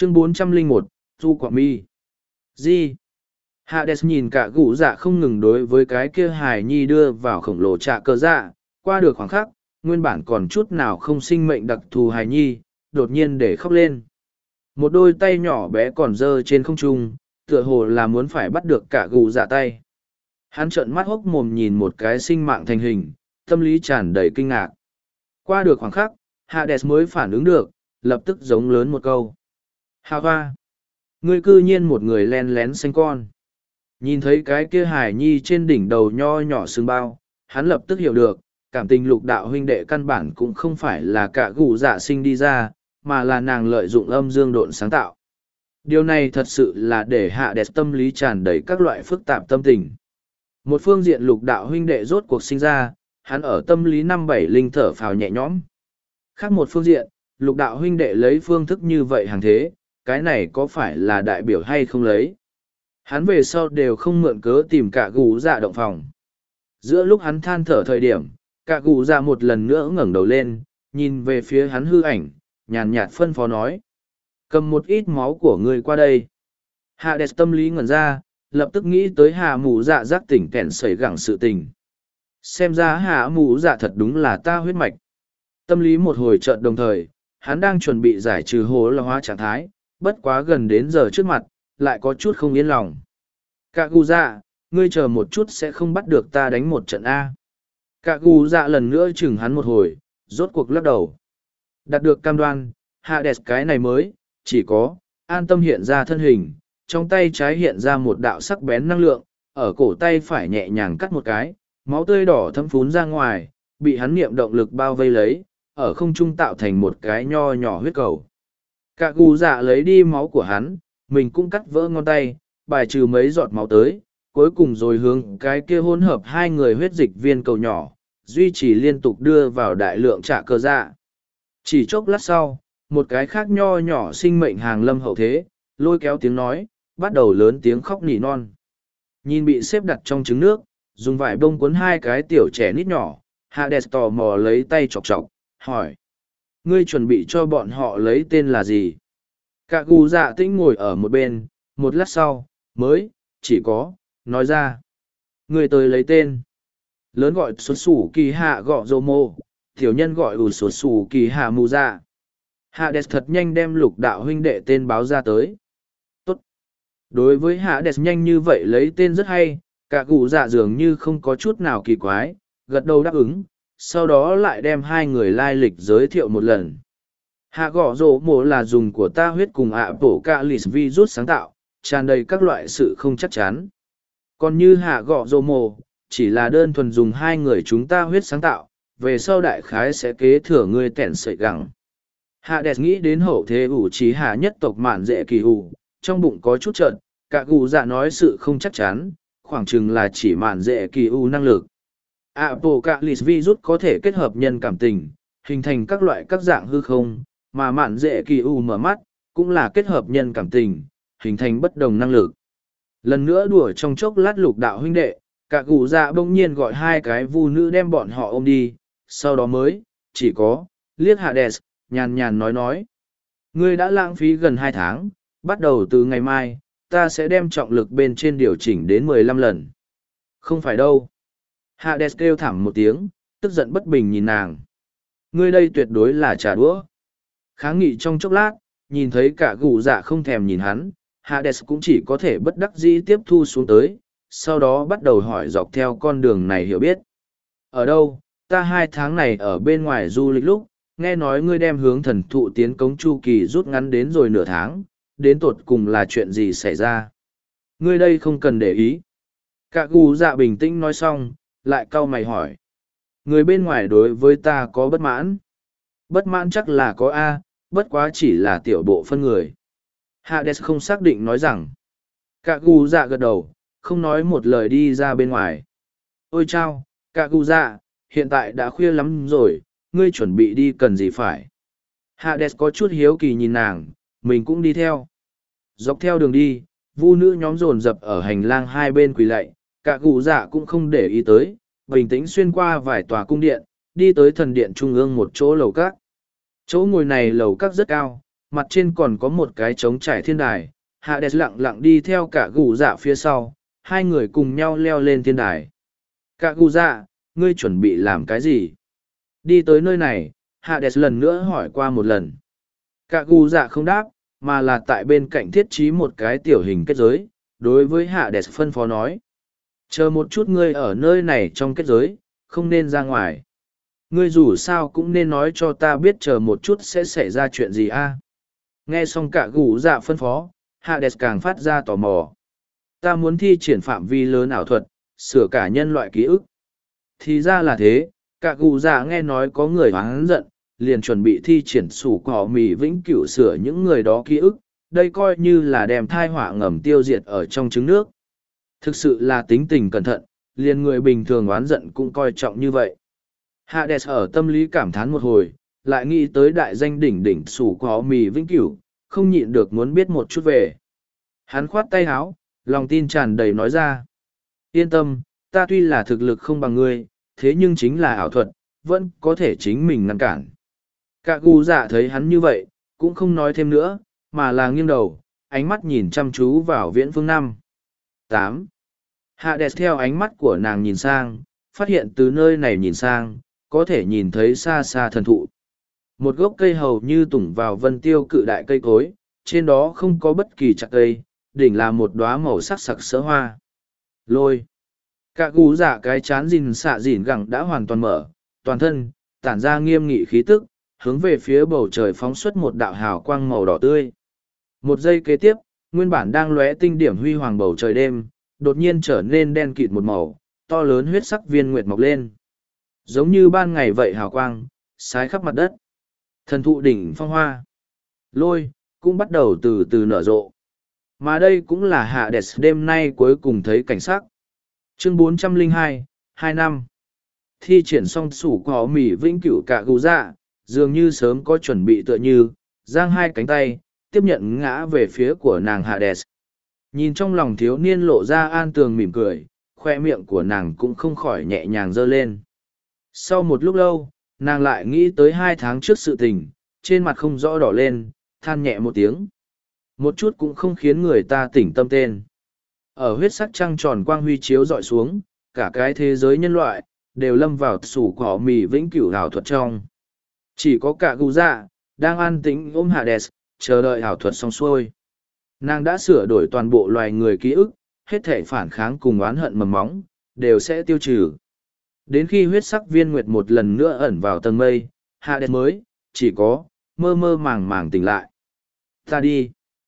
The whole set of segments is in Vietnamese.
Chương 401, Du Quả Mi. Gì? Hades nhìn cả gũ dạ không ngừng đối với cái kia hài nhi đưa vào khổng lồ trạ cơ dạ, qua được khoảng khắc, nguyên bản còn chút nào không sinh mệnh đặc thù hài nhi, đột nhiên để khóc lên. Một đôi tay nhỏ bé còn dơ trên không trung, tựa hồ là muốn phải bắt được cả gù dạ tay. Hắn trợn mắt hốc mồm nhìn một cái sinh mạng thành hình, tâm lý tràn đầy kinh ngạc. Qua được khoảng khắc, Hades mới phản ứng được, lập tức giống lớn một câu. Hà hoa! Ngươi cư nhiên một người len lén sinh con. Nhìn thấy cái kia hài nhi trên đỉnh đầu nho nhỏ sừng bao, hắn lập tức hiểu được, cảm tình lục đạo huynh đệ căn bản cũng không phải là cả gù dạ sinh đi ra, mà là nàng lợi dụng âm dương độn sáng tạo. Điều này thật sự là để Hades tâm lý tràn đầy các loại phức tạp tâm tình. Một phương diện lục đạo huynh đệ rốt cuộc sinh ra, hắn ở tâm lý năm bảy linh thở phào nhẹ nhõm. Khác một phương diện, lục đạo huynh đệ lấy phương thức như vậy hàng thế, cái này có phải là đại biểu hay không lấy. Hắn về sau đều không mượn cớ tìm cả gù dạ động phòng. Giữa lúc hắn than thở thời điểm, cả gù dạ một lần nữa ngẩng đầu lên, nhìn về phía hắn hư ảnh, nhàn nhạt phân phó nói. Cầm một ít máu của ngươi qua đây. Hades tâm lý ngẩn ra, lập tức nghĩ tới hạ mù dạ giác tỉnh kẻn sẩy gẳng sự tình. Xem ra hạ mù dạ thật đúng là ta huyết mạch. Tâm lý một hồi chợt đồng thời, hắn đang chuẩn bị giải trừ hố la hóa trạng thái, bất quá gần đến giờ trước mặt, lại có chút không yên lòng. Cả gù dạ, ngươi chờ một chút sẽ không bắt được ta đánh một trận A. Cả gù dạ lần nữa chừng hắn một hồi, rốt cuộc lắc đầu. Đạt được cam đoan, Hades cái này mới, chỉ có, an tâm hiện ra thân hình, trong tay trái hiện ra một đạo sắc bén năng lượng, ở cổ tay phải nhẹ nhàng cắt một cái, máu tươi đỏ thấm phún ra ngoài, bị hắn niệm động lực bao vây lấy, ở không trung tạo thành một cái nho nhỏ huyết cầu. Cả gù dạ lấy đi máu của hắn, mình cũng cắt vỡ ngón tay, bài trừ mấy giọt máu tới, cuối cùng rồi hướng cái kia hỗn hợp hai người huyết dịch viên cầu nhỏ, duy trì liên tục đưa vào đại lượng trả cơ dạ. Chỉ chốc lát sau, một cái khác nho nhỏ sinh mệnh hàng lâm hậu thế, lôi kéo tiếng nói, bắt đầu lớn tiếng khóc nỉ non. Nhìn bị xếp đặt trong trứng nước, dùng vải bông cuốn hai cái tiểu trẻ nít nhỏ, Hades tò mò lấy tay chọc chọc, hỏi. Ngươi chuẩn bị cho bọn họ lấy tên là gì? Cả gù dạ tĩnh ngồi ở một bên, một lát sau, mới, chỉ có, nói ra. Ngươi tới lấy tên. Lớn gọi xuất xù kỳ hạ gọ dô mô, tiểu nhân gọi xuất xù kỳ hạ mù dạ. Hades thật nhanh đem lục đạo huynh đệ tên báo ra tới. Tốt. Đối với Hades nhanh như vậy lấy tên rất hay, cả gù dạ dường như không có chút nào kỳ quái, gật đầu đáp ứng, sau đó lại đem hai người lai lịch giới thiệu một lần. Hạ gõ rổ mồ là dùng của ta huyết cùng ạ bổ ca lì virus sáng tạo, tràn đầy các loại sự không chắc chắn. Còn như hạ gõ rổ mồ, chỉ là đơn thuần dùng hai người chúng ta huyết sáng tạo, về sau đại khái sẽ kế thừa ngươi tẻn sợi gẳng. Hades nghĩ đến hậu thế ủ trí hạ nhất tộc mạn dễ kỳ hủ, trong bụng có chút trợn, cả gù dạ nói sự không chắc chắn, khoảng chừng là chỉ mạn dễ kỳ hủ năng lực. Apocalypse virus có thể kết hợp nhân cảm tình, hình thành các loại các dạng hư không, mà mạn dễ kỳ hủ mở mắt, cũng là kết hợp nhân cảm tình, hình thành bất đồng năng lực. Lần nữa đùa trong chốc lát lục đạo huynh đệ, cả gù dạ bỗng nhiên gọi hai cái vu nữ đem bọn họ ôm đi, sau đó mới, chỉ có, liếc Hades, nhàn nhàn nói. Ngươi đã lãng phí gần 2 tháng, bắt đầu từ ngày mai, ta sẽ đem trọng lực bên trên điều chỉnh đến 15 lần. Không phải đâu. Hades kêu thảm một tiếng, tức giận bất bình nhìn nàng. Ngươi đây tuyệt đối là trà đũa. Kháng nghị trong chốc lát, nhìn thấy cả gù dạ không thèm nhìn hắn, Hades cũng chỉ có thể bất đắc dĩ tiếp thu xuống tới, sau đó bắt đầu hỏi dọc theo con đường này hiểu biết. Ở đâu, ta 2 tháng này ở bên ngoài du lịch lúc, nghe nói ngươi đem hướng thần thụ tiến cống chu kỳ rút ngắn đến rồi nửa tháng, đến tột cùng là chuyện gì xảy ra. Ngươi đây không cần để ý. Cả gù dạ bình tĩnh nói xong, lại cau mày hỏi. Người bên ngoài đối với ta có bất mãn. Bất mãn chắc là có A, bất quá chỉ là tiểu bộ phân người. Hades không xác định nói rằng. Cả gù dạ gật đầu, không nói một lời đi ra bên ngoài. Ôi chao, cả gù dạ, hiện tại đã khuya lắm rồi, ngươi chuẩn bị đi cần gì phải. Hades có chút hiếu kỳ nhìn nàng, mình cũng đi theo. Dọc theo đường đi, vu nữ nhóm dồn dập ở hành lang hai bên quỳ lạy, cả gù dạ cũng không để ý tới, bình tĩnh xuyên qua vài tòa cung điện, đi tới thần điện trung ương một chỗ lầu các. Chỗ ngồi này lầu các rất cao, mặt trên còn có một cái trống trải thiên đài. Hades lặng lặng đi theo cả gù dạ phía sau, hai người cùng nhau leo lên thiên đài. Cả gù dạ, ngươi chuẩn bị làm cái gì? Đi tới nơi này, Hades lần nữa hỏi qua một lần. Cả gù dạ không đáp, mà là tại bên cạnh thiết trí một cái tiểu hình kết giới, đối với Hades phân phó nói. Chờ một chút ngươi ở nơi này trong kết giới, không nên ra ngoài. Ngươi dù sao cũng nên nói cho ta biết chờ một chút sẽ xảy ra chuyện gì a. Nghe xong cả gù dạ phân phó, Hades càng phát ra tò mò. Ta muốn thi triển phạm vi lớn ảo thuật, sửa cả nhân loại ký ức. Thì ra là thế, cả gù dạ nghe nói có người oán giận, liền chuẩn bị thi triển sủ cỏ mì vĩnh cửu sửa những người đó ký ức. Đây coi như là đem thai họa ngầm tiêu diệt ở trong trứng nước. Thực sự là tính tình cẩn thận, liền người bình thường oán giận cũng coi trọng như vậy. Hades ở tâm lý cảm thán một hồi, lại nghĩ tới đại danh đỉnh đỉnh sủ cỏ mì vĩnh cửu, không nhịn được muốn biết một chút về. Hắn khoát tay háo, lòng tin tràn đầy nói ra. Yên tâm, ta tuy là thực lực không bằng ngươi, thế nhưng chính là ảo thuật, vẫn có thể chính mình ngăn cản. Cả gu dạ thấy hắn như vậy, cũng không nói thêm nữa, mà là nghiêng đầu, ánh mắt nhìn chăm chú vào viễn phương năm. 8. Hades theo ánh mắt của nàng nhìn sang, phát hiện từ nơi này nhìn sang, có thể nhìn thấy xa xa thần thụ. Một gốc cây hầu như tủng vào vân tiêu cự đại cây cối, trên đó không có bất kỳ chặt cây, đỉnh là một đóa màu sắc sặc sỡ hoa. Lôi. Cả gù dạ cái chán rìn xạ rìn gẳng đã hoàn toàn mở, toàn thân, tản ra nghiêm nghị khí tức, hướng về phía bầu trời phóng xuất một đạo hào quang màu đỏ tươi. Một giây kế tiếp, nguyên bản đang lóe tinh điểm huy hoàng bầu trời đêm, đột nhiên trở nên đen kịt một màu, to lớn huyết sắc viên nguyệt mọc lên. Giống như ban ngày vậy hào quang, sái khắp mặt đất. Thần thụ đỉnh phong hoa. Lôi, cũng bắt đầu từ từ nở rộ. Mà đây cũng là Hades đêm nay cuối cùng thấy cảnh sắc. Chương 402, 2 năm. Thi triển xong sủ có mỉ vĩnh cửu cả gù dạ, dường như sớm có chuẩn bị tựa như, giang hai cánh tay, tiếp nhận ngã về phía của nàng Hades. Nhìn trong lòng thiếu niên lộ ra an tường mỉm cười, khoe miệng của nàng cũng không khỏi nhẹ nhàng giơ lên. Sau một lúc lâu, nàng lại nghĩ tới 2 tháng trước sự tình, trên mặt không rõ đỏ lên, than nhẹ một tiếng. Một chút cũng không khiến người ta tỉnh tâm tên. Ở huyết sắc trăng tròn quang huy chiếu dọi xuống, cả cái thế giới nhân loại, đều lâm vào sủ cỏ mì vĩnh cửu ảo thuật trong. Chỉ có cả gù dạ, đang an tĩnh ôm Hades, chờ đợi ảo thuật xong xuôi. Nàng đã sửa đổi toàn bộ loài người ký ức, hết thể phản kháng cùng oán hận mầm móng, đều sẽ tiêu trừ. Đến khi huyết sắc viên nguyệt một lần nữa ẩn vào tầng mây, Hades mới, chỉ có, mơ mơ màng màng tỉnh lại. Ta đi.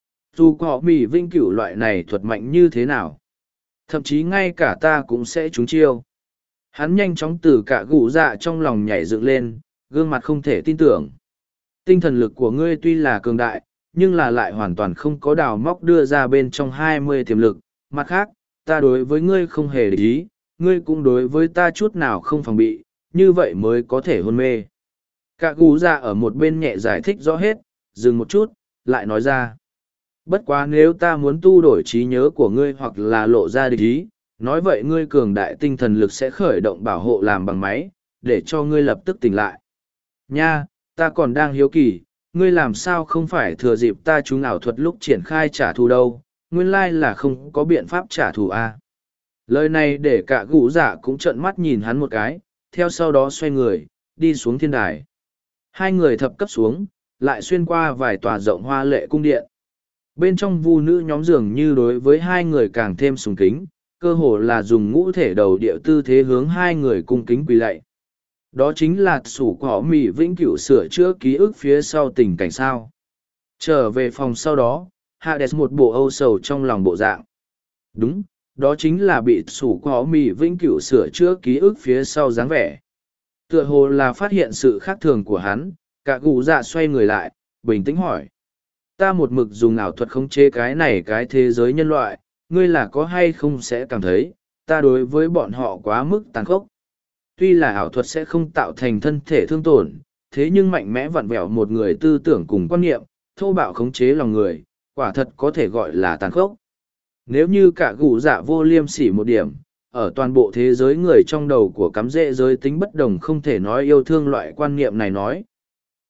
Dù có mì vinh cửu loại này thuật mạnh như thế nào. Thậm chí ngay cả ta cũng sẽ trúng chiêu. Hắn nhanh chóng từ cả gù dạ trong lòng nhảy dựng lên, gương mặt không thể tin tưởng. Tinh thần lực của ngươi tuy là cường đại, nhưng là lại hoàn toàn không có đào móc đưa ra bên trong 20 tiềm lực. Mặt khác, ta đối với ngươi không hề để ý, ngươi cũng đối với ta chút nào không phòng bị, như vậy mới có thể hôn mê. Cả gù dạ ở một bên nhẹ giải thích rõ hết, dừng một chút, lại nói ra. Bất quá nếu ta muốn tu đổi trí nhớ của ngươi hoặc là lộ ra địch ý, nói vậy ngươi cường đại tinh thần lực sẽ khởi động bảo hộ làm bằng máy, để cho ngươi lập tức tỉnh lại. Nha, ta còn đang hiếu kỳ, ngươi làm sao không phải thừa dịp ta trúng ảo thuật lúc triển khai trả thù đâu, nguyên lai là không có biện pháp trả thù à. Lời này để cả gũ giả cũng trợn mắt nhìn hắn một cái, theo sau đó xoay người, đi xuống thiên đài. Hai người thập cấp xuống, lại xuyên qua vài tòa rộng hoa lệ cung điện. Bên trong vu nữ nhóm dường như đối với hai người càng thêm sùng kính, cơ hồ là dùng ngũ thể đầu địa tư thế hướng hai người cung kính quỳ lạy. Đó chính là sủ cỏ mì vĩnh cửu sửa chữa ký ức phía sau tình cảnh sao. Trở về phòng sau đó, Hades một bộ âu sầu trong lòng bộ dạng. Đúng, đó chính là bị sủ cỏ mì vĩnh cửu sửa chữa ký ức phía sau dáng vẻ. Tựa hồ là phát hiện sự khác thường của hắn, cả gù dạ xoay người lại, bình tĩnh hỏi. Ta một mực dùng ảo thuật khống chế cái này cái thế giới nhân loại, ngươi là có hay không sẽ cảm thấy, ta đối với bọn họ quá mức tàn khốc. Tuy là ảo thuật sẽ không tạo thành thân thể thương tổn, thế nhưng mạnh mẽ vặn vẹo một người tư tưởng cùng quan niệm, thô bạo khống chế lòng người, quả thật có thể gọi là tàn khốc. Nếu như cả gù dạ vô liêm sỉ một điểm, ở toàn bộ thế giới người trong đầu của cắm rễ giới tính bất đồng không thể nói yêu thương loại quan niệm này nói.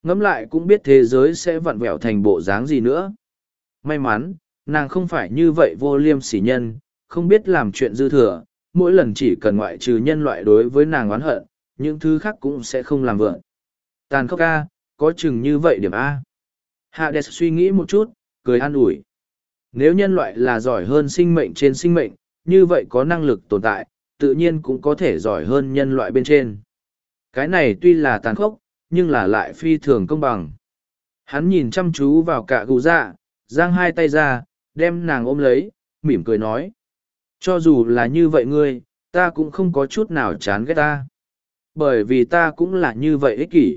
Ngẫm lại cũng biết thế giới sẽ vặn vẹo thành bộ dáng gì nữa. May mắn, nàng không phải như vậy vô liêm sỉ nhân, không biết làm chuyện dư thừa, mỗi lần chỉ cần ngoại trừ nhân loại đối với nàng oán hận, những thứ khác cũng sẽ không làm vượng. Tàn khốc A, có chừng như vậy điểm A. Hades suy nghĩ một chút, cười an ủi. Nếu nhân loại là giỏi hơn sinh mệnh trên sinh mệnh, như vậy có năng lực tồn tại, tự nhiên cũng có thể giỏi hơn nhân loại bên trên. Cái này tuy là tàn khốc, nhưng là lại phi thường công bằng. Hắn nhìn chăm chú vào cả gù dạ, giang hai tay ra, đem nàng ôm lấy, mỉm cười nói. Cho dù là như vậy ngươi, ta cũng không có chút nào chán ghét ta. Bởi vì ta cũng là như vậy ích kỷ.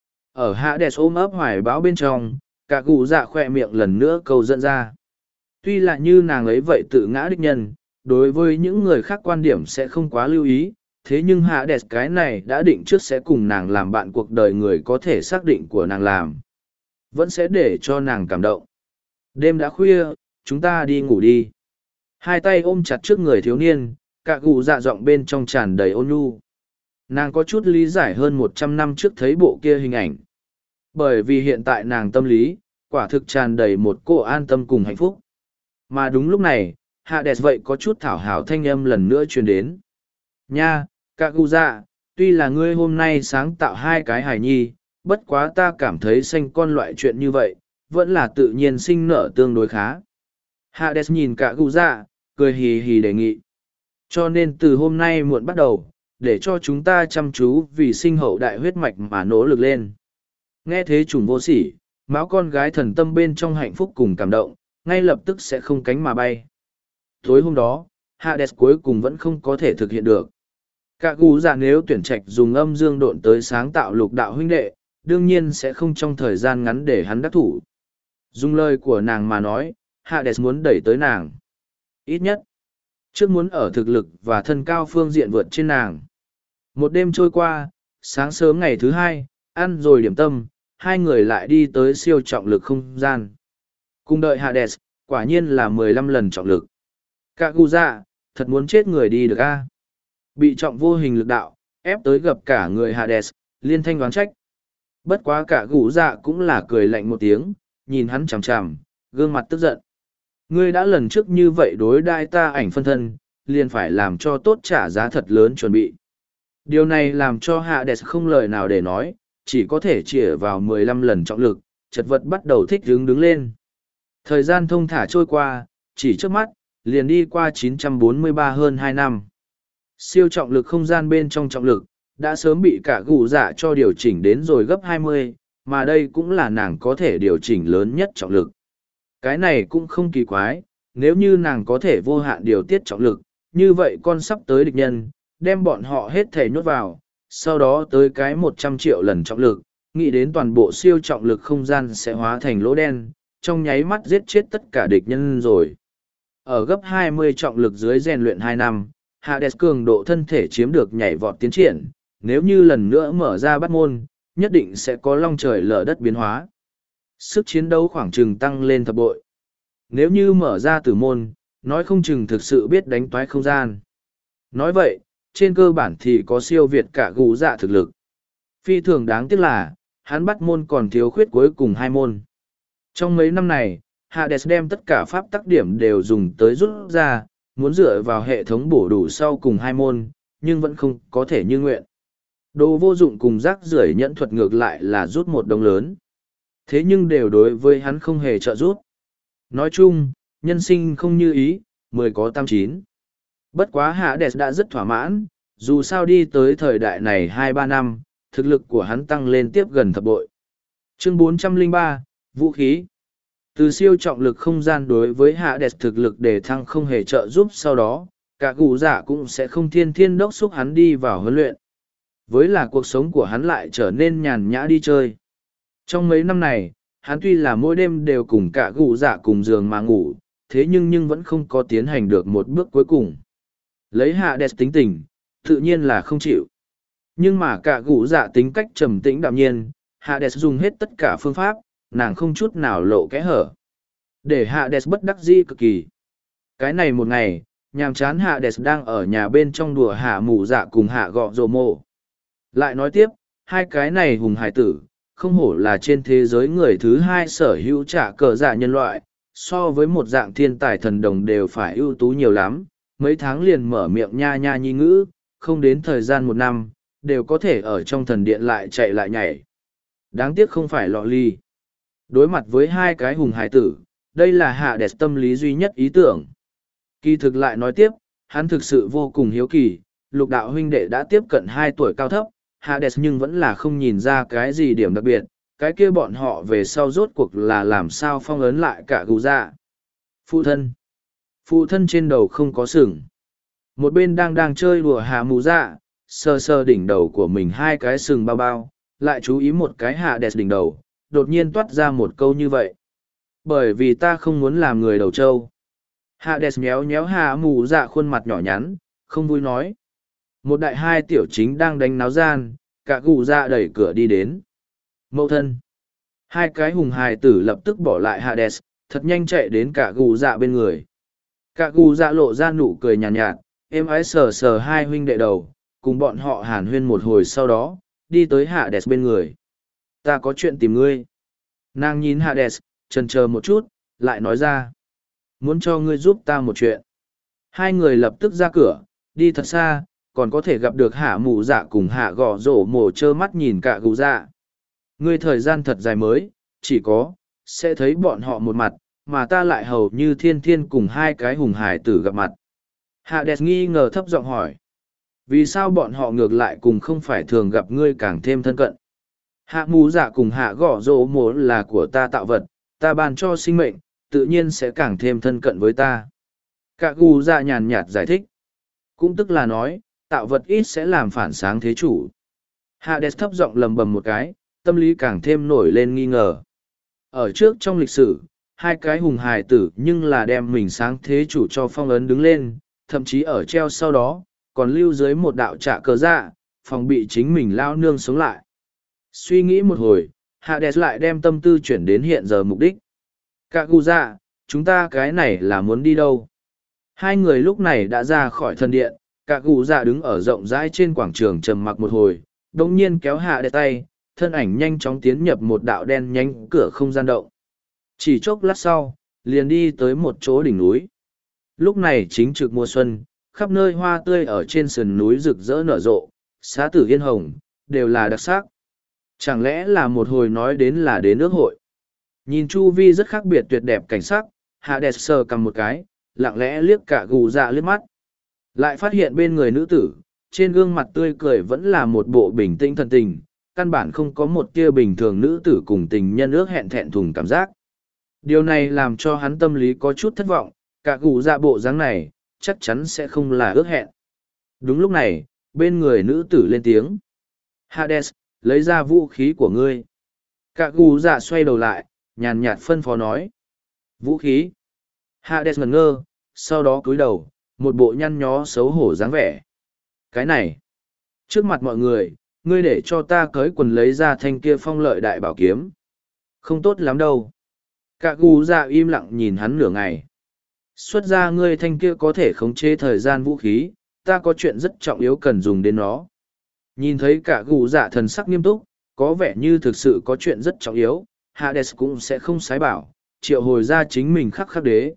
Ở Hades ôm ấp hoài bão bên trong, cả gù dạ khoe miệng lần nữa câu dẫn ra. Tuy là như nàng ấy vậy tự ngã đích nhân, đối với những người khác quan điểm sẽ không quá lưu ý, thế nhưng Hades cái này đã định trước sẽ cùng nàng làm bạn cuộc đời người có thể xác định của nàng làm. Vẫn sẽ để cho nàng cảm động. Đêm đã khuya, chúng ta đi ngủ đi. Hai tay ôm chặt trước người thiếu niên, cả gù dạ giọng bên trong tràn đầy ôn nhu. Nàng có chút lý giải hơn 100 năm trước thấy bộ kia hình ảnh. Bởi vì hiện tại nàng tâm lý, quả thực tràn đầy một cô an tâm cùng hạnh phúc. Mà đúng lúc này, Hades vậy có chút thảo hảo thanh âm lần nữa truyền đến. Nha, cả gù dạ, tuy là ngươi hôm nay sáng tạo hai cái hài nhi, bất quá ta cảm thấy sanh con loại chuyện như vậy, vẫn là tự nhiên sinh nở tương đối khá. Hades nhìn cả gù dạ, cười hì hì đề nghị. Cho nên từ hôm nay muộn bắt đầu, để cho chúng ta chăm chú vì sinh hậu đại huyết mạch mà nỗ lực lên. Nghe thế trùng vô sỉ, máu con gái thần tâm bên trong hạnh phúc cùng cảm động, ngay lập tức sẽ không cánh mà bay. Tối hôm đó, Hades cuối cùng vẫn không có thể thực hiện được. Cả gù dạ nếu tuyển trạch dùng âm dương độn tới sáng tạo lục đạo huynh đệ, đương nhiên sẽ không trong thời gian ngắn để hắn đắc thủ. Dùng lời của nàng mà nói, Hades muốn đẩy tới nàng. Ít nhất, trước muốn ở thực lực và thân cao phương diện vượt trên nàng. Một đêm trôi qua, sáng sớm ngày thứ hai, ăn rồi điểm tâm, hai người lại đi tới siêu trọng lực không gian. Cùng đợi Hades, quả nhiên là 15 lần trọng lực. Cả gù dạ, thật muốn chết người đi được a. Bị trọng vô hình lực đạo, ép tới gặp cả người Hades, liên thanh đoán trách. Bất quá cả gù dạ cũng là cười lạnh một tiếng, nhìn hắn chằm chằm, gương mặt tức giận. Ngươi đã lần trước như vậy đối đai ta ảnh phân thân, liền phải làm cho tốt trả giá thật lớn chuẩn bị. Điều này làm cho Hades không lời nào để nói, chỉ có thể chĩa vào 15 lần trọng lực, chật vật bắt đầu thích đứng lên. Thời gian thông thả trôi qua, chỉ trước mắt, liền đi qua 943 hơn 2 năm. Siêu trọng lực không gian bên trong trọng lực, đã sớm bị cả gù dạ cho điều chỉnh đến rồi gấp 20, mà đây cũng là nàng có thể điều chỉnh lớn nhất trọng lực. Cái này cũng không kỳ quái, nếu như nàng có thể vô hạn điều tiết trọng lực, như vậy con sắp tới địch nhân, đem bọn họ hết thể nhốt vào, sau đó tới cái 100 triệu lần trọng lực, nghĩ đến toàn bộ siêu trọng lực không gian sẽ hóa thành lỗ đen, trong nháy mắt giết chết tất cả địch nhân rồi. Ở gấp 20 trọng lực dưới rèn luyện 2 năm, Hades cường độ thân thể chiếm được nhảy vọt tiến triển, nếu như lần nữa mở ra bắt môn, nhất định sẽ có long trời lở đất biến hóa. Sức chiến đấu khoảng chừng tăng lên thập bội. Nếu như mở ra tử môn, nói không chừng thực sự biết đánh toái không gian. Nói vậy, trên cơ bản thì có siêu việt cả gù dạ thực lực. Phi thường đáng tiếc là, hắn bắt môn còn thiếu khuyết cuối cùng 2 môn. Trong mấy năm này, Hades đem tất cả pháp tắc điểm đều dùng tới rút ra, muốn dựa vào hệ thống bổ đủ sau cùng 2 môn, nhưng vẫn không có thể như nguyện. Đồ vô dụng cùng rác rưởi nhẫn thuật ngược lại là rút một đồng lớn. Thế nhưng đều đối với hắn không hề trợ giúp. Nói chung, nhân sinh không như ý, 10 có 89. Bất quá Hades đã rất thỏa mãn, dù sao đi tới thời đại này 2-3 năm, thực lực của hắn tăng lên tiếp gần thập bội. Chương 403, Vũ khí. Từ siêu trọng lực không gian đối với Hades thực lực đề thăng không hề trợ giúp sau đó, cả gù giả cũng sẽ không thiên thiên đốc xúc hắn đi vào huấn luyện. Với là cuộc sống của hắn lại trở nên nhàn nhã đi chơi. Trong mấy năm này, hắn tuy là mỗi đêm đều cùng cả gù giả cùng giường mà ngủ, thế nhưng vẫn không có tiến hành được một bước cuối cùng. Lấy Hades tính tình, tự nhiên là không chịu. Nhưng mà cả gù giả tính cách trầm tĩnh đạm nhiên, Hades dùng hết tất cả phương pháp, nàng không chút nào lộ kẽ hở. Để Hades bất đắc dĩ cực kỳ. Cái này một ngày, nhàm chán Hades đang ở nhà bên trong đùa hạ mù dạ cùng hạ gọ rồ mộ. Lại nói tiếp, hai cái này hùng hải tử, không hổ là trên thế giới người thứ hai sở hữu trả cờ dạ nhân loại, so với một dạng thiên tài thần đồng đều phải ưu tú nhiều lắm, mấy tháng liền mở miệng nha nha nhi ngữ, không đến thời gian 1 năm, đều có thể ở trong thần điện lại chạy lại nhảy. Đáng tiếc không phải lọ ly. Đối mặt với hai cái hùng hải tử, đây là hạ đẹp tâm lý duy nhất ý tưởng. Kỳ thực lại nói tiếp, hắn thực sự vô cùng hiếu kỳ, lục đạo huynh đệ đã tiếp cận 2 tuổi cao thấp, Hades nhưng vẫn là không nhìn ra cái gì điểm đặc biệt, cái kia bọn họ về sau rốt cuộc là làm sao phong ấn lại cả gù dạ. Phụ thân trên đầu không có sừng. Một bên đang chơi đùa hạ mù dạ, sờ sờ đỉnh đầu của mình 2 cái sừng bao bao, lại chú ý một cái Hades đỉnh đầu, đột nhiên toát ra một câu như vậy. Bởi vì ta không muốn làm người đầu trâu. Hades nhéo nhéo hạ mù dạ khuôn mặt nhỏ nhắn, không vui nói. Một đại 2 tiểu chính đang đánh náo gian, cả gù dạ đẩy cửa đi đến. Mẫu thân. 2 cái hùng hài tử lập tức bỏ lại Hades, thật nhanh chạy đến cả gù dạ bên người. Cả gù dạ lộ ra nụ cười nhàn nhạt, êm ái sờ sờ 2 huynh đệ đầu, cùng bọn họ hàn huyên một hồi sau đó, đi tới Hades bên người. Ta có chuyện tìm ngươi. Nàng nhìn Hades, chần chờ một chút, lại nói ra. Muốn cho ngươi giúp ta một chuyện. 2 người lập tức ra cửa, đi thật xa, còn có thể gặp được hạ mù dạ cùng hạ gõ rổ mổ trơ mắt nhìn cả gù dạ. Ngươi thời gian thật dài mới, chỉ có, sẽ thấy bọn họ một mặt, mà ta lại hầu như thiên thiên cùng 2 cái hùng hải tử gặp mặt. Hades nghi ngờ thấp giọng hỏi. Vì sao bọn họ ngược lại cùng không phải thường gặp ngươi càng thêm thân cận? Hạ mù dạ cùng hạ gõ rổ mổ là của ta tạo vật, ta ban cho sinh mệnh, tự nhiên sẽ càng thêm thân cận với ta. Cả gù dạ nhàn nhạt giải thích. Cũng tức là nói, tạo vật ít sẽ làm phản sáng thế chủ. Hades thấp giọng lầm bầm một cái, tâm lý càng thêm nổi lên nghi ngờ. Ở trước trong lịch sử, 2 cái hùng hài tử nhưng là đem mình sáng thế chủ cho phong ấn đứng lên, thậm chí ở treo sau đó, còn lưu dưới một đạo trạ cờ dạ, phòng bị chính mình lao nương sống lại. Suy nghĩ một hồi, Hades lại đem tâm tư chuyển đến hiện giờ mục đích. Cả gù dạ, chúng ta cái này là muốn đi đâu? 2 người lúc này đã ra khỏi thần điện, cả gù dạ đứng ở rộng rãi trên quảng trường trầm mặc một hồi, đồng nhiên kéo Hades tay, thân ảnh nhanh chóng tiến nhập một đạo đen nhánh cửa không gian động. Chỉ chốc lát sau, liền đi tới một chỗ đỉnh núi. Lúc này chính trực mùa xuân, khắp nơi hoa tươi ở trên sườn núi rực rỡ nở rộ, xá tử yên hồng, đều là đặc sắc. Chẳng lẽ là một hồi nói đến là đến ước hội. Nhìn chu vi rất khác biệt tuyệt đẹp cảnh sắc, Hades sờ cầm một cái, lặng lẽ liếc cả gù dạ liếc mắt. Lại phát hiện bên người nữ tử, trên gương mặt tươi cười vẫn là một bộ bình tĩnh thần tình, căn bản không có một tia bình thường nữ tử cùng tình nhân ước hẹn thẹn thùng cảm giác. Điều này làm cho hắn tâm lý có chút thất vọng, cả gù dạ bộ dáng này, chắc chắn sẽ không là ước hẹn. Đúng lúc này, bên người nữ tử lên tiếng. Hades, lấy ra vũ khí của ngươi. Cả gù dạ xoay đầu lại, nhàn nhạt phân phó nói. Vũ khí. Hades ngẩn ngơ, sau đó cúi đầu, một bộ nhăn nhó xấu hổ dáng vẻ. Cái này, trước mặt mọi người, ngươi để cho ta cởi quần lấy ra thanh kia phong lợi đại bảo kiếm. Không tốt lắm đâu. Cả gù dạ im lặng nhìn hắn nửa ngày. Xuất ra ngươi thanh kia có thể khống chế thời gian vũ khí, ta có chuyện rất trọng yếu cần dùng đến nó. Nhìn thấy cả gù dạ thần sắc nghiêm túc, có vẻ như thực sự có chuyện rất trọng yếu, Hades cũng sẽ không sái bảo, triệu hồi ra chính mình khắc khắc đế.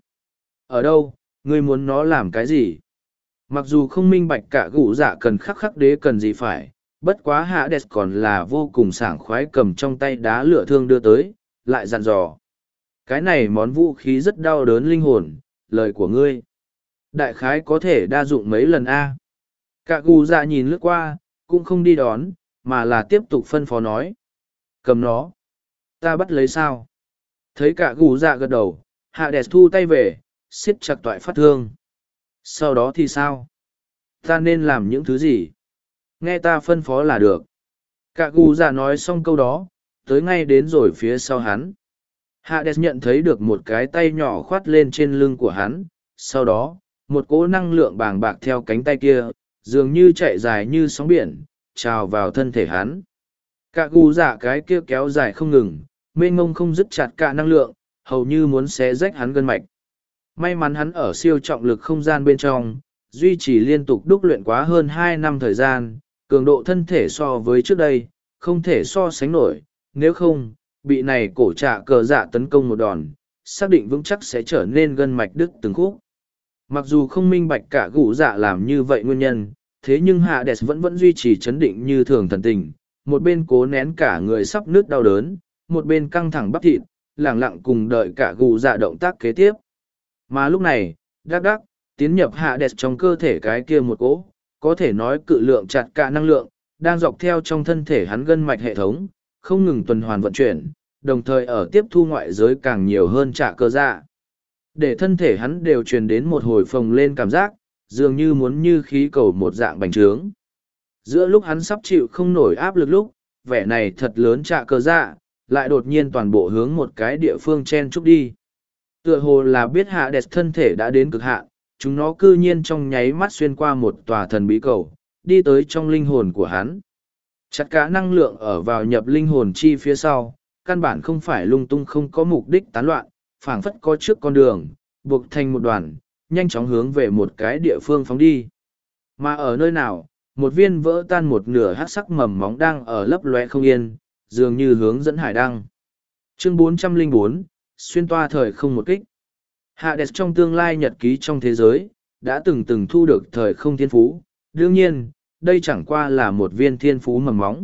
Ở đâu, ngươi muốn nó làm cái gì? Mặc dù không minh bạch cả gù dạ cần khắc khắc đế cần gì phải, bất quá Hades còn là vô cùng sảng khoái cầm trong tay đá lửa thương đưa tới, lại dặn dò. Cái này món vũ khí rất đau đớn linh hồn, lời của ngươi. Đại khái có thể đa dụng mấy lần a. Cả gù dạ nhìn lướt qua, cũng không đi đón, mà là tiếp tục phân phó nói. Cầm nó. Ta bắt lấy sao? Thấy cả gù dạ gật đầu, Hades thu tay về, siết chặt toại phát thương. Sau đó thì sao? Ta nên làm những thứ gì? Nghe ta phân phó là được. Cả gù dạ nói xong câu đó, tới ngay đến rồi phía sau hắn. Hades nhận thấy được một cái tay nhỏ khoát lên trên lưng của hắn, sau đó, một cỗ năng lượng bàng bạc theo cánh tay kia, dường như chạy dài như sóng biển, trào vào thân thể hắn. Cả gù dạ cái kia kéo dài không ngừng, mênh mông không dứt chặt cả năng lượng, hầu như muốn xé rách hắn gân mạch. May mắn hắn ở siêu trọng lực không gian bên trong, duy trì liên tục đúc luyện quá hơn 2 năm thời gian, cường độ thân thể so với trước đây, không thể so sánh nổi, nếu không, bị này cổ trạ cờ dạ tấn công một đòn, xác định vững chắc sẽ trở nên gân mạch đứt từng khúc. Mặc dù không minh bạch cả gù dạ làm như vậy nguyên nhân, thế nhưng Hades vẫn duy trì chấn định như thường thần tình, một bên cố nén cả người sắp nứt đau đớn, một bên căng thẳng bắp thịt, lẳng lặng cùng đợi cả gù dạ động tác kế tiếp. Mà lúc này, đắc đắc, tiến nhập Hades trong cơ thể cái kia một cỗ, có thể nói cự lượng chặt cả năng lượng, đang dọc theo trong thân thể hắn gân mạch hệ thống, không ngừng tuần hoàn vận chuyển, đồng thời ở tiếp thu ngoại giới càng nhiều hơn trả cơ dạ. Để thân thể hắn đều truyền đến một hồi phồng lên cảm giác, dường như muốn như khí cầu một dạng bành trướng. Giữa lúc hắn sắp chịu không nổi áp lực lúc, vẻ này thật lớn trả cơ dạ, lại đột nhiên toàn bộ hướng một cái địa phương chen chúc đi. Tựa hồ là biết Hades thân thể đã đến cực hạn, chúng nó cư nhiên trong nháy mắt xuyên qua một tòa thần bí cầu, đi tới trong linh hồn của hắn. Chặt cả năng lượng ở vào nhập linh hồn chi phía sau, căn bản không phải lung tung không có mục đích tán loạn, phảng phất có trước con đường, buộc thành một đoàn, nhanh chóng hướng về một cái địa phương phóng đi. Mà ở nơi nào, một viên vỡ tan một nửa hắc sắc mầm móng đang ở lấp loe không yên, dường như hướng dẫn hải đăng. Chương 404, xuyên toa thời không một kích. Hades trong tương lai nhật ký trong thế giới, đã từng thu được thời không thiên phú, đương nhiên, đây chẳng qua là một viên thiên phú mầm móng.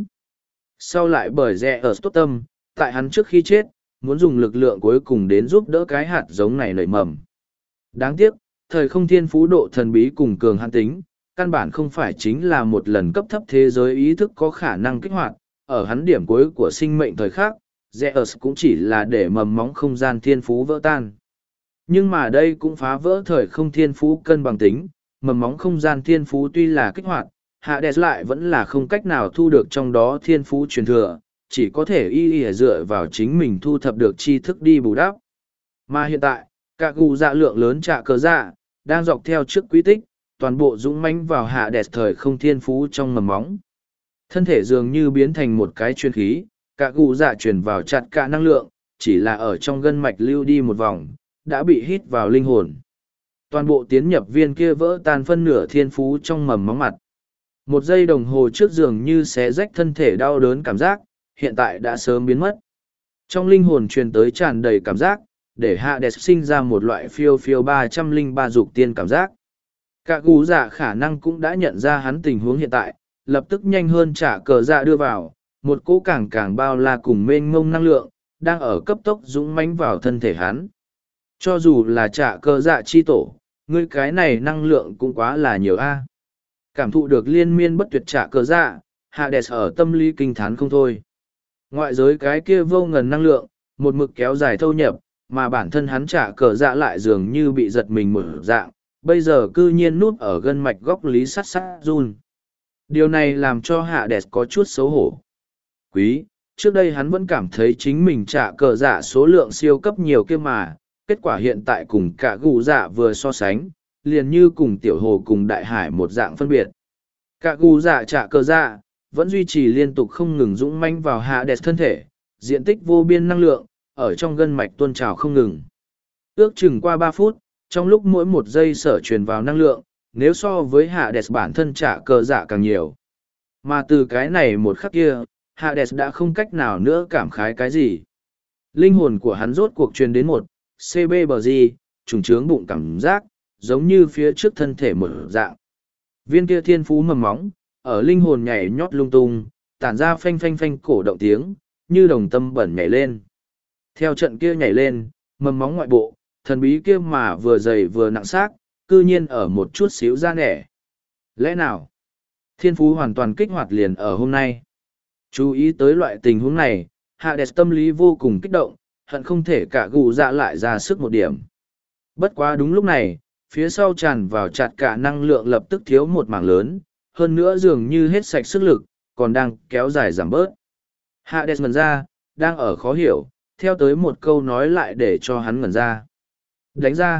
Sau lại bởi rẽ ở tốt tâm, tại hắn trước khi chết, muốn dùng lực lượng cuối cùng đến giúp đỡ cái hạt giống này nảy mầm. Đáng tiếc, thời không thiên phú độ thần bí cùng cường hạn tính, căn bản không phải chính là một lần cấp thấp thế giới ý thức có khả năng kích hoạt, ở hắn điểm cuối của sinh mệnh thời khắc, Zeus cũng chỉ là để mầm móng không gian thiên phú vỡ tan. Nhưng mà đây cũng phá vỡ thời không thiên phú cân bằng tính, mầm móng không gian thiên phú tuy là kích hoạt, Hades lại vẫn là không cách nào thu được trong đó thiên phú truyền thừa, chỉ có thể dựa vào chính mình thu thập được tri thức đi bù đắp. Mà hiện tại, cả gù dạ lượng lớn trả cờ dạ, đang dọc theo trước quy tích, toàn bộ dũng mãnh vào Hades thời không thiên phú trong mầm móng. Thân thể dường như biến thành một cái chuyên khí, cả gù dạ truyền vào chặt cả năng lượng, chỉ là ở trong gân mạch lưu đi một vòng, đã bị hít vào linh hồn. Toàn bộ tiến nhập viên kia vỡ tan phân nửa thiên phú trong mầm móng mặt. Một giây đồng hồ trước dường như xé rách thân thể đau đớn cảm giác, hiện tại đã sớm biến mất. Trong linh hồn truyền tới tràn đầy cảm giác, để Hades sinh ra một loại phiêu phiêu 303 dục tiên cảm giác. Cả gù dạ khả năng cũng đã nhận ra hắn tình huống hiện tại, lập tức nhanh hơn trả cờ dạ đưa vào, một cỗ càng bao la cùng mênh mông năng lượng, đang ở cấp tốc dũng mãnh vào thân thể hắn. Cho dù là trả cờ dạ chi tổ, ngươi cái này năng lượng cũng quá là nhiều a. Cảm thụ được liên miên bất tuyệt trả cờ dạ, Hades ở tâm lý kinh thán không thôi. Ngoại giới cái kia vô ngần năng lượng, một mực kéo dài thâu nhập, mà bản thân hắn trả cờ dạ lại dường như bị giật mình một dạng, bây giờ cư nhiên núp ở gân mạch góc lý sắt run. Điều này làm cho Hades có chút xấu hổ. Quý, trước đây hắn vẫn cảm thấy chính mình trả cờ dạ số lượng siêu cấp nhiều kia mà, kết quả hiện tại cùng cả gù dạ vừa so sánh, liền như cùng tiểu hồ cùng đại hải một dạng phân biệt. Cả gù dạ trả cờ dạ, vẫn duy trì liên tục không ngừng dũng manh vào Hades thân thể, diện tích vô biên năng lượng, ở trong gân mạch tuôn trào không ngừng. Ước chừng qua 3 phút, trong lúc mỗi một giây sở truyền vào năng lượng, nếu so với Hades bản thân trả cờ dạ càng nhiều. Mà từ cái này một khắc kia, Hades đã không cách nào nữa cảm khái cái gì. Linh hồn của hắn rốt cuộc truyền đến một CBBG, trùng trướng bụng cảm giác, giống như phía trước thân thể một dạng. Viên kia thiên phú mầm móng, ở linh hồn nhảy nhót lung tung, tản ra phanh phanh phanh cổ động tiếng, như đồng tâm bẩn nhảy lên. Theo trận kia nhảy lên, mầm móng ngoại bộ, thần bí kia mà vừa dày vừa nặng xác, cư nhiên ở một chút xíu ra nẻ. Lẽ nào? Thiên phú hoàn toàn kích hoạt liền ở hôm nay. Chú ý tới loại tình huống này, Hades tâm lý vô cùng kích động, hận không thể cả gù dạ lại ra sức một điểm. Bất quá đúng lúc này, phía sau tràn vào chặt cả năng lượng lập tức thiếu một mảng lớn, hơn nữa dường như hết sạch sức lực, còn đang kéo dài giảm bớt. Hades ngẩn ra, đang ở khó hiểu, theo tới một câu nói lại để cho hắn ngẩn ra. Đánh ra.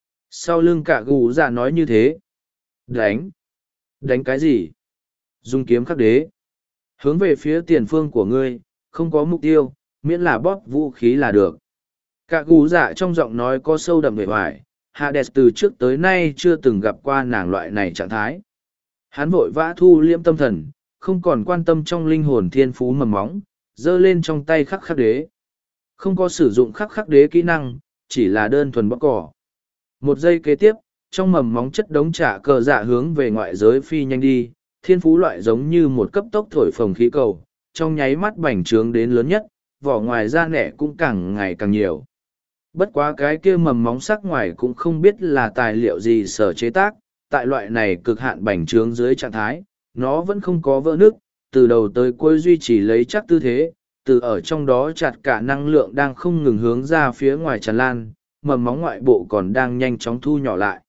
Sau lưng cả gù dạ nói như thế. Đánh. Đánh cái gì? Dùng kiếm khắc đế. Hướng về phía tiền phương của ngươi, không có mục tiêu, miễn là bóp vũ khí là được. Cả gù dạ trong giọng nói có sâu đậm vẻ hoài, Hades từ trước tới nay chưa từng gặp qua nàng loại này trạng thái. Hắn vội vã thu liễm tâm thần, không còn quan tâm trong linh hồn thiên phú mầm móng, giơ lên trong tay khắc khắc đế. Không có sử dụng khắc khắc đế kỹ năng, chỉ là đơn thuần bóc cỏ. Một giây kế tiếp, trong mầm móng chất đống trả cờ dạ hướng về ngoại giới phi nhanh đi, thiên phú loại giống như một cấp tốc thổi phồng khí cầu, trong nháy mắt bành trướng đến lớn nhất, vỏ ngoài da nẻ cũng càng ngày càng nhiều. Bất quá cái kia mầm móng sắc ngoài cũng không biết là tài liệu gì sở chế tác, tại loại này cực hạn bành trướng dưới trạng thái, nó vẫn không có vỡ nước, từ đầu tới cuối duy trì lấy chắc tư thế, từ ở trong đó chặt cả năng lượng đang không ngừng hướng ra phía ngoài tràn lan, mầm móng ngoại bộ còn đang nhanh chóng thu nhỏ lại.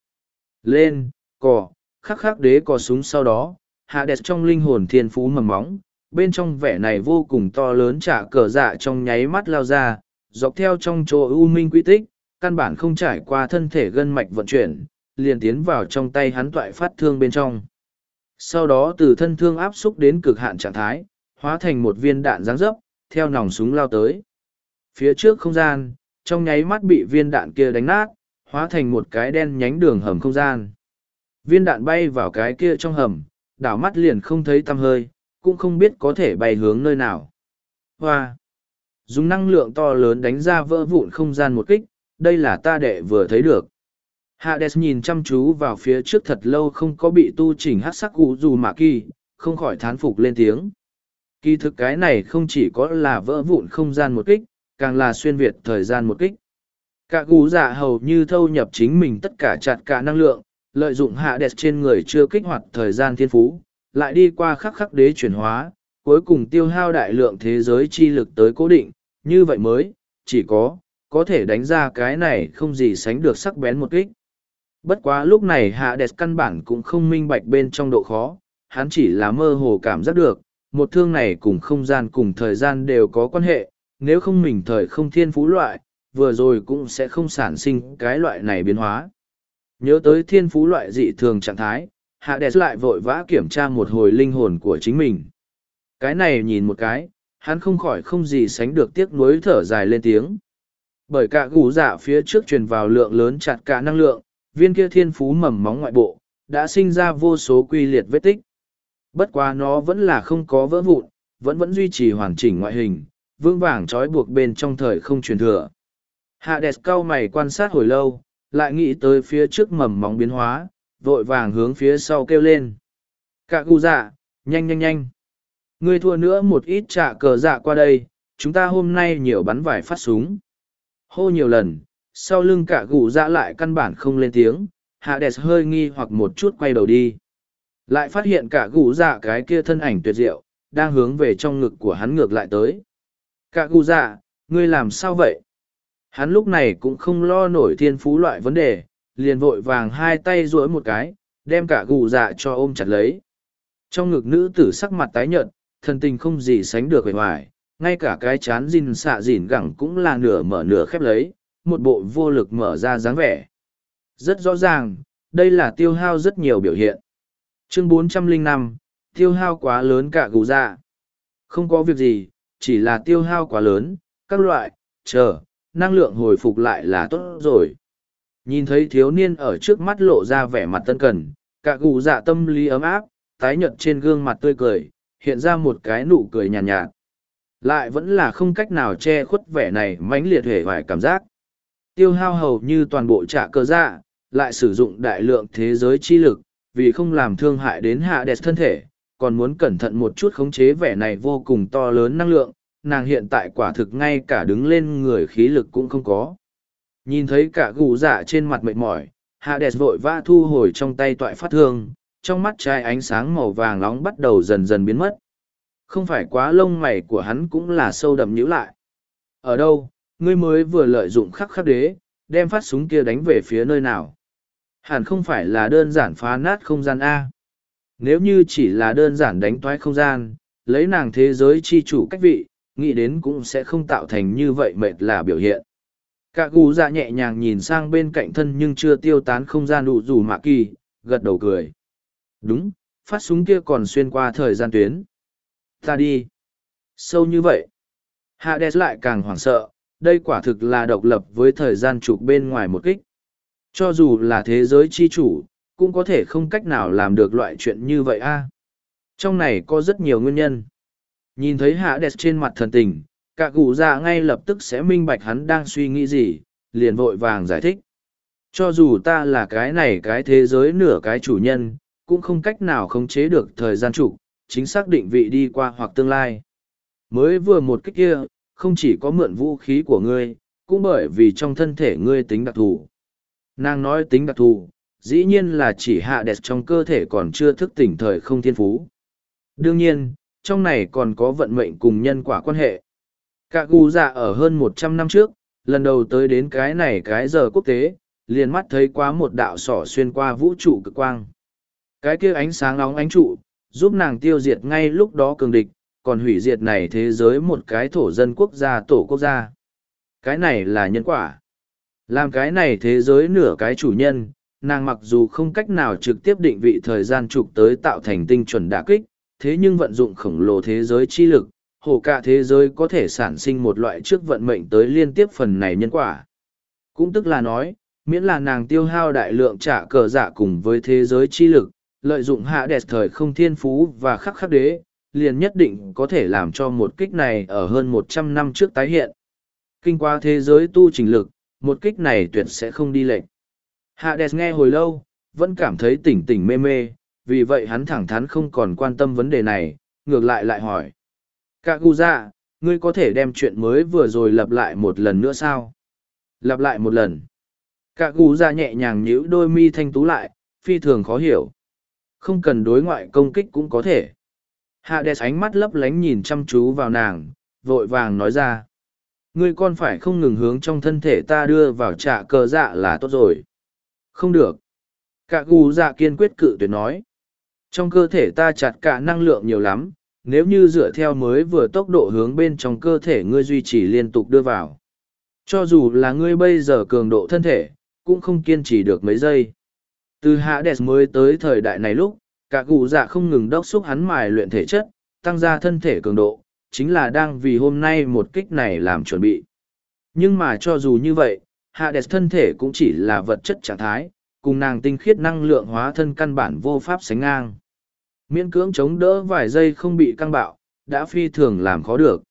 Lên, cò, khắc khắc đế cò súng sau đó, Hades trong linh hồn thiên phú mầm móng, bên trong vẻ này vô cùng to lớn trả cờ dạ trong nháy mắt lao ra, dọc theo trong chỗ u minh quy tích, căn bản không trải qua thân thể gân mạch vận chuyển, liền tiến vào trong tay hắn toại phát thương bên trong. Sau đó từ thân thương áp xúc đến cực hạn trạng thái, hóa thành một viên đạn giáng dấp, theo nòng súng lao tới. Phía trước không gian, trong nháy mắt bị viên đạn kia đánh nát, hóa thành một cái đen nhánh đường hầm không gian. Viên đạn bay vào cái kia trong hầm, đảo mắt liền không thấy tăm hơi, cũng không biết có thể bay hướng nơi nào. Hoa! Dùng năng lượng to lớn đánh ra vỡ vụn không gian một kích, đây là ta đệ vừa thấy được. Hades nhìn chăm chú vào phía trước thật lâu không có bị tu chỉnh hát sắc cụ dù mạ kỳ, không khỏi thán phục lên tiếng. Kỳ thực cái này không chỉ có là vỡ vụn không gian một kích, càng là xuyên việt thời gian một kích. Cả gù dạ hầu như thâu nhập chính mình tất cả chặt cả năng lượng, lợi dụng Hades trên người chưa kích hoạt thời gian thiên phú, lại đi qua khắc khắc đế chuyển hóa, cuối cùng tiêu hao đại lượng thế giới chi lực tới cố định, như vậy mới, chỉ có thể đánh ra cái này không gì sánh được sắc bén một kích. Bất quá lúc này Hades căn bản cũng không minh bạch bên trong độ khó, hắn chỉ là mơ hồ cảm giác được, một thương này cùng không gian cùng thời gian đều có quan hệ, nếu không mình thời không thiên phú loại, vừa rồi cũng sẽ không sản sinh cái loại này biến hóa. Nhớ tới thiên phú loại dị thường trạng thái, Hades lại vội vã kiểm tra một hồi linh hồn của chính mình. Cái này nhìn một cái, hắn không khỏi không gì sánh được tiếc nuối thở dài lên tiếng. Bởi cả gù dạ phía trước truyền vào lượng lớn chặt cả năng lượng, viên kia thiên phú mầm móng ngoại bộ, đã sinh ra vô số quy liệt vết tích. Bất quá nó vẫn là không có vỡ vụn, vẫn duy trì hoàn chỉnh ngoại hình, vững vàng trói buộc bên trong thời không truyền thừa. Hades cau mày quan sát hồi lâu, lại nghĩ tới phía trước mầm móng biến hóa, vội vàng hướng phía sau kêu lên. Cả gù dạ, nhanh. Ngươi thua nữa một ít trả cờ dạ qua đây, chúng ta hôm nay nhiều bắn vài phát súng. Hô nhiều lần, sau lưng cả gù dạ lại căn bản không lên tiếng, Hades hơi nghi hoặc một chút quay đầu đi. Lại phát hiện cả gù dạ cái kia thân ảnh tuyệt diệu, đang hướng về trong ngực của hắn ngược lại tới. Cả gù dạ, ngươi làm sao vậy? Hắn lúc này cũng không lo nổi thiên phú loại vấn đề, liền vội vàng hai tay duỗi một cái, đem cả gù dạ cho ôm chặt lấy. Trong ngực nữ tử sắc mặt tái nhợt, thân tình không gì sánh được vẻ ngoài, ngay cả cái chán rìn xạ rìn gẳng cũng là nửa mở nửa khép lấy, một bộ vô lực mở ra dáng vẻ. Rất rõ ràng, đây là tiêu hao rất nhiều biểu hiện. Chương 405, tiêu hao quá lớn cả gù dạ. Không có việc gì, chỉ là tiêu hao quá lớn, các loại, năng lượng hồi phục lại là tốt rồi. Nhìn thấy thiếu niên ở trước mắt lộ ra vẻ mặt tân cần, cả gù dạ tâm lý ấm áp, tái nhợt trên gương mặt tươi cười, hiện ra một cái nụ cười nhàn nhạt. Lại vẫn là không cách nào che khuất vẻ này mãnh liệt hề vài cảm giác. Tiêu hao hầu như toàn bộ trả cơ dạ, lại sử dụng đại lượng thế giới chi lực, vì không làm thương hại đến Hades thân thể, còn muốn cẩn thận một chút khống chế vẻ này vô cùng to lớn năng lượng, nàng hiện tại quả thực ngay cả đứng lên người khí lực cũng không có. Nhìn thấy cả gù dạ trên mặt mệt mỏi, Hades vội vã thu hồi trong tay toại phát thương, trong mắt trai ánh sáng màu vàng nóng bắt đầu dần dần biến mất. Không phải quá lông mày của hắn cũng là sâu đậm nhíu lại. Ở đâu, ngươi mới vừa lợi dụng khắc khắc đế, đem phát súng kia đánh về phía nơi nào? Hẳn không phải là đơn giản phá nát không gian A. Nếu như chỉ là đơn giản đánh toái không gian, lấy nàng thế giới chi chủ cách vị, nghĩ đến cũng sẽ không tạo thành như vậy mệt là biểu hiện. Cả gù dạ nhẹ nhàng nhìn sang bên cạnh thân nhưng chưa tiêu tán không gian đủ rủ mạ kỳ, gật đầu cười. Đúng, phát súng kia còn xuyên qua thời gian tuyến. Ta đi. Sâu như vậy. Hades lại càng hoảng sợ, đây quả thực là độc lập với thời gian trục bên ngoài một kích. Cho dù là thế giới chi chủ, cũng có thể không cách nào làm được loại chuyện như vậy a. Trong này có rất nhiều nguyên nhân. Nhìn thấy Hades trên mặt thần tình, cả cụ dạ ngay lập tức sẽ minh bạch hắn đang suy nghĩ gì, liền vội vàng giải thích. Cho dù ta là cái này cái thế giới nửa cái chủ nhân, cũng không cách nào khống chế được thời gian trục, chính xác định vị đi qua hoặc tương lai. Mới vừa một cách kia, không chỉ có mượn vũ khí của ngươi, cũng bởi vì trong thân thể ngươi tính đặc thù. Nàng nói tính đặc thù, dĩ nhiên là chỉ Hades trong cơ thể còn chưa thức tỉnh thời không thiên phú. Đương nhiên, trong này còn có vận mệnh cùng nhân quả quan hệ. Cả gù dạ ở hơn 100 năm trước, lần đầu tới đến cái này cái giờ quốc tế, liền mắt thấy quá một đạo sỏ xuyên qua vũ trụ cực quang. Cái kia ánh sáng nóng ánh trụ, giúp nàng tiêu diệt ngay lúc đó cường địch, còn hủy diệt này thế giới một cái thổ dân quốc gia tổ quốc gia. Cái này là nhân quả. Làm cái này thế giới nửa cái chủ nhân, nàng mặc dù không cách nào trực tiếp định vị thời gian trục tới tạo thành tinh chuẩn đả kích, thế nhưng vận dụng khổng lồ thế giới chi lực, hồ cả thế giới có thể sản sinh một loại trước vận mệnh tới liên tiếp phần này nhân quả. Cũng tức là nói, miễn là nàng tiêu hao đại lượng trả cờ dạ cùng với thế giới chi lực, lợi dụng hạ đẹp thời không thiên phú và khắc khắc đế, liền nhất định có thể làm cho một kích này ở hơn 100 năm trước tái hiện. Kinh qua thế giới tu trình lực, một kích này tuyệt sẽ không đi lệch. Hades nghe hồi lâu, vẫn cảm thấy tỉnh tỉnh mê mê, vì vậy hắn thẳng thắn không còn quan tâm vấn đề này, ngược lại lại hỏi. Kaguya, ngươi có thể đem chuyện mới vừa rồi lặp lại một lần nữa sao? Lặp lại một lần. Kaguya nhẹ nhàng nhíu đôi mi thanh tú lại, phi thường khó hiểu. Không cần đối ngoại công kích cũng có thể. Hades ánh mắt lấp lánh nhìn chăm chú vào nàng, vội vàng nói ra. Ngươi con phải không ngừng hướng trong thân thể ta đưa vào trả cờ dạ là tốt rồi. Không được. Kaguya kiên quyết cự tuyệt nói. Trong cơ thể ta chặt cả năng lượng nhiều lắm, nếu như dựa theo mới vừa tốc độ hướng bên trong cơ thể ngươi duy trì liên tục đưa vào. Cho dù là ngươi bây giờ cường độ thân thể, cũng không kiên trì được mấy giây. Từ Hades mới tới thời đại này lúc, cả cụ dạ không ngừng đốc xúc hắn mài luyện thể chất, tăng ra thân thể cường độ, chính là đang vì hôm nay một kích này làm chuẩn bị. Nhưng mà cho dù như vậy, Hades thân thể cũng chỉ là vật chất trạng thái, cùng nàng tinh khiết năng lượng hóa thân căn bản vô pháp sánh ngang. Miễn cưỡng chống đỡ vài giây không bị căng bạo, đã phi thường làm khó được.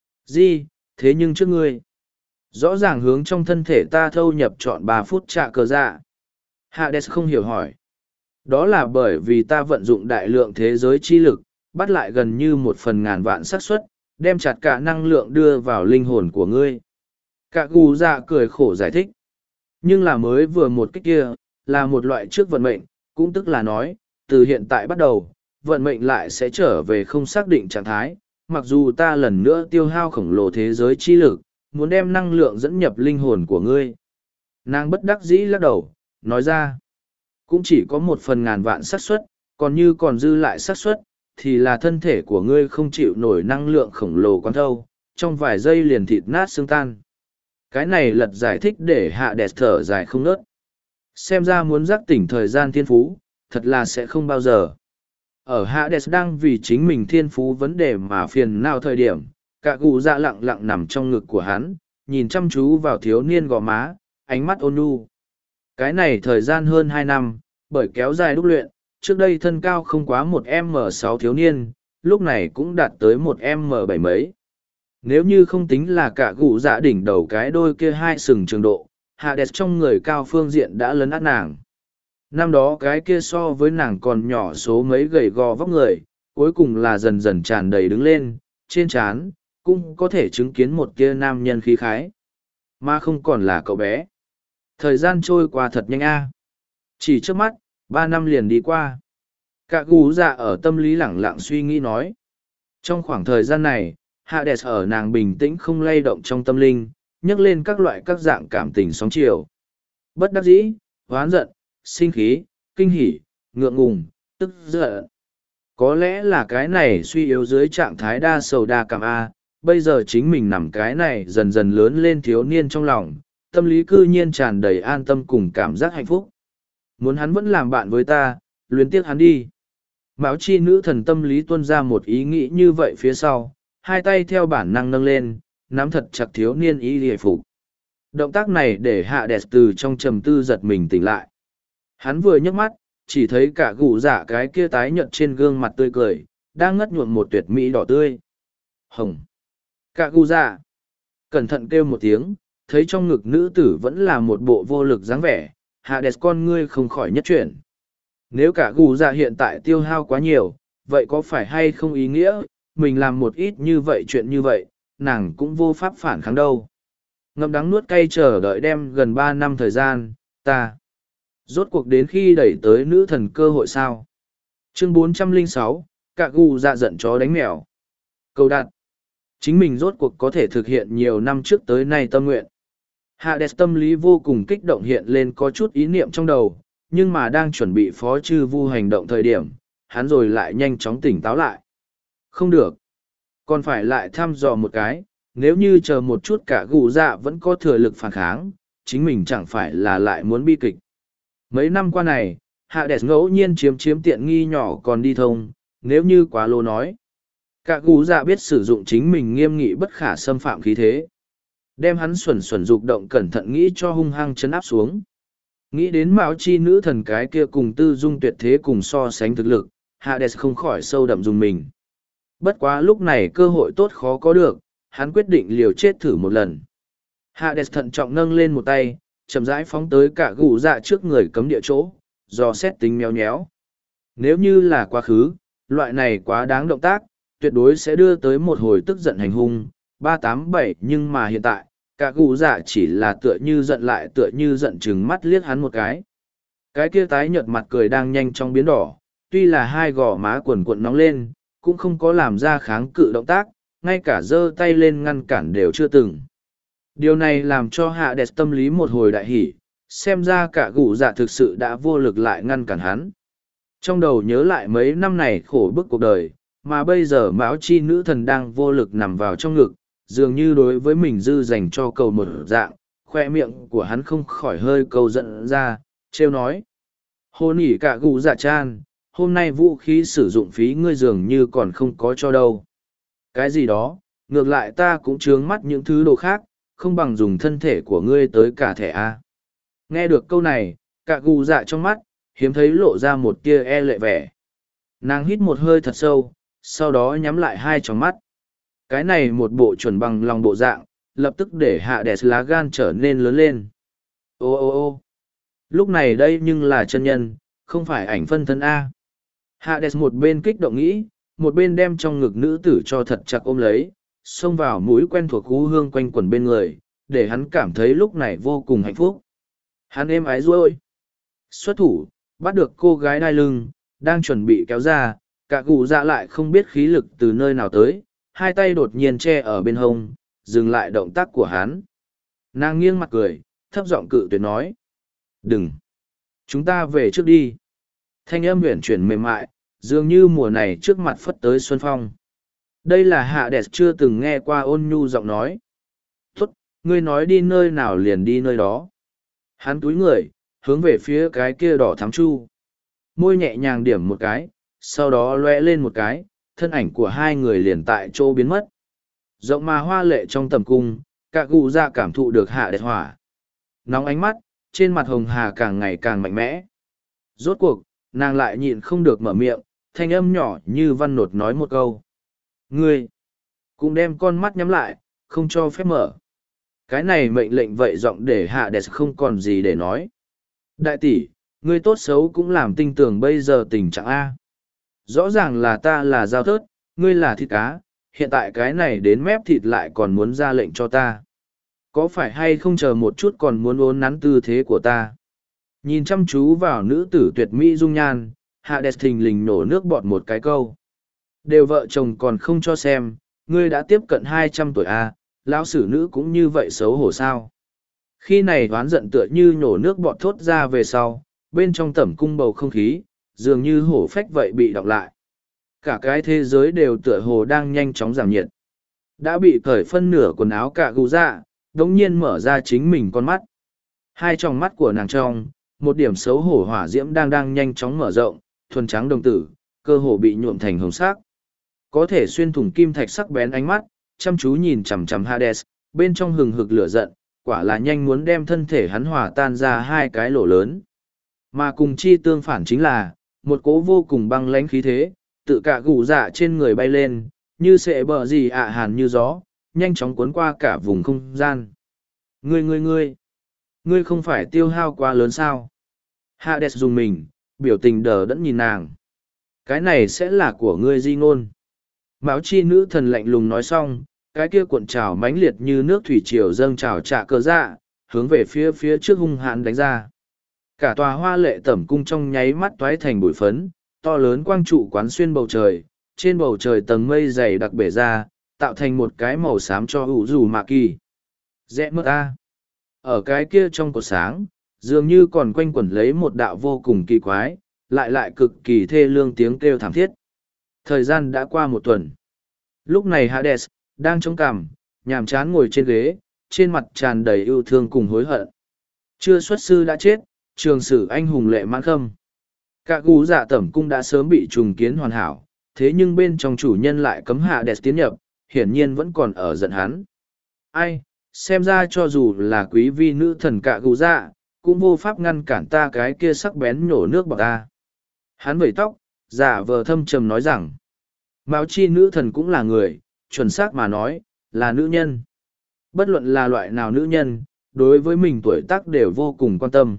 Gì, thế nhưng trước ngươi, rõ ràng hướng trong thân thể ta thâu nhập trọn 3 phút trả cờ dạ. Hades không hiểu hỏi. Đó là bởi vì ta vận dụng đại lượng thế giới chi lực, bắt lại gần như 1/1000 vạn xác suất, đem chặt cả năng lượng đưa vào linh hồn của ngươi. Cả gù dạ cười khổ giải thích. Nhưng là mới vừa một cách kia, là một loại trước vận mệnh, cũng tức là nói, từ hiện tại bắt đầu, vận mệnh lại sẽ trở về không xác định trạng thái, mặc dù ta lần nữa tiêu hao khổng lồ thế giới chi lực, muốn đem năng lượng dẫn nhập linh hồn của ngươi. Nàng bất đắc dĩ lắc đầu, nói ra, cũng chỉ có 1/1000 vạn xác suất, còn như còn dư lại xác suất, thì là thân thể của ngươi không chịu nổi năng lượng khổng lồ quán thâu, trong vài giây liền thịt nát xương tan. Cái này lật giải thích để hạ đẹp thở dài không nớt. Xem ra muốn giác tỉnh thời gian thiên phú, thật là sẽ không bao giờ. Ở Hades đang vì chính mình thiên phú vấn đề mà phiền nào thời điểm, cả cụ dạ lặng lặng nằm trong ngực của hắn, nhìn chăm chú vào thiếu niên gò má, ánh mắt ôn nhu. Cái này thời gian hơn 2 năm, bởi kéo dài đúc luyện, trước đây thân cao không quá 1m6 thiếu niên, lúc này cũng đạt tới 1m7 mấy. Nếu như không tính là cả cụ dạ đỉnh đầu cái đôi kia 2 sừng trường độ, Hades trong người cao phương diện đã lấn át nàng. Năm đó cái kia so với nàng còn nhỏ số mấy gầy gò vóc người, cuối cùng là dần dần tràn đầy đứng lên, trên trán cũng có thể chứng kiến một kia nam nhân khí khái. Mà không còn là cậu bé. Thời gian trôi qua thật nhanh a. Chỉ trước mắt, 3 năm liền đi qua. Cả gù dạ ở tâm lý lẳng lặng suy nghĩ nói. Trong khoảng thời gian này, Hades ở nàng bình tĩnh không lay động trong tâm linh, nhắc lên các loại các dạng cảm tình sóng chiều. Bất đắc dĩ, hoán giận, sinh khí, kinh hỉ, ngượng ngùng, tức giận. Có lẽ là cái này suy yếu dưới trạng thái đa sầu đa cảm A, bây giờ chính mình nằm cái này dần dần lớn lên thiếu niên trong lòng, tâm lý cư nhiên tràn đầy an tâm cùng cảm giác hạnh phúc. Muốn hắn vẫn làm bạn với ta, luyến tiếc hắn đi. Mão chi nữ thần tâm lý tuôn ra một ý nghĩ như vậy phía sau, hai tay theo bản năng nâng lên, nắm thật chặt thiếu niên y hề phục. Động tác này để hạ đẹp từ trong trầm tư giật mình tỉnh lại. Hắn vừa nhấc mắt, chỉ thấy cả gù dạ cái kia tái nhợt trên gương mặt tươi cười, đang ngất nhuộm một tuyệt mỹ đỏ tươi. Hồng. Cả gu dạ. Cẩn thận kêu một tiếng, thấy trong ngực nữ tử vẫn là một bộ vô lực dáng vẻ, Hades con ngươi không khỏi nhất chuyển. Nếu cả gu dạ hiện tại tiêu hao quá nhiều, vậy có phải hay không ý nghĩa, mình làm một ít như vậy chuyện như vậy, nàng cũng vô pháp phản kháng đâu. Ngậm đắng nuốt cay chờ đợi đem gần 3 năm thời gian, ta. Rốt cuộc đến khi đẩy tới nữ thần cơ hội sao? Chương 406, cả gu dạ giận chó đánh mèo. Câu đặt. Chính mình rốt cuộc có thể thực hiện nhiều năm trước tới nay tâm nguyện. Hades tâm lý vô cùng kích động hiện lên có chút ý niệm trong đầu, nhưng mà đang chuẩn bị phó chư vu hành động thời điểm, hắn rồi lại nhanh chóng tỉnh táo lại. Không được. Còn phải lại thăm dò một cái, nếu như chờ một chút cả gù dạ vẫn có thừa lực phản kháng, chính mình chẳng phải là lại muốn bi kịch. Mấy năm qua này, Hades ngẫu nhiên chiếm tiện nghi nhỏ còn đi thông, nếu như quá lô nói. Cả gù dạ biết sử dụng chính mình nghiêm nghị bất khả xâm phạm khí thế. Đem hắn xuẩn dục động cẩn thận nghĩ cho hung hăng chấn áp xuống. Nghĩ đến Mao Chi nữ thần cái kia cùng tư dung tuyệt thế cùng so sánh thực lực, Hades không khỏi sâu đậm dùng mình. Bất quá lúc này cơ hội tốt khó có được, hắn quyết định liều chết thử một lần. Hades thận trọng nâng lên một tay, chậm rãi phóng tới cả gù dạ trước người cấm địa chỗ, do xét tính méo nhéo. Nếu như là quá khứ, loại này quá đáng động tác, tuyệt đối sẽ đưa tới một hồi tức giận hành hung, 387 nhưng mà hiện tại, cả gù dạ chỉ là tựa như giận lại tựa như giận chừng mắt liếc hắn một cái. Cái kia tái nhợt mặt cười đang nhanh chóng biến đỏ, tuy là hai gò má quần cuộn nóng lên, cũng không có làm ra kháng cự động tác, ngay cả giơ tay lên ngăn cản đều chưa từng. Điều này làm cho Hades tâm lý một hồi đại hỉ, xem ra cả gù dạ thực sự đã vô lực lại ngăn cản hắn. Trong đầu nhớ lại mấy năm này khổ bức cuộc đời, mà bây giờ Mão Chi nữ thần đang vô lực nằm vào trong ngực, dường như đối với mình dư dành cho cầu một dạng, khoe miệng của hắn không khỏi hơi câu giận ra, trêu nói. Hôn ỉ cả gù dạ chan, hôm nay vũ khí sử dụng phí ngươi dường như còn không có cho đâu. Cái gì đó, ngược lại ta cũng chướng mắt những thứ đồ khác, không bằng dùng thân thể của ngươi tới cả thẻ A. Nghe được câu này, cả gù dạ trong mắt, hiếm thấy lộ ra một tia e lệ vẻ. Nàng hít một hơi thật sâu, sau đó nhắm lại hai tròng mắt. Cái này một bộ chuẩn bằng lòng bộ dạng, lập tức để Hades lá gan trở nên lớn lên. Ô ô ô lúc này đây nhưng là chân nhân, không phải ảnh phân thân A. Hades một bên kích động nghĩ, một bên đem trong ngực nữ tử cho thật chặt ôm lấy, xông vào mũi quen thuộc cú hương quanh quẩn bên người, để hắn cảm thấy lúc này vô cùng hạnh phúc. Hắn êm ái ruôi. Xuất thủ, bắt được cô gái đai lưng, đang chuẩn bị kéo ra, cả gù dạ lại không biết khí lực từ nơi nào tới, hai tay đột nhiên che ở bên hông, dừng lại động tác của hắn. Nàng nghiêng mặt cười, thấp giọng cự tuyệt nói. Đừng! Chúng ta về trước đi. Thanh âm huyền chuyển mềm mại, dường như mùa này trước mặt phất tới xuân phong. Đây là Hades chưa từng nghe qua ôn nhu giọng nói. Tốt, ngươi nói đi nơi nào liền đi nơi đó. Hắn túi người, hướng về phía cái kia đỏ thắm chu. Môi nhẹ nhàng điểm một cái, sau đó lóe lên một cái, thân ảnh của hai người liền tại chỗ biến mất. Rộng mà hoa lệ trong tầm cung, cả gù dạ cảm thụ được Hades hỏa. Nóng ánh mắt, trên mặt hồng hà càng ngày càng mạnh mẽ. Rốt cuộc, nàng lại nhịn không được mở miệng, thanh âm nhỏ như văn nột nói một câu. Ngươi, cũng đem con mắt nhắm lại, không cho phép mở. Cái này mệnh lệnh vậy giọng để Hades không còn gì để nói. Đại tỷ, ngươi tốt xấu cũng làm tinh tường bây giờ tình trạng A. Rõ ràng là ta là dao thớt, ngươi là thịt cá, hiện tại cái này đến mép thịt lại còn muốn ra lệnh cho ta. Có phải hay không chờ một chút còn muốn uốn nắn tư thế của ta? Nhìn chăm chú vào nữ tử tuyệt mỹ dung nhan, Hades thình lình nổ nước bọt một cái câu. Đều vợ chồng còn không cho xem, ngươi đã tiếp cận 200 tuổi A, lão sử nữ cũng như vậy xấu hổ sao. Khi này oán giận tựa như nổ nước bọt thốt ra về sau, bên trong tẩm cung bầu không khí, dường như hổ phách vậy bị đọc lại. Cả cái thế giới đều tựa hồ đang nhanh chóng giảm nhiệt. Đã bị cởi phân nửa quần áo cả gù dạ, đống nhiên mở ra chính mình con mắt. Hai tròng mắt của nàng trong, một điểm xấu hổ hỏa diễm đang nhanh chóng mở rộng, thuần trắng đồng tử, cơ hồ bị nhuộm thành hồng sắc. Có thể xuyên thủng kim thạch sắc bén ánh mắt, chăm chú nhìn chằm chằm Hades, bên trong hừng hực lửa giận, quả là nhanh muốn đem thân thể hắn hòa tan ra hai cái lỗ lớn. Mà cùng chi tương phản chính là, một cỗ vô cùng băng lãnh khí thế, tự cả gù dạ trên người bay lên, như sệ bờ gì ạ hàn như gió, nhanh chóng cuốn qua cả vùng không gian. Ngươi không phải tiêu hao quá lớn sao? Hades dùng mình, biểu tình đờ đẫn nhìn nàng. Cái này sẽ là của ngươi di ngôn. Mão chi nữ thần lạnh lùng nói xong, cái kia cuộn trào mãnh liệt như nước thủy triều dâng trào trạ cờ dạ, hướng về phía trước hung hãn đánh ra. Cả tòa hoa lệ tẩm cung trong nháy mắt toái thành bụi phấn, to lớn quang trụ quán xuyên bầu trời, trên bầu trời tầng mây dày đặc bể ra, tạo thành một cái màu xám cho hữu dù mạ kỳ. Rẽ mất ta. Ở cái kia trong cột sáng, dường như còn quanh quẩn lấy một đạo vô cùng kỳ quái, lại cực kỳ thê lương tiếng kêu thảm thiết. Thời gian đã qua một tuần. Lúc này Hades, đang chống cằm, nhàm chán ngồi trên ghế, trên mặt tràn đầy yêu thương cùng hối hận. Chưa xuất sư đã chết, trường sử anh hùng lệ mãn khâm. Cả gù dạ tẩm cung đã sớm bị trùng kiến hoàn hảo, thế nhưng bên trong chủ nhân lại cấm Hades tiến nhập, hiển nhiên vẫn còn ở giận hắn. Ai, xem ra cho dù là quý vi nữ thần cả gù dạ, cũng vô pháp ngăn cản ta cái kia sắc bén nhổ nước bọt ta. Hắn vẩy tóc, giả vờ thâm trầm nói rằng, Mao chi nữ thần cũng là người, chuẩn xác mà nói, là nữ nhân. Bất luận là loại nào nữ nhân, đối với mình tuổi tác đều vô cùng quan tâm.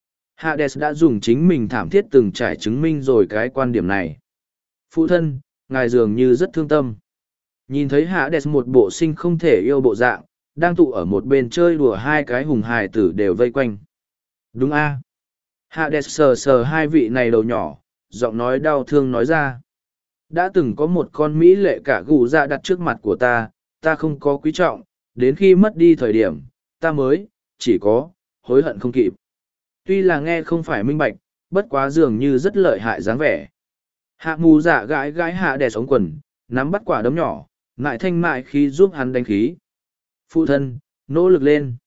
Hades đã dùng chính mình thảm thiết từng trải chứng minh rồi cái quan điểm này. Phụ thân, ngài dường như rất thương tâm. Nhìn thấy Hades một bộ sinh không thể yêu bộ dạng, đang tụ ở một bên chơi đùa hai cái hùng hài tử đều vây quanh. Đúng a. Hades sờ sờ hai vị này đầu nhỏ, giọng nói đau thương nói ra. Đã từng có một con Mỹ lệ cả gù dạ đặt trước mặt của ta không có quý trọng, đến khi mất đi thời điểm, ta mới, chỉ có, hối hận không kịp. Tuy là nghe không phải minh bạch, bất quá dường như rất lợi hại dáng vẻ. Hạ mù dạ gãi gãi hạ đè sống quần, nắm bắt quả đấm nhỏ, ngại thanh mại khi giúp hắn đánh khí. Phụ thân, nỗ lực lên.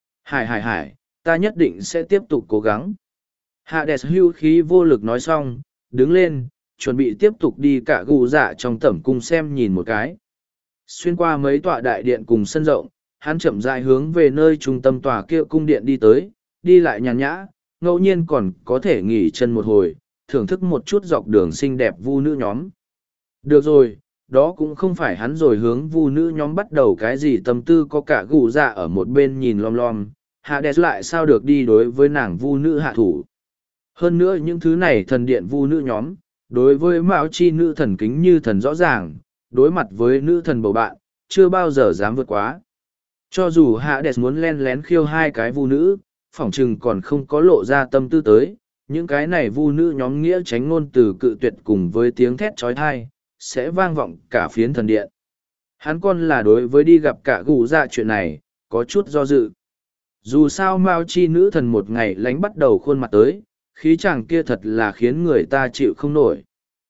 Hải, ta nhất định sẽ tiếp tục cố gắng. Hạ đè hưu khí vô lực nói xong, đứng lên, chuẩn bị tiếp tục đi cả gù dạ trong tẩm cung xem nhìn một cái. Xuyên qua mấy tọa đại điện cùng sân rộng, hắn chậm rãi hướng về nơi trung tâm tòa kia cung điện đi tới, đi lại nhàn nhã, ngẫu nhiên còn có thể nghỉ chân một hồi, thưởng thức một chút dọc đường xinh đẹp vu nữ nhóm. Được rồi, đó cũng không phải hắn rồi hướng vu nữ nhóm bắt đầu cái gì tâm tư có cả gù dạ ở một bên nhìn lom lom, Hades lại sao được đi đối với nàng vu nữ hạ thủ. Hơn nữa những thứ này thần điện vu nữ nhóm, đối với Mao chi nữ thần kính như thần rõ ràng, đối mặt với nữ thần bầu bạn, chưa bao giờ dám vượt quá. Cho dù Hades muốn len lén khiêu hai cái vu nữ, phỏng chừng còn không có lộ ra tâm tư tới, những cái này vu nữ nhóm nghĩa tránh ngôn từ cự tuyệt cùng với tiếng thét trói thai, sẽ vang vọng cả phiến thần điện. Hắn còn là đối với đi gặp cả gù dạ chuyện này, có chút do dự. Dù sao Mao chi nữ thần một ngày lánh bắt đầu khuôn mặt tới, khí chàng kia thật là khiến người ta chịu không nổi.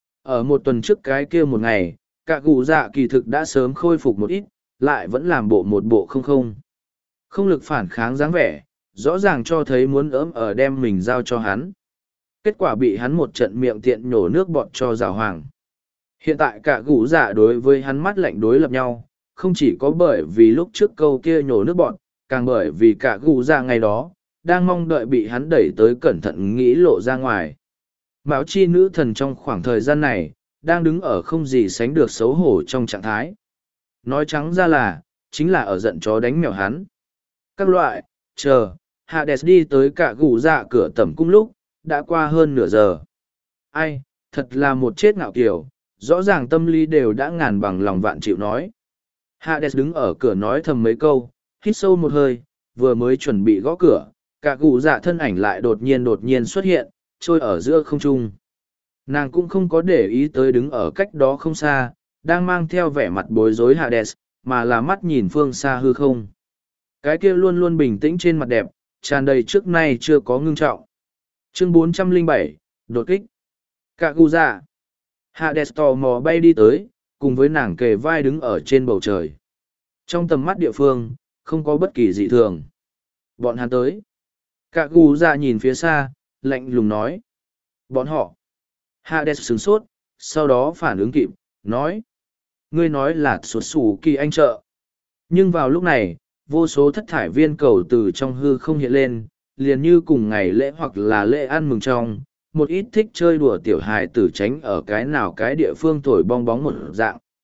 Ở một tuần trước cái kia một ngày, cả gù dạ kỳ thực đã sớm khôi phục một ít, lại vẫn làm bộ một bộ không. Không lực phản kháng dáng vẻ, rõ ràng cho thấy muốn ở đem mình giao cho hắn. Kết quả bị hắn một trận miệng tiện nhổ nước bọt cho rào hoàng. Hiện tại cả gù dạ đối với hắn mắt lạnh đối lập nhau, không chỉ có bởi vì lúc trước câu kia nhổ nước bọt, càng bởi vì cả gù dạ ngày đó, đang mong đợi bị hắn đẩy tới cẩn thận nghĩ lộ ra ngoài. Mão chi nữ thần trong khoảng thời gian này, đang đứng ở không gì sánh được xấu hổ trong trạng thái. Nói trắng ra là, chính là ở giận chó đánh mèo hắn. Các loại, chờ, Hades đi tới cả gù dạ cửa tẩm cung lúc, đã qua hơn nửa giờ. Ai, thật là một chết ngạo kiểu, rõ ràng tâm lý đều đã ngàn bằng lòng vạn chịu nói. Hades đứng ở cửa nói thầm mấy câu, hít sâu một hơi, vừa mới chuẩn bị gõ cửa, cả gù dạ thân ảnh lại đột nhiên xuất hiện, trôi ở giữa không trung. Nàng cũng không có để ý tới đứng ở cách đó không xa, đang mang theo vẻ mặt bối rối Hades, mà là mắt nhìn phương xa hư không. Cái kia luôn luôn bình tĩnh trên mặt đẹp, tràn đầy trước nay chưa có ngưng trọng. Chương 407, đột kích. Cả gù dạ. Hades tò mò bay đi tới, cùng với nàng kề vai đứng ở trên bầu trời. Trong tầm mắt địa phương, không có bất kỳ dị thường. Bọn hắn tới. Cả gù dạ nhìn phía xa, lạnh lùng nói. Bọn họ. Hades sửng sốt, sau đó phản ứng kịp, nói. Ngươi nói là xuất xù kỳ anh trợ. Nhưng vào lúc này, vô số thất thải viên cầu từ trong hư không hiện lên, liền như cùng ngày lễ hoặc là lễ ăn mừng trong, một ít thích chơi đùa tiểu hài tử tránh ở cái nào cái địa phương thổi bong bóng một dạng.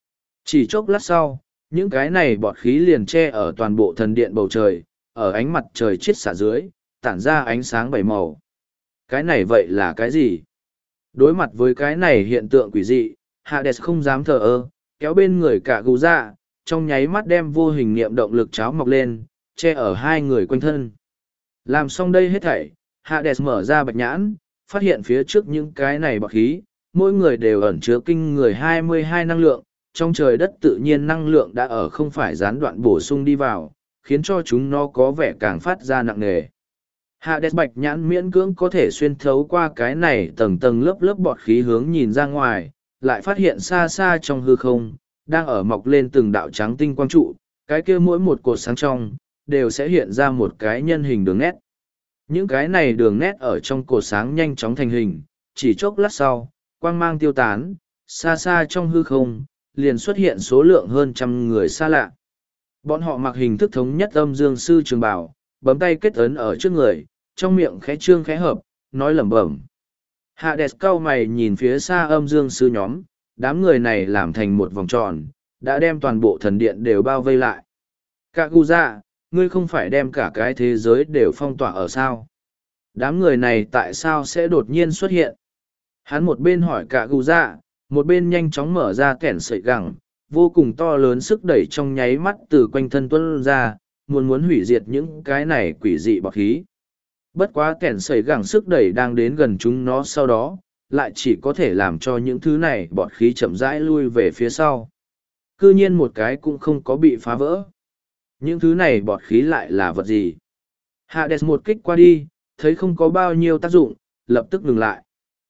Chỉ chốc lát sau, những cái này bọt khí liền che ở toàn bộ thần điện bầu trời, ở ánh mặt trời chiết xả dưới, tản ra ánh sáng bảy màu. Cái này vậy là cái gì? Đối mặt với cái này hiện tượng quỷ dị, Hades không dám thờ ơ, kéo bên người cả gù dạ, trong nháy mắt đem vô hình niệm động lực cháo mọc lên, che ở hai người quanh thân. Làm xong đây hết thảy, Hades mở ra bạch nhãn, phát hiện phía trước những cái này bọt khí, mỗi người đều ẩn chứa kinh người 22 năng lượng, trong trời đất tự nhiên năng lượng đã ở không phải gián đoạn bổ sung đi vào, khiến cho chúng nó có vẻ càng phát ra nặng nề. Hades bạch nhãn miễn cưỡng có thể xuyên thấu qua cái này tầng tầng lớp lớp bọt khí hướng nhìn ra ngoài, lại phát hiện xa xa trong hư không, đang ở mọc lên từng đạo trắng tinh quang trụ, cái kia mỗi một cột sáng trong, đều sẽ hiện ra một cái nhân hình đường nét. Những cái này đường nét ở trong cột sáng nhanh chóng thành hình, chỉ chốc lát sau, quang mang tiêu tán, xa xa trong hư không, liền xuất hiện số lượng hơn 100 người xa lạ. Bọn họ mặc hình thức thống nhất âm dương sư trường bào, bấm tay kết ấn ở trước người, trong miệng khẽ trương khẽ hợp, nói lẩm bẩm. Hades cau mày nhìn phía xa âm dương sư nhóm, đám người này làm thành một vòng tròn, đã đem toàn bộ thần điện đều bao vây lại. Kaguya, ngươi không phải đem cả cái thế giới đều phong tỏa ở sao? Đám người này tại sao sẽ đột nhiên xuất hiện? Hắn một bên hỏi Kaguya, một bên nhanh chóng mở ra kẻn sợi gẳng, vô cùng to lớn sức đẩy trong nháy mắt từ quanh thân tuân ra, muốn hủy diệt những cái này quỷ dị bọt khí. Bất quá kẻn sợi gẳng sức đẩy đang đến gần chúng nó sau đó, lại chỉ có thể làm cho những thứ này bọt khí chậm rãi lui về phía sau. Cư nhiên một cái cũng không có bị phá vỡ. Những thứ này bọt khí lại là vật gì? Hades một kích qua đi, thấy không có bao nhiêu tác dụng, lập tức ngừng lại.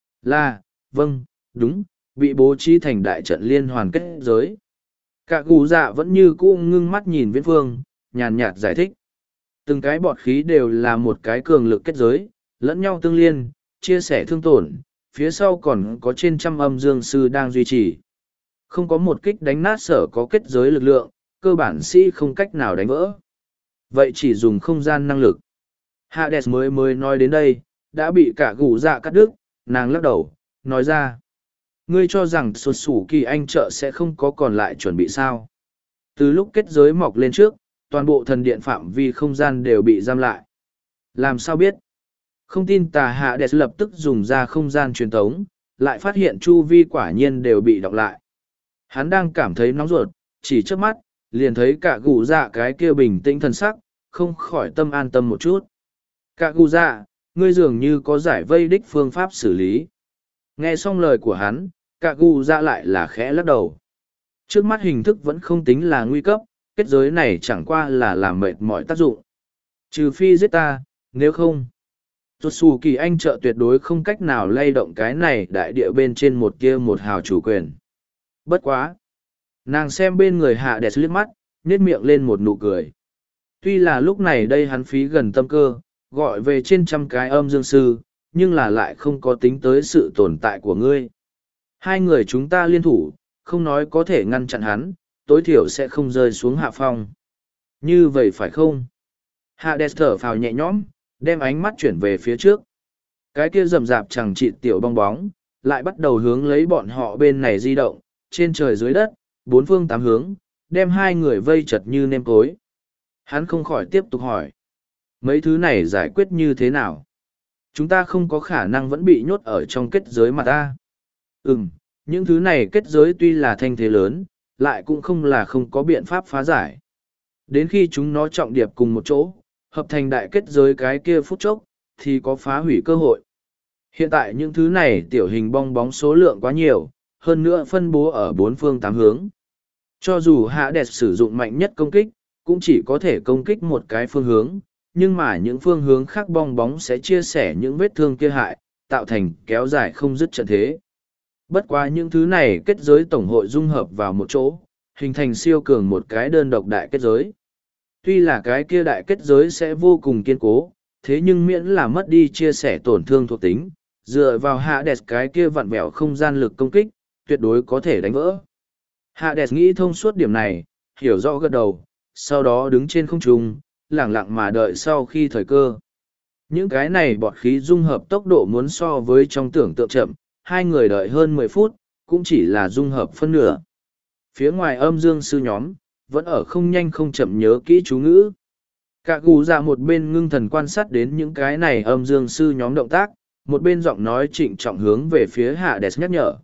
Vâng, đúng, bị bố trí thành đại trận liên hoàn kết giới. Cả gù dạ vẫn như cũ ngưng mắt nhìn viễn phương, nhàn nhạt giải thích. Từng cái bọt khí đều là một cái cường lực kết giới, lẫn nhau tương liên, chia sẻ thương tổn, phía sau còn có trên trăm âm dương sư đang duy trì. Không có một kích đánh nát sở có kết giới lực lượng, cơ bản sĩ không cách nào đánh vỡ. Vậy chỉ dùng không gian năng lực. Hades mới nói đến đây, đã bị cả gù dạ cắt đứt, nàng lắc đầu, nói ra. Ngươi cho rằng sột sủ kỳ anh trợ sẽ không có còn lại chuẩn bị sao. Từ lúc kết giới mọc lên trước, toàn bộ thần điện phạm vi không gian đều bị giam lại. Làm sao biết? Không tin tà Hades lập tức dùng ra không gian truyền tống, lại phát hiện chu vi quả nhiên đều bị đọc lại. Hắn đang cảm thấy nóng ruột, chỉ trước mắt, liền thấy cả gù dạ cái kia bình tĩnh thần sắc, không khỏi tâm an tâm một chút. Cả gù dạ, ngươi dường như có giải vây đích phương pháp xử lý. Nghe xong lời của hắn, cả gù dạ lại là khẽ lắc đầu. Trước mắt hình thức vẫn không tính là nguy cấp, kết giới này chẳng qua là làm mệt mỏi tác dụng. Trừ phi giết ta, nếu không. Rốt xù kỳ anh trợ tuyệt đối không cách nào lay động cái này đại địa bên trên một kia một hào chủ quyền. Bất quá. Nàng xem bên người hạ đẹp liếc mắt, nét miệng lên một nụ cười. Tuy là lúc này đây hắn phí gần tâm cơ, gọi về trên trăm cái âm dương sư, nhưng là lại không có tính tới sự tồn tại của ngươi. Hai người chúng ta liên thủ, không nói có thể ngăn chặn hắn, tối thiểu sẽ không rơi xuống hạ phong. Như vậy phải không? Hades thở phào nhẹ nhõm, đem ánh mắt chuyển về phía trước. Cái kia rầm rạp chẳng chịt tiểu bong bóng, lại bắt đầu hướng lấy bọn họ bên này di động, trên trời dưới đất, bốn phương tám hướng, đem hai người vây chật như nêm cối. Hắn không khỏi tiếp tục hỏi. Mấy thứ này giải quyết như thế nào? Chúng ta không có khả năng vẫn bị nhốt ở trong kết giới mà ta. Những thứ này kết giới tuy là thanh thế lớn, lại cũng không là không có biện pháp phá giải. Đến khi chúng nó trọng điệp cùng một chỗ, hợp thành đại kết giới cái kia phút chốc, thì có phá hủy cơ hội. Hiện tại những thứ này tiểu hình bong bóng số lượng quá nhiều, hơn nữa phân bố ở bốn phương tám hướng. Cho dù Hades sử dụng mạnh nhất công kích, cũng chỉ có thể công kích một cái phương hướng, nhưng mà những phương hướng khác bong bóng sẽ chia sẻ những vết thương kia hại, tạo thành kéo dài không dứt trận thế. Bất quá những thứ này kết giới tổng hội dung hợp vào một chỗ, hình thành siêu cường một cái đơn độc đại kết giới. Tuy là cái kia đại kết giới sẽ vô cùng kiên cố, thế nhưng miễn là mất đi chia sẻ tổn thương thuộc tính, dựa vào Hades cái kia vặn vẹo không gian lực công kích, tuyệt đối có thể đánh vỡ. Hades nghĩ thông suốt điểm này, hiểu rõ gật đầu, sau đó đứng trên không trung, lẳng lặng mà đợi sau khi thời cơ. Những cái này bọt khí dung hợp tốc độ muốn so với trong tưởng tượng chậm, hai người đợi hơn 10 phút, cũng chỉ là dung hợp phân nửa. Phía ngoài âm dương sư nhóm, vẫn ở không nhanh không chậm nhớ kỹ chú ngữ. Cả gù dạ một bên ngưng thần quan sát đến những cái này âm dương sư nhóm động tác, một bên giọng nói trịnh trọng hướng về phía Hades nhắc nhở.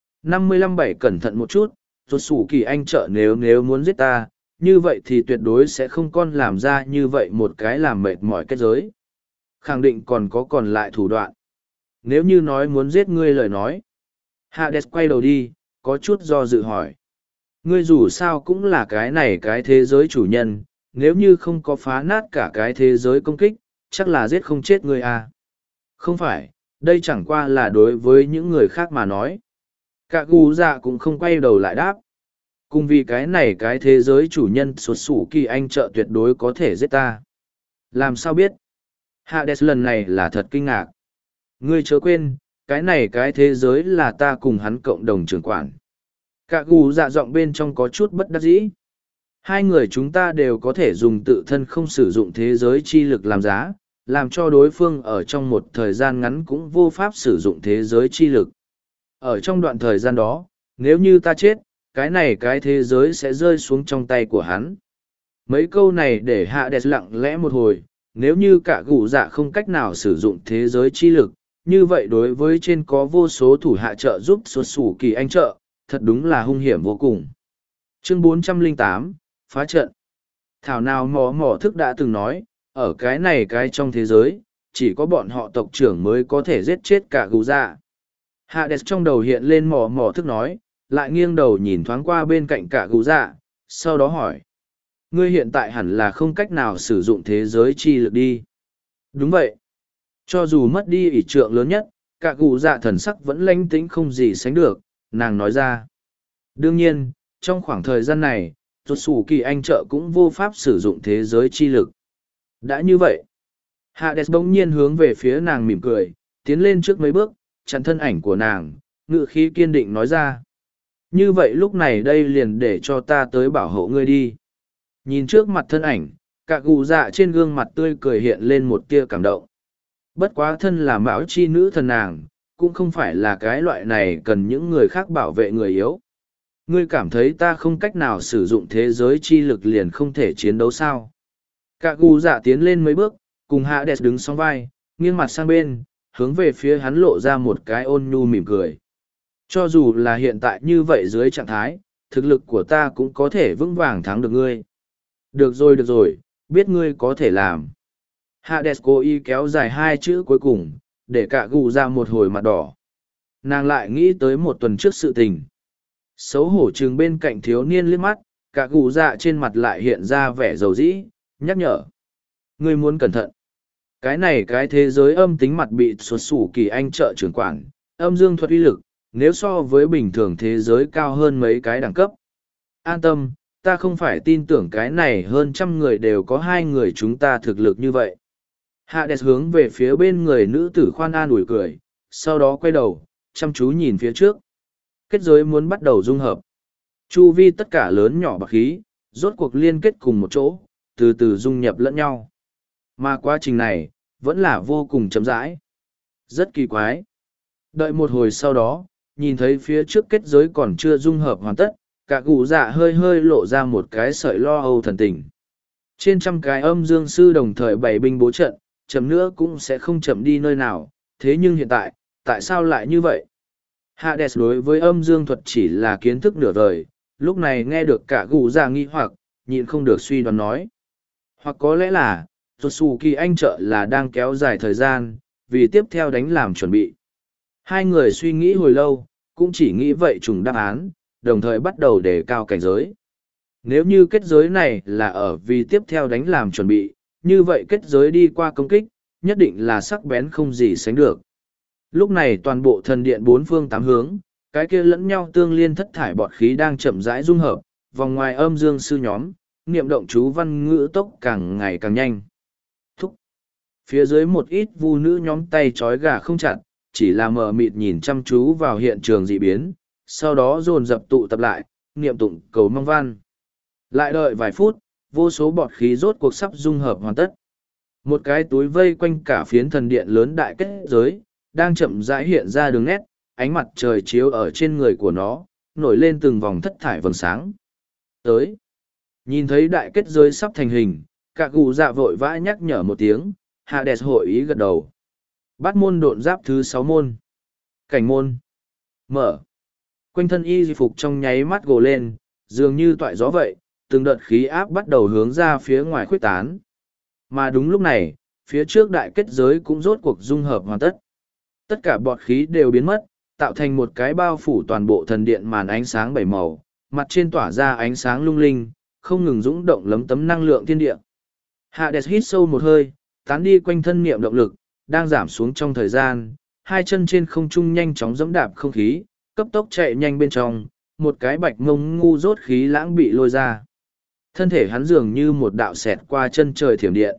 55-7 cẩn thận một chút, rốt sủ kỳ anh trợ nếu muốn giết ta, như vậy thì tuyệt đối sẽ không còn làm ra như vậy một cái làm mệt mỏi kết giới. Khẳng định còn lại thủ đoạn. Nếu như nói muốn giết ngươi lời nói. Hades quay đầu đi, có chút do dự hỏi. Ngươi dù sao cũng là cái thế giới chủ nhân, nếu như không có phá nát cả cái thế giới công kích, chắc là giết không chết ngươi à. Không phải, đây chẳng qua là đối với những người khác mà nói. Cả gù dạ cũng không quay đầu lại đáp. Cùng vì cái thế giới chủ nhân xuất sủ kỳ anh trợ tuyệt đối có thể giết ta. Làm sao biết? Hades lần này là thật kinh ngạc. Ngươi chớ quên, cái thế giới là ta cùng hắn cộng đồng trưởng quản. Cả gù dạ giọng bên trong có chút bất đắc dĩ. Hai người chúng ta đều có thể dùng tự thân không sử dụng thế giới chi lực làm giá, làm cho đối phương ở trong một thời gian ngắn cũng vô pháp sử dụng thế giới chi lực. Ở trong đoạn thời gian đó, nếu như ta chết, cái thế giới sẽ rơi xuống trong tay của hắn. Mấy câu này để Hades lặng lẽ một hồi, nếu như cả gù dạ không cách nào sử dụng thế giới chi lực, như vậy đối với trên có vô số thủ hạ trợ giúp xuất sủ kỳ anh trợ, thật đúng là hung hiểm vô cùng. Chương 408, Phá trận. Thảo nào mỏ thức đã từng nói, ở cái trong thế giới, chỉ có bọn họ tộc trưởng mới có thể giết chết cả gù dạ. Hades trong đầu hiện lên mỏ thức nói, lại nghiêng đầu nhìn thoáng qua bên cạnh cả gù dạ, sau đó hỏi. Ngươi hiện tại hẳn là không cách nào sử dụng thế giới chi lực đi. Đúng vậy. Cho dù mất đi ỷ trượng lớn nhất, cả gù dạ thần sắc vẫn lanh tĩnh không gì sánh được, nàng nói ra. Đương nhiên, trong khoảng thời gian này, rốt sủ kỳ anh trợ cũng vô pháp sử dụng thế giới chi lực. Đã như vậy, Hades bỗng nhiên hướng về phía nàng mỉm cười, tiến lên trước mấy bước, chặn thân ảnh của nàng, ngự khí kiên định nói ra. Như vậy lúc này đây liền để cho ta tới bảo hộ ngươi đi. Nhìn trước mặt thân ảnh, cả gù dạ trên gương mặt tươi cười hiện lên một tia cảm động. Bất quá thân là mão chi nữ thần nàng, cũng không phải là cái loại này cần những người khác bảo vệ người yếu. Ngươi cảm thấy ta không cách nào sử dụng thế giới chi lực liền không thể chiến đấu sao? Cả gù dạ tiến lên mấy bước, cùng Hades đứng song vai, nghiêng mặt sang bên, hướng về phía hắn lộ ra một cái ôn nhu mỉm cười. Cho dù là hiện tại như vậy dưới trạng thái, thực lực của ta cũng có thể vững vàng thắng được ngươi. Được rồi, biết ngươi có thể làm. Hades cố ý kéo dài hai chữ cuối cùng, để cả gù ra một hồi mặt đỏ. Nàng lại nghĩ tới một tuần trước sự tình. Xấu hổ trừng bên cạnh thiếu niên liếc mắt, cả gù dạ trên mặt lại hiện ra vẻ dầu dĩ, nhắc nhở. Ngươi muốn cẩn thận. Cái thế giới âm tính mặt bị xuất sủ kỳ anh trợ trưởng quản, âm dương thuật uy lực, nếu so với bình thường thế giới cao hơn mấy cái đẳng cấp. An tâm, ta không phải tin tưởng cái này hơn trăm người đều có hai người chúng ta thực lực như vậy. Hades hướng về phía bên người nữ tử khoan an ủi cười, sau đó quay đầu, chăm chú nhìn phía trước. Kết giới muốn bắt đầu dung hợp. Chu vi tất cả lớn nhỏ bạc khí, rốt cuộc liên kết cùng một chỗ, từ từ dung nhập lẫn nhau. Mà quá trình này, vẫn là vô cùng chậm rãi. Rất kỳ quái. Đợi một hồi sau đó, nhìn thấy phía trước kết giới còn chưa dung hợp hoàn tất, cả gù dạ hơi lộ ra một cái sợi lo âu thần tình. Trên trăm cái âm dương sư đồng thời bày binh bố trận, chậm nữa cũng sẽ không chậm đi nơi nào, thế nhưng hiện tại sao lại như vậy? Hades đối với âm dương thuật chỉ là kiến thức nửa vời, lúc này nghe được cả gù dạ nghi hoặc, nhịn không được suy đoán nói. Hoặc có lẽ là, Totsuki anh trợ là đang kéo dài thời gian, vì tiếp theo đánh làm chuẩn bị. Hai người suy nghĩ hồi lâu, cũng chỉ nghĩ vậy trùng đáp án, đồng thời bắt đầu đề cao cảnh giới. Nếu như kết giới này là ở vì tiếp theo đánh làm chuẩn bị, như vậy kết giới đi qua công kích, nhất định là sắc bén không gì sánh được. Lúc này toàn bộ thần điện bốn phương tám hướng, cái kia lẫn nhau tương liên thất thải bọt khí đang chậm rãi dung hợp, vòng ngoài âm dương sư nhóm, niệm động chú văn ngữ tốc càng ngày càng nhanh. Thúc. Phía dưới một ít vu nữ nhóm tay trói gà không chặt, chỉ là mờ mịt nhìn chăm chú vào hiện trường dị biến, sau đó dồn dập tụ tập lại, niệm tụng cầu mong văn. Lại đợi vài phút, vô số bọt khí rốt cuộc sắp dung hợp hoàn tất. Một cái túi vây quanh cả phiến thần điện lớn đại kết giới, đang chậm rãi hiện ra đường nét, ánh mặt trời chiếu ở trên người của nó, nổi lên từng vòng thất thải vầng sáng. Tới. Nhìn thấy đại kết giới sắp thành hình, cả gù dạ vội vã nhắc nhở một tiếng, Hades hội ý gật đầu. Bát môn độn giáp thứ 6 môn. Cảnh môn. Mở. Quanh thân y phục trong nháy mắt gồ lên, dường như toại gió vậy, từng đợt khí áp bắt đầu hướng ra phía ngoài khuếch tán. Mà đúng lúc này, phía trước đại kết giới cũng rốt cuộc dung hợp hoàn tất. Tất cả bọt khí đều biến mất, tạo thành một cái bao phủ toàn bộ thần điện màn ánh sáng bảy màu, mặt trên tỏa ra ánh sáng lung linh, không ngừng dũng động lấm tấm năng lượng thiên địa. Hades hít sâu một hơi, tán đi quanh thân niệm động lực, đang giảm xuống trong thời gian, hai chân trên không trung nhanh chóng dẫm đạp không khí, cấp tốc chạy nhanh bên trong, một cái bạch ngông ngu rốt khí lãng bị lôi ra. Thân thể hắn dường như một đạo xẹt qua chân trời thiểm điện.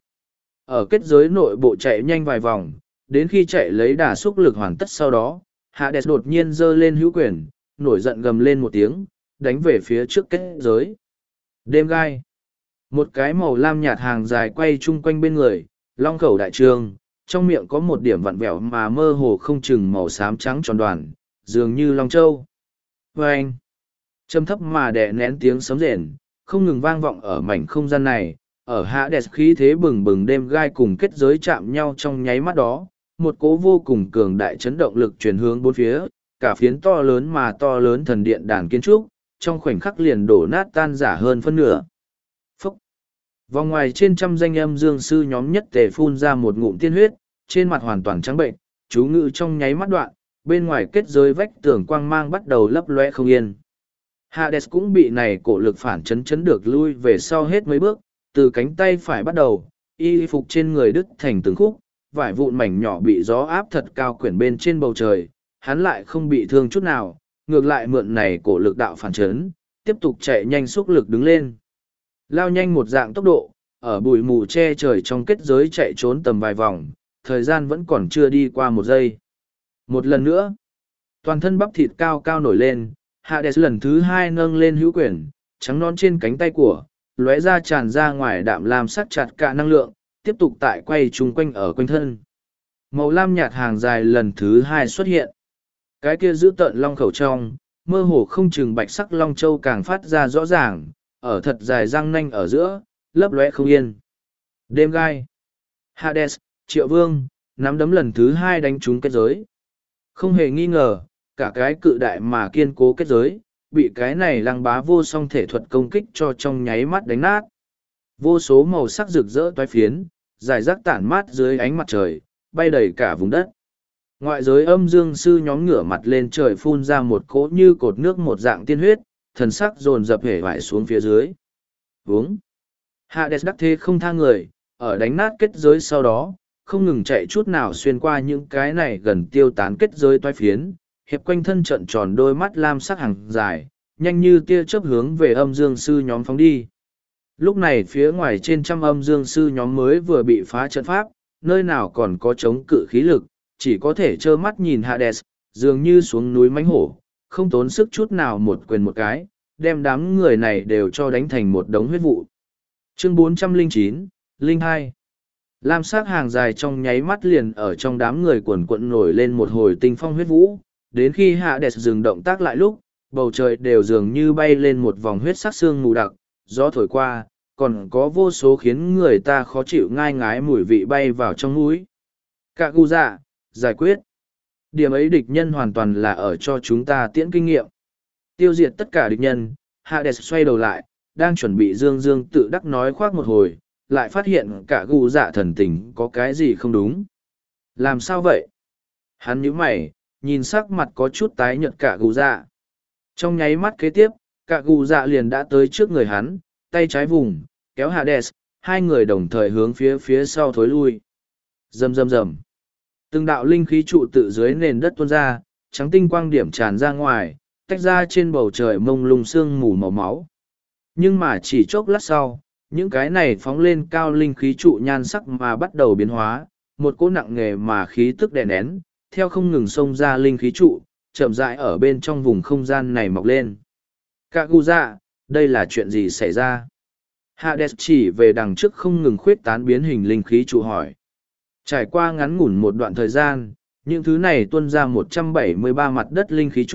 Ở kết giới nội bộ chạy nhanh vài vòng, đến khi chạy lấy đà xúc lực hoàn tất sau đó, Hades đột nhiên giơ lên hữu quyền, nổi giận gầm lên một tiếng, đánh về phía trước kết giới. Đêm gai. Một cái màu lam nhạt hàng dài quay chung quanh bên người, long khẩu đại trường, trong miệng có một điểm vặn vẹo mà mơ hồ không chừng màu xám trắng tròn đoàn, dường như long châu. Vâng! Châm thấp mà đè nén tiếng sấm rền, không ngừng vang vọng ở mảnh không gian này, ở Hades khí thế bừng bừng đêm gai cùng kết giới chạm nhau trong nháy mắt đó, một cỗ vô cùng cường đại chấn động lực chuyển hướng bốn phía, cả phiến to lớn mà to lớn thần điện đàn kiến trúc, trong khoảnh khắc liền đổ nát tan rã hơn phân nửa. Phúc! Vòng ngoài trên trăm danh âm dương sư nhóm nhất tề phun ra một ngụm tiên huyết, trên mặt hoàn toàn trắng bệnh, chú ngự trong nháy mắt đoạn, bên ngoài kết giới vách tường quang mang bắt đầu lấp loe không yên. Hades cũng bị này cổ lực phản chấn được lui về sau hết mấy bước, từ cánh tay phải bắt đầu, y phục trên người đứt thành từng khúc, vải vụn mảnh nhỏ bị gió áp thật cao quyển bên trên bầu trời, hắn lại không bị thương chút nào, ngược lại mượn này cổ lực đạo phản chấn, tiếp tục chạy nhanh xúc lực đứng lên. Lao nhanh một dạng tốc độ, ở bụi mù che trời trong kết giới chạy trốn tầm vài vòng, thời gian vẫn còn chưa đi qua một giây. Một lần nữa, toàn thân bắp thịt cao cao nổi lên, Hades lần thứ hai nâng lên hữu quyền, trắng non trên cánh tay của, lóe ra tràn ra ngoài đạm lam sắc chặt cả năng lượng, tiếp tục tại quay chung quanh ở quanh thân. Màu lam nhạt hàng dài lần thứ hai xuất hiện. Cái kia giữ tợn long khẩu trong, mơ hồ không chừng bạch sắc long châu càng phát ra rõ ràng, ở thật dài răng nanh ở giữa, lấp lóe không yên. Đêm gai. Hades, Triệu Vương, nắm đấm lần thứ hai đánh trúng kết giới. Không hề nghi ngờ, cả cái cự đại mà kiên cố kết giới, bị cái này lăng bá vô song thể thuật công kích cho trong nháy mắt đánh nát. Vô số màu sắc rực rỡ toái phiến, giải rác tản mát dưới ánh mặt trời, bay đầy cả vùng đất. Ngoại giới âm dương sư nhóm ngửa mặt lên trời phun ra một cỗ như cột nước một dạng tiên huyết, thần sắc dồn dập hể vải xuống phía dưới. Vúng! Hades đắc thế không tha người, ở đánh nát kết giới sau đó, không ngừng chạy chút nào xuyên qua những cái này gần tiêu tán kết giới toái phiến, hiệp quanh thân trận tròn đôi mắt lam sắc hàng dài, nhanh như tia chớp hướng về âm dương sư nhóm phóng đi. Lúc này phía ngoài trên trăm âm dương sư nhóm mới vừa bị phá trận pháp, nơi nào còn có chống cự khí lực, chỉ có thể trơ mắt nhìn Hades, dường như xuống núi mãnh hổ, không tốn sức chút nào một quyền một cái, đem đám người này đều cho đánh thành một đống huyết vụ. Chương 409, Linh 2. Lam sắc hàng dài trong nháy mắt liền ở trong đám người quần quận nổi lên một hồi tinh phong huyết vũ, đến khi Hades dừng động tác lại lúc, bầu trời đều dường như bay lên một vòng huyết sắc sương mù đặc, gió thổi qua, còn có vô số khiến người ta khó chịu ngai ngái mùi vị bay vào trong mũi. Cả gu dạ, giải quyết. Điểm ấy địch nhân hoàn toàn là ở cho chúng ta tiễn kinh nghiệm. Tiêu diệt tất cả địch nhân, Hades xoay đầu lại, đang chuẩn bị dương tự đắc nói khoác một hồi, lại phát hiện cả gu dạ thần tình có cái gì không đúng. Làm sao vậy? Hắn nhíu mày, nhìn sắc mặt có chút tái nhợt cả gu dạ. Trong nháy mắt kế tiếp, cả gu dạ liền đã tới trước người hắn, tay trái vùng, kéo Hades, hai người đồng thời hướng phía sau thối lui. Rầm rầm rầm. Từng đạo linh khí trụ tự dưới nền đất tuôn ra, trắng tinh quang điểm tràn ra ngoài, tách ra trên bầu trời mông lung sương mù màu máu. Nhưng mà chỉ chốc lát sau, những cái này phóng lên cao linh khí trụ nhan sắc mà bắt đầu biến hóa, một cỗ nặng nề mà khí tức đè nén, theo không ngừng xông ra linh khí trụ, chậm rãi ở bên trong vùng không gian này mọc lên. Cả gu dạ, đây là chuyện gì xảy ra? Hades chỉ về đằng trước không ngừng khuyết tán biến hình linh khí trụ hỏi. Trải qua ngắn ngủn một đoạn thời gian, những thứ này tuôn ra 173 mặt đất linh khí trụ,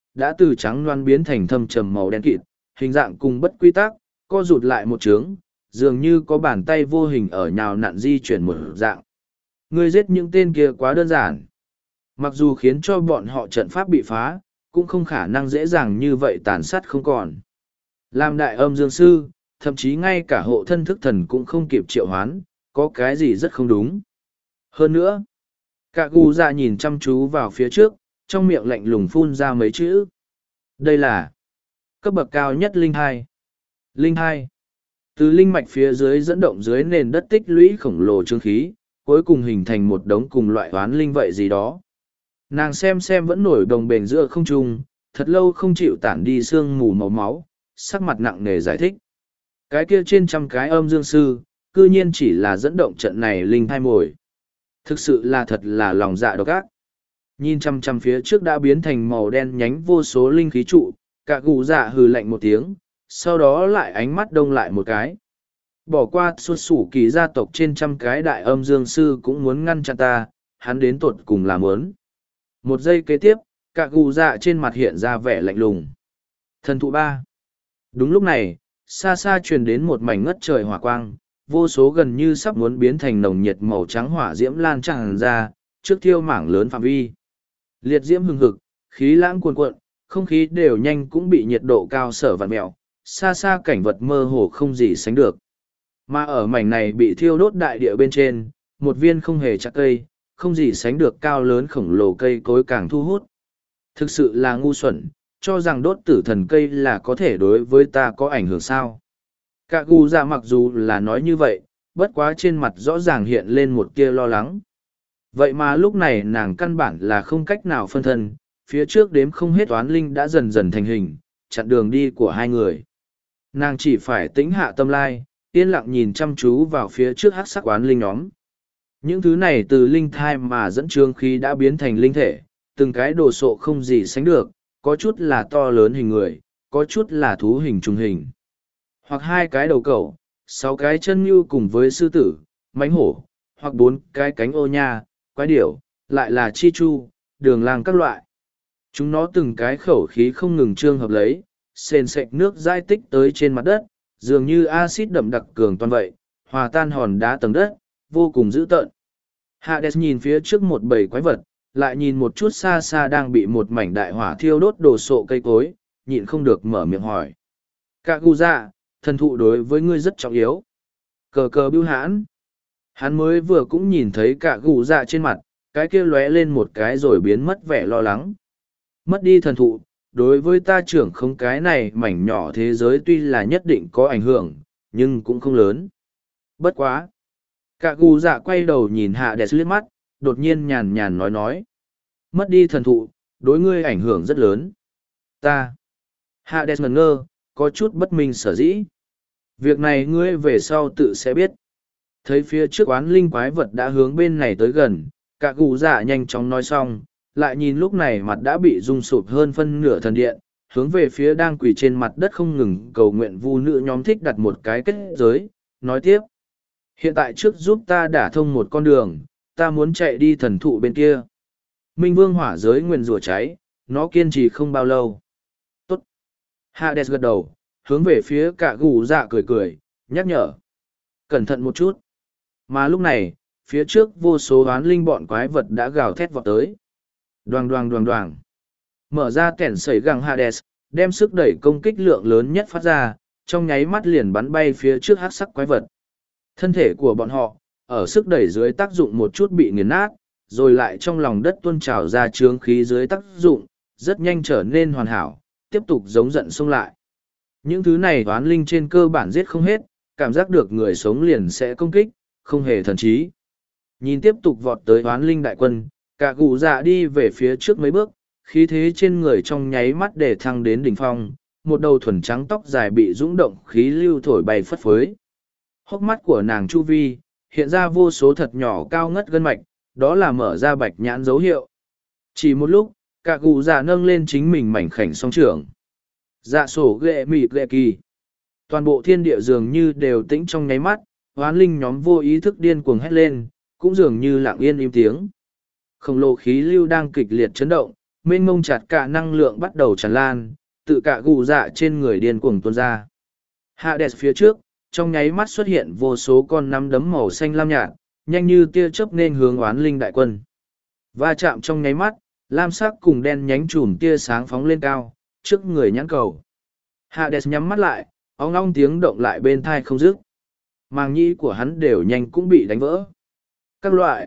đã từ trắng loan biến thành thâm trầm màu đen kịt, hình dạng cùng bất quy tắc, co rụt lại một trướng, dường như có bàn tay vô hình ở nhào nặn di chuyển một dạng. Ngươi giết những tên kia quá đơn giản. Mặc dù khiến cho bọn họ trận pháp bị phá, cũng không khả năng dễ dàng như vậy tàn sát không còn. Làm đại âm dương sư, thậm chí ngay cả hộ thân thức thần cũng không kịp triệu hoán, có cái gì rất không đúng. Hơn nữa, cả gu dạ nhìn chăm chú vào phía trước, trong miệng lạnh lùng phun ra mấy chữ. Đây là cấp bậc cao nhất linh hai. Linh hai. Từ linh mạch phía dưới dẫn động dưới nền đất tích lũy khổng lồ trương khí, cuối cùng hình thành một đống cùng loại oán linh vậy gì đó. Nàng xem vẫn nổi đồng bền giữa không trung, thật lâu không chịu tản đi sương mù màu máu, sắc mặt nặng nề giải thích. Cái kia trên trăm cái âm dương sư, cư nhiên chỉ là dẫn động trận này linh hai mồi. Thực sự là thật là lòng dạ độc ác. Nhìn chăm chăm phía trước đã biến thành màu đen nhánh vô số linh khí trụ, cả gù dạ hừ lạnh một tiếng, sau đó lại ánh mắt đông lại một cái. Bỏ qua xuất sủ kỳ gia tộc trên trăm cái đại âm dương sư cũng muốn ngăn chặn ta, hắn đến tột cùng là muốn. Một giây kế tiếp, cả gù dạ trên mặt hiện ra vẻ lạnh lùng. Thần thụ ba. Đúng lúc này, xa xa truyền đến một mảnh ngất trời hỏa quang, vô số gần như sắp muốn biến thành nồng nhiệt màu trắng hỏa diễm lan tràn ra, trước thiêu mảng lớn phạm vi. Liệt diễm hừng hực, khí lãng cuồn cuộn, không khí đều nhanh cũng bị nhiệt độ cao sở vặn mẹo, xa xa cảnh vật mơ hồ không gì sánh được. Mà ở mảnh này bị thiêu đốt đại địa bên trên, một viên không hề chắc cây, không gì sánh được cao lớn khổng lồ cây cối càng thu hút. Thực sự là ngu xuẩn, cho rằng đốt tử thần cây là có thể đối với ta có ảnh hưởng sao. Cả gù dạ mặc dù là nói như vậy, bất quá trên mặt rõ ràng hiện lên một tia lo lắng. Vậy mà lúc này nàng căn bản là không cách nào phân thân, phía trước đếm không hết oán linh đã dần dần thành hình, chặn đường đi của hai người. Nàng chỉ phải tĩnh hạ tâm lai, yên lặng nhìn chăm chú vào phía trước hắc sắc oán linh nhóm. Những thứ này từ linh thai mà dẫn trương khí đã biến thành linh thể, từng cái đồ sộ không gì sánh được, có chút là to lớn hình người, có chút là thú hình trùng hình. Hoặc hai cái đầu cẩu, 6 cái chân như cùng với sư tử, mãnh hổ, hoặc 4 cái cánh ô nha, quái điểu, lại là chi chu, đường lang các loại. Chúng nó từng cái khẩu khí không ngừng trương hợp lấy, sền sệt nước dai tích tới trên mặt đất, dường như axit đậm đặc cường toàn vậy, hòa tan hòn đá tầng đất, vô cùng dữ tợn. Hades nhìn phía trước một bầy quái vật, lại nhìn một chút xa xa đang bị một mảnh đại hỏa thiêu đốt đổ sộ cây cối, nhịn không được mở miệng hỏi. Cả gu dạ, thần thụ đối với ngươi rất trọng yếu. Cờ cờ bưu hãn. Hắn mới vừa cũng nhìn thấy cả gu dạ trên mặt, cái kia lóe lên một cái rồi biến mất vẻ lo lắng. Mất đi thần thụ, đối với ta trưởng không cái này mảnh nhỏ thế giới tuy là nhất định có ảnh hưởng, nhưng cũng không lớn. Bất quá. Cả gu dạ quay đầu nhìn hạ đẹp liếc mắt, đột nhiên nhàn nhàn nói. Mất đi thần thụ, đối ngươi ảnh hưởng rất lớn. Ta. Hạ đẹp ngẩn ngơ, có chút bất minh sở dĩ. Việc này ngươi về sau tự sẽ biết. Thấy phía trước oán linh quái vật đã hướng bên này tới gần, cả gu dạ nhanh chóng nói xong, lại nhìn lúc này mặt đã bị rung sụp hơn phân nửa thần điện, hướng về phía đang quỳ trên mặt đất không ngừng cầu nguyện vu nữ nhóm thích đặt một cái kết giới, nói tiếp. Hiện tại trước giúp ta đả thông một con đường, ta muốn chạy đi thần thụ bên kia. Minh vương hỏa giới nguyền rủa cháy, nó kiên trì không bao lâu. Tốt. Hades gật đầu, hướng về phía cả gù dạ cười, nhắc nhở. Cẩn thận một chút. Mà lúc này, phía trước vô số oán linh bọn quái vật đã gào thét vọt tới. Đoàng. Mở ra kẻn sẩy găng Hades, đem sức đẩy công kích lượng lớn nhất phát ra, trong nháy mắt liền bắn bay phía trước hắc sắc quái vật. Thân thể của bọn họ, ở sức đẩy dưới tác dụng một chút bị nghiền nát, rồi lại trong lòng đất tuôn trào ra trướng khí dưới tác dụng, rất nhanh trở nên hoàn hảo, tiếp tục giống giận xông lại. Những thứ này oán linh trên cơ bản giết không hết, cảm giác được người sống liền sẽ công kích, không hề thần trí. Nhìn tiếp tục vọt tới oán linh đại quân, cả gù dạ đi về phía trước mấy bước, khí thế trên người trong nháy mắt để thăng đến đỉnh phong, một đầu thuần trắng tóc dài bị rung động khí lưu thổi bay phất phới. Hốc mắt của nàng chu vi, hiện ra vô số thật nhỏ cao ngất gân mạch, đó là mở ra bạch nhãn dấu hiệu. Chỉ một lúc, cả gù dạ nâng lên chính mình mảnh khảnh song trưởng. Dạ sổ ghệ mịt ghệ kỳ. Toàn bộ thiên địa dường như đều tĩnh trong nháy mắt, hoán linh nhóm vô ý thức điên cuồng hét lên, cũng dường như lặng yên im tiếng. Khổng lồ khí lưu đang kịch liệt chấn động, mênh mông chặt cả năng lượng bắt đầu tràn lan, tự cả gù dạ trên người điên cuồng tuôn ra. Hades phía trước, trong nháy mắt xuất hiện vô số con nắm đấm màu xanh lam nhạt, nhanh như tia chớp nên hướng oán linh đại quân. Va chạm trong nháy mắt, lam sắc cùng đen nhánh chùm tia sáng phóng lên cao, trước người nhãn cầu. Hades nhắm mắt lại, ong ong tiếng động lại bên thai không dứt. Màng nhĩ của hắn đều nhanh cũng bị đánh vỡ. Các loại,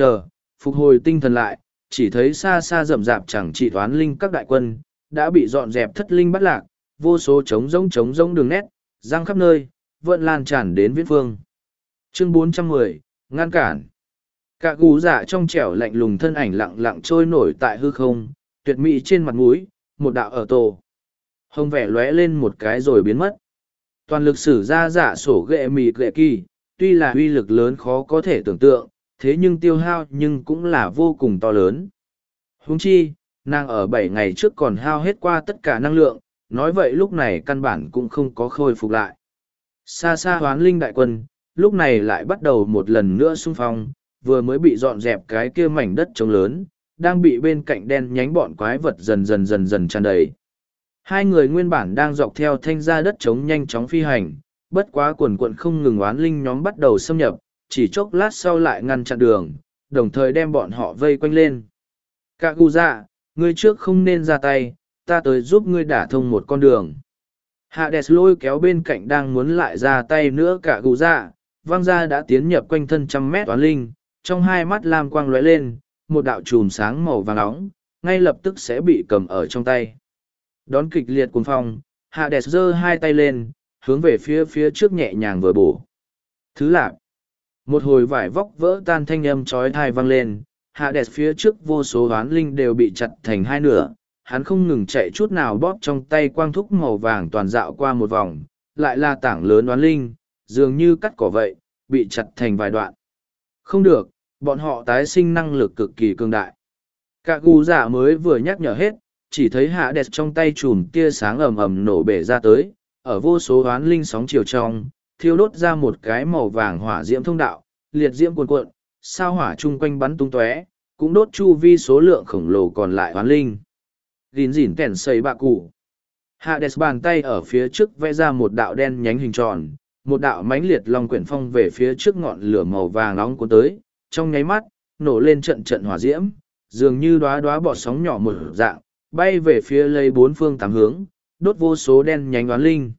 phục hồi tinh thần lại, chỉ thấy xa xa rậm rạp chẳng chỉ toán linh các đại quân, đã bị dọn dẹp thất linh bắt lạc, vô số trống rỗng đường nét, răng khắp nơi, vẫn lan tràn đến viễn phương. Chương 410, ngăn cản. Cả gù dạ trong trẻo lạnh lùng thân ảnh lặng lặng trôi nổi tại hư không, tuyệt mỹ trên mặt mũi, một đạo ở tổ. Hông vẻ lóe lên một cái rồi biến mất. Toàn lực sử ra dạ sổ ghệ mì ghệ kỳ, tuy là uy lực lớn khó có thể tưởng tượng, thế nhưng tiêu hao nhưng cũng là vô cùng to lớn. Huống chi, nàng ở 7 ngày trước còn hao hết qua tất cả năng lượng, nói vậy lúc này căn bản cũng không có khôi phục lại. Xa xa hoán linh đại quân, lúc này lại bắt đầu một lần nữa xung phong, vừa mới bị dọn dẹp cái kia mảnh đất trống lớn, đang bị bên cạnh đen nhánh bọn quái vật dần dần tràn đầy. Hai người nguyên bản đang dọc theo thanh ra đất trống nhanh chóng phi hành, bất quá quần quận không ngừng oán linh nhóm bắt đầu xâm nhập, chỉ chốc lát sau lại ngăn chặn đường, đồng thời đem bọn họ vây quanh lên. Cả gu dạ, ngươi trước không nên ra tay, ta tới giúp ngươi đả thông một con đường. Hades lôi kéo bên cạnh đang muốn lại ra tay nữa cả gu dạ, văng ra đã tiến nhập quanh thân 100 mét oán linh, trong hai mắt lam quang lóe lên, một đạo chùm sáng màu vàng nóng, ngay lập tức sẽ bị cầm ở trong tay. Đón kịch liệt cuồng phong, Hades giơ hai tay lên, hướng về phía trước nhẹ nhàng vừa bổ. Thứ lạc. Một hồi vải vóc vỡ tan thanh âm chói tai vang lên, Hades phía trước vô số hoán linh đều bị chặt thành hai nửa, hắn không ngừng chạy chút nào bóp trong tay quang thúc màu vàng toàn dạo qua một vòng, lại là tảng lớn hoán linh, dường như cắt cỏ vậy, bị chặt thành vài đoạn. Không được, bọn họ tái sinh năng lực cực kỳ cường đại. Cả gu giả mới vừa nhắc nhở hết, chỉ thấy Hades trong tay chùm tia sáng ầm ầm nổ bể ra tới, ở vô số hoán linh sóng chiều trong, thiêu đốt ra một cái màu vàng hỏa diễm thông đạo, liệt diễm cuồn cuộn, sao hỏa chung quanh bắn tung tóe, cũng đốt chu vi số lượng khổng lồ còn lại hoán linh. Gìn dỉn kèn xây bạ cụ. Hades bàn tay ở phía trước vẽ ra một đạo đen nhánh hình tròn, một đạo mãnh liệt long quyển phong về phía trước ngọn lửa màu vàng nóng cuốn tới, trong nháy mắt, nổ lên trận trận hỏa diễm, dường như đóa đóa bọt sóng nhỏ mở dạng, bay về phía lấy bốn phương tám hướng, đốt vô số đen nhánh oán linh.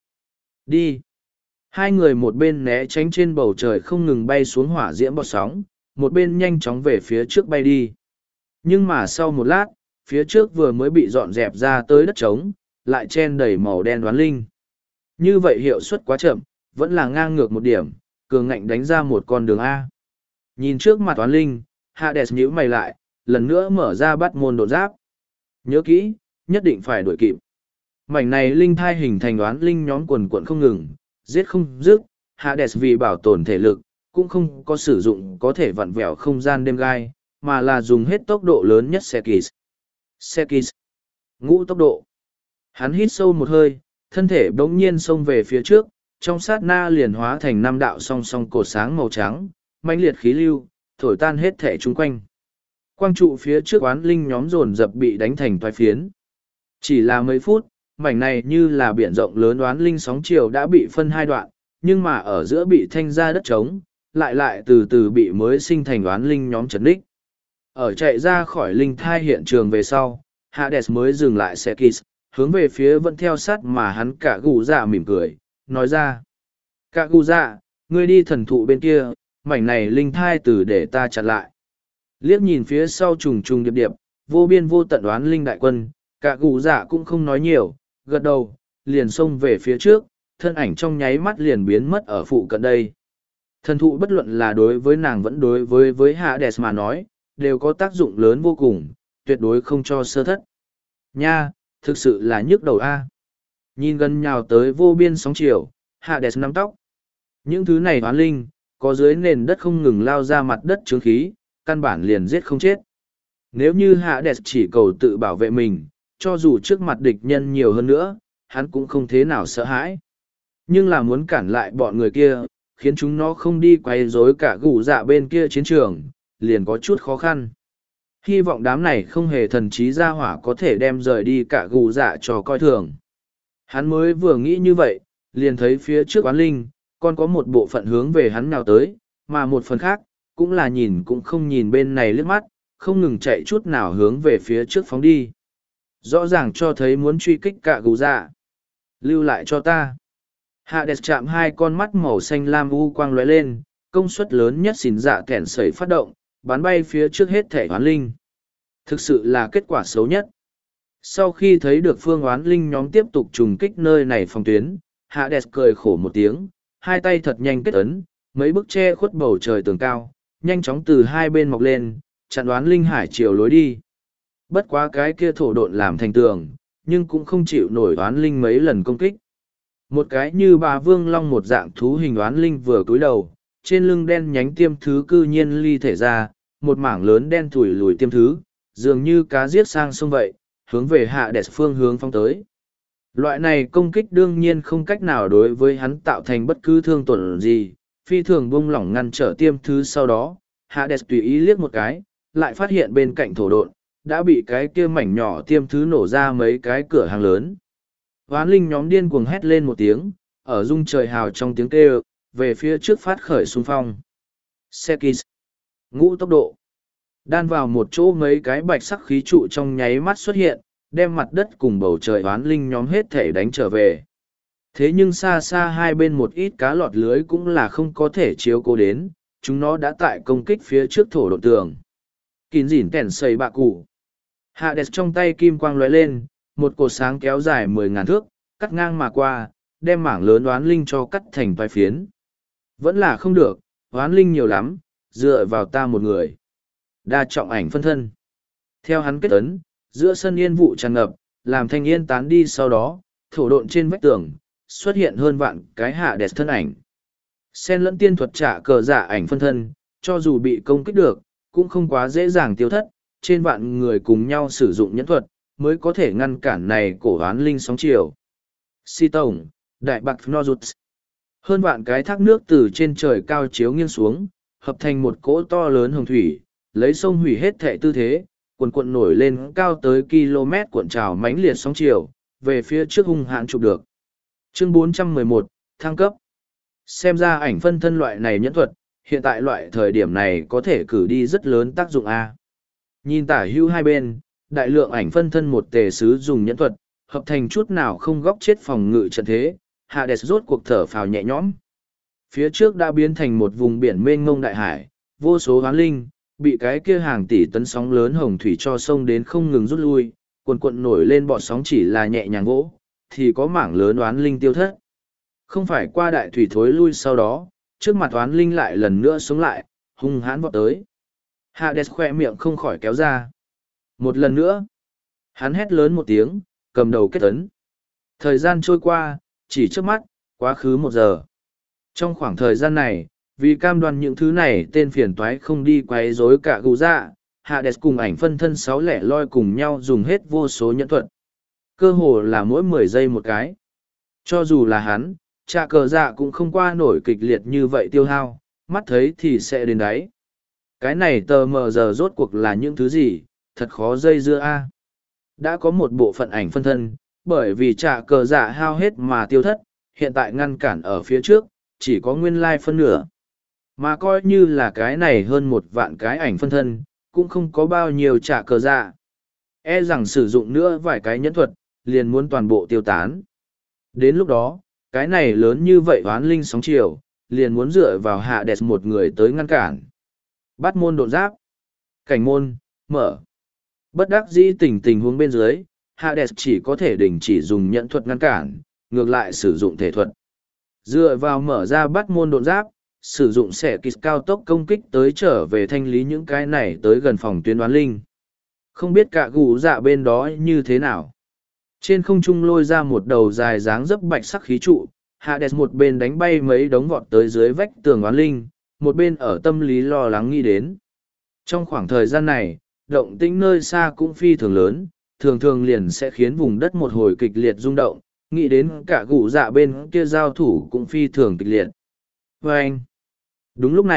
Đi! Hai người một bên né tránh trên bầu trời không ngừng bay xuống hỏa diễm bọt sóng, một bên nhanh chóng về phía trước bay đi. Nhưng mà sau một lát, phía trước vừa mới bị dọn dẹp ra tới đất trống, lại chen đầy màu đen oán linh. Như vậy hiệu suất quá chậm, vẫn là ngang ngược một điểm, cường ngạnh đánh ra một con đường A. Nhìn trước mặt oán linh, Hades nhíu mày lại, lần nữa mở ra bắt môn đột giáp. Nhớ kỹ, nhất định phải đuổi kịp. Mảnh này linh thai hình thành oán linh nhóm quần quận không ngừng, giết không dứt. Hades vì bảo tồn thể lực, cũng không có sử dụng có thể vặn vẹo không gian đêm gai, mà là dùng hết tốc độ lớn nhất Sekis. Sekis. Ngũ tốc độ. Hắn hít sâu một hơi, thân thể bỗng nhiên xông về phía trước, trong sát na liền hóa thành 5 đạo song song cột sáng màu trắng, mãnh liệt khí lưu, thổi tan hết thể chung quanh. Quang trụ phía trước oán linh nhóm dồn dập bị đánh thành toái phiến. Chỉ là mấy phút, mảnh này như là biển rộng lớn oán linh sóng chiều đã bị phân hai đoạn, nhưng mà ở giữa bị thanh ra đất trống, lại từ từ bị mới sinh thành oán linh nhóm chấn đích. Ở chạy ra khỏi linh thai hiện trường về sau, Hades mới dừng lại Sekis, hướng về phía vẫn theo sát mà hắn cả gù dạ mỉm cười, nói ra. Cả gù dạ, ngươi đi thần thụ bên kia, mảnh này linh thai từ để ta chặn lại. Liếc nhìn phía sau trùng trùng điệp điệp, vô biên vô tận đoán linh đại quân, cả gù dạ cũng không nói nhiều, gật đầu, liền xông về phía trước, thân ảnh trong nháy mắt liền biến mất ở phụ cận đây. Thần thụ bất luận là đối với nàng vẫn đối với Hades mà nói, đều có tác dụng lớn vô cùng, tuyệt đối không cho sơ thất. Nha, thực sự là nhức đầu a. Nhìn gần nhào tới vô biên sóng chiều, Hades nắm tóc. Những thứ này oán linh, có dưới nền đất không ngừng lao ra mặt đất chướng khí, căn bản liền giết không chết. Nếu như Hades chỉ cầu tự bảo vệ mình, cho dù trước mặt địch nhân nhiều hơn nữa, hắn cũng không thế nào sợ hãi. Nhưng là muốn cản lại bọn người kia, khiến chúng nó không đi quay rối cả gù dạ bên kia chiến trường, liền có chút khó khăn. Hy vọng đám này không hề thần trí ra hỏa có thể đem rời đi cả gù dạ cho coi thường. Hắn mới vừa nghĩ như vậy, liền thấy phía trước oán linh, còn có một bộ phận hướng về hắn nào tới, mà một phần khác, cũng là nhìn cũng không nhìn bên này liếc mắt, không ngừng chạy chút nào hướng về phía trước phóng đi. Rõ ràng cho thấy muốn truy kích cả gù dạ. Lưu lại cho ta. Hades chạm hai con mắt màu xanh lam u quang lóe lên, công suất lớn nhất xỉn dạ kẻn sẩy phát động, bắn bay phía trước hết thể oán linh. Thực sự là kết quả xấu nhất. Sau khi thấy được phương oán linh nhóm tiếp tục trùng kích nơi này phòng tuyến, Hades cười khổ một tiếng, hai tay thật nhanh kết ấn, mấy bức che khuất bầu trời tường cao, nhanh chóng từ hai bên mọc lên, chặn oán linh hải chiều lối đi. Bất quá cái kia thổ độn làm thành tường, nhưng cũng không chịu nổi oán linh mấy lần công kích. Một cái như bà vương long một dạng thú hình oán linh vừa cúi đầu, trên lưng đen nhánh tiêm thứ cư nhiên ly thể ra, một mảng lớn đen thủi lùi tiêm thứ, dường như cá giết sang sông vậy, hướng về hạ đẹp phương hướng phong tới. Loại này công kích đương nhiên không cách nào đối với hắn tạo thành bất cứ thương tổn gì, phi thường bung lỏng ngăn trở tiêm thứ sau đó, hạ đẹp tùy ý liếc một cái, lại phát hiện bên cạnh thổ độn, đã bị cái kia mảnh nhỏ tiêm thứ nổ ra mấy cái cửa hàng lớn. Hoán linh nhóm điên cuồng hét lên một tiếng, ở rung trời hào trong tiếng kêu, về phía trước phát khởi xung phong. Sekis. Ngũ tốc độ. Đan vào một chỗ mấy cái bạch sắc khí trụ trong nháy mắt xuất hiện, đem mặt đất cùng bầu trời hoán linh nhóm hết thể đánh trở về. Thế nhưng xa xa hai bên một ít cá lọt lưới cũng là không có thể chiếu cố đến, chúng nó đã tại công kích phía trước thổ độ tường. Kín dỉn kèn xây bạ cụ. Hades trong tay kim quang lóe lên, một cột sáng kéo dài 10.000 thước, cắt ngang mà qua, đem mảng lớn oán linh cho cắt thành vài phiến. Vẫn là không được, oán linh nhiều lắm, dựa vào ta một người. Đa trọng ảnh phân thân. Theo hắn kết ấn, giữa sân yên vụ tràn ngập, làm thanh yên tán đi sau đó, thổ độn trên vách tường, xuất hiện hơn vạn cái hạ đẹp thân ảnh. Xen lẫn tiên thuật trả cờ giả ảnh phân thân, cho dù bị công kích được, cũng không quá dễ dàng tiêu thất, trên vạn người cùng nhau sử dụng nhẫn thuật, mới có thể ngăn cản này cổ oán linh sóng chiều. Si tổng, đại bạc Nozuts. Hơn vạn cái thác nước từ trên trời cao chiếu nghiêng xuống, hợp thành một cỗ to lớn hồng thủy, lấy sông hủy hết thệ tư thế, cuồn cuộn nổi lên cao tới km cuộn trào mãnh liệt sóng chiều, về phía trước hung hãn chụp được. Chương 411, thăng cấp. Xem ra ảnh phân thân loại này nhẫn thuật, hiện tại loại thời điểm này có thể cử đi rất lớn tác dụng A. Nhìn tả hữu hai bên, đại lượng ảnh phân thân một tề sứ dùng nhẫn thuật, hợp thành chút nào không góc chết phòng ngự trận thế, Hades rốt cuộc thở phào nhẹ nhõm. Phía trước đã biến thành một vùng biển mênh mông đại hải, vô số hoán linh, bị cái kia hàng tỷ tấn sóng lớn hồng thủy cho sông đến không ngừng rút lui, cuồn cuộn nổi lên bọt sóng chỉ là nhẹ nhàng gỗ, thì có mảng lớn oán linh tiêu thất. Không phải qua đại thủy thối lui sau đó, trước mặt oán linh lại lần nữa sống lại, hung hãn vọt tới. Hades khoe miệng không khỏi kéo ra. Một lần nữa, hắn hét lớn một tiếng, cầm đầu kết ấn. Thời gian trôi qua, chỉ trước mắt, quá khứ 1 giờ. Trong khoảng thời gian này, vì cam đoan những thứ này tên phiền toái không đi quấy rối cả gù dạ, Hades cùng ảnh phân thân 6 lẻ loi cùng nhau dùng hết vô số nhẫn thuật. Cơ hồ là mỗi 10 giây một cái. Cho dù là hắn, trà cờ dạ cũng không qua nổi kịch liệt như vậy tiêu hao, mắt thấy thì sẽ đến đáy. Cái này tờ mờ giờ rốt cuộc là những thứ gì, thật khó dây dưa a. Đã có một bộ phận ảnh phân thân, bởi vì trà cờ dạ hao hết mà tiêu thất, hiện tại ngăn cản ở phía trước, chỉ có nguyên lai phân nửa. Mà coi như là cái này hơn 1 vạn cái ảnh phân thân, cũng không có bao nhiêu trả cờ dạ. E rằng sử dụng nữa vài cái nhẫn thuật, liền muốn toàn bộ tiêu tán. Đến lúc đó, cái này lớn như vậy oán linh sóng chiều, liền muốn dựa vào hạ đẹp một người tới ngăn cản. Bắt môn độn giáp. Cảnh môn, mở. Bất đắc dĩ tình huống bên dưới, Hades chỉ có thể đình chỉ dùng nhẫn thuật ngăn cản, ngược lại sử dụng thể thuật. Dựa vào mở ra bắt môn độn giáp, sử dụng xẻ kịch cao tốc công kích tới trở về thanh lý những cái này tới gần phòng tuyến đoán linh. Không biết cả gù dạ bên đó như thế nào. Trên không trung lôi ra một đầu dài dáng dấp bạch sắc khí trụ, Hades một bên đánh bay mấy đống vọt tới dưới vách tường đoán linh, một bên ở tâm lý lo lắng nghĩ đến. Trong khoảng thời gian này, động tĩnh nơi xa cũng phi thường lớn, thường thường liền sẽ khiến vùng đất một hồi kịch liệt rung động, nghĩ đến cả gù dạ bên kia giao thủ cũng phi thường kịch liệt. Và anh, đúng lúc này,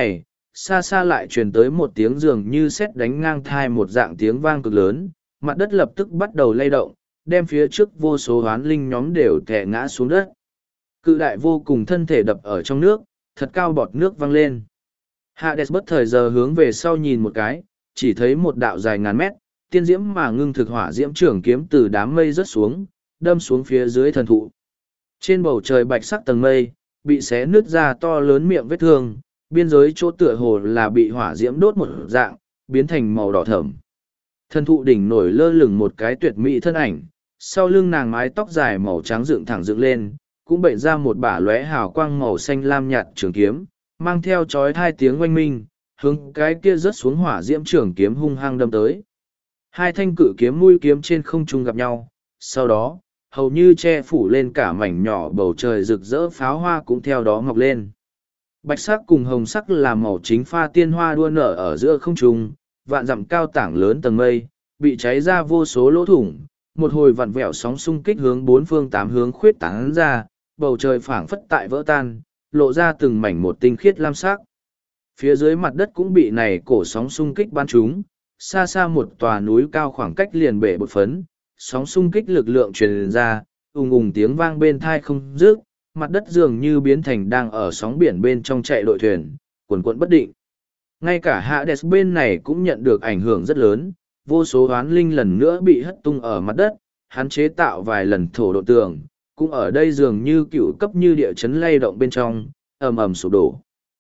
xa xa lại truyền tới một tiếng dường như sét đánh ngang thai một dạng tiếng vang cực lớn, mặt đất lập tức bắt đầu lay động, đem phía trước vô số hoán linh nhóm đều thẻ ngã xuống đất. Cự đại vô cùng thân thể đập ở trong nước, thật cao bọt nước văng lên. Hades bất thời giờ hướng về sau nhìn một cái, chỉ thấy một đạo dài ngàn mét, tiên diễm mà ngưng thực hỏa diễm trưởng kiếm từ đám mây rớt xuống, đâm xuống phía dưới thần thụ. Trên bầu trời bạch sắc tầng mây, bị xé nứt ra to lớn miệng vết thương, biên giới chỗ tựa hồ là bị hỏa diễm đốt một dạng, biến thành màu đỏ thẫm. Thần thụ đỉnh nổi lơ lửng một cái tuyệt mỹ thân ảnh, sau lưng nàng mái tóc dài màu trắng dựng thẳng dựng lên, cũng bệnh ra một bả lóe hào quang màu xanh lam nhạt trường kiếm, mang theo chói hai tiếng oanh minh, hướng cái kia rớt xuống hỏa diễm trường kiếm hung hăng đâm tới. Hai thanh cự kiếm mũi kiếm trên không trung gặp nhau, sau đó, hầu như che phủ lên cả mảnh nhỏ bầu trời rực rỡ pháo hoa cũng theo đó mọc lên. Bạch sắc cùng hồng sắc là màu chính pha tiên hoa đua nở ở giữa không trung, vạn dặm cao tảng lớn tầng mây, bị cháy ra vô số lỗ thủng, một hồi vặn vẹo sóng xung kích hướng bốn phương tám hướng khuyết tán ra, bầu trời phảng phất tại vỡ tan, lộ ra từng mảnh một tinh khiết lam sắc. Phía dưới mặt đất cũng bị này cổ sóng xung kích bắn trúng, xa xa một tòa núi cao khoảng cách liền bể bột phấn, sóng xung kích lực lượng truyền ra, ùng ùng tiếng vang bên thai không dứt, mặt đất dường như biến thành đang ở sóng biển bên trong chạy đội thuyền, cuồn cuộn bất định. Ngay cả Hades bên này cũng nhận được ảnh hưởng rất lớn, vô số hoán linh lần nữa bị hất tung ở mặt đất, hắn chế tạo vài lần thổ độ tường, cũng ở đây dường như cựu cấp như địa chấn lay động bên trong, ầm ầm sụp đổ.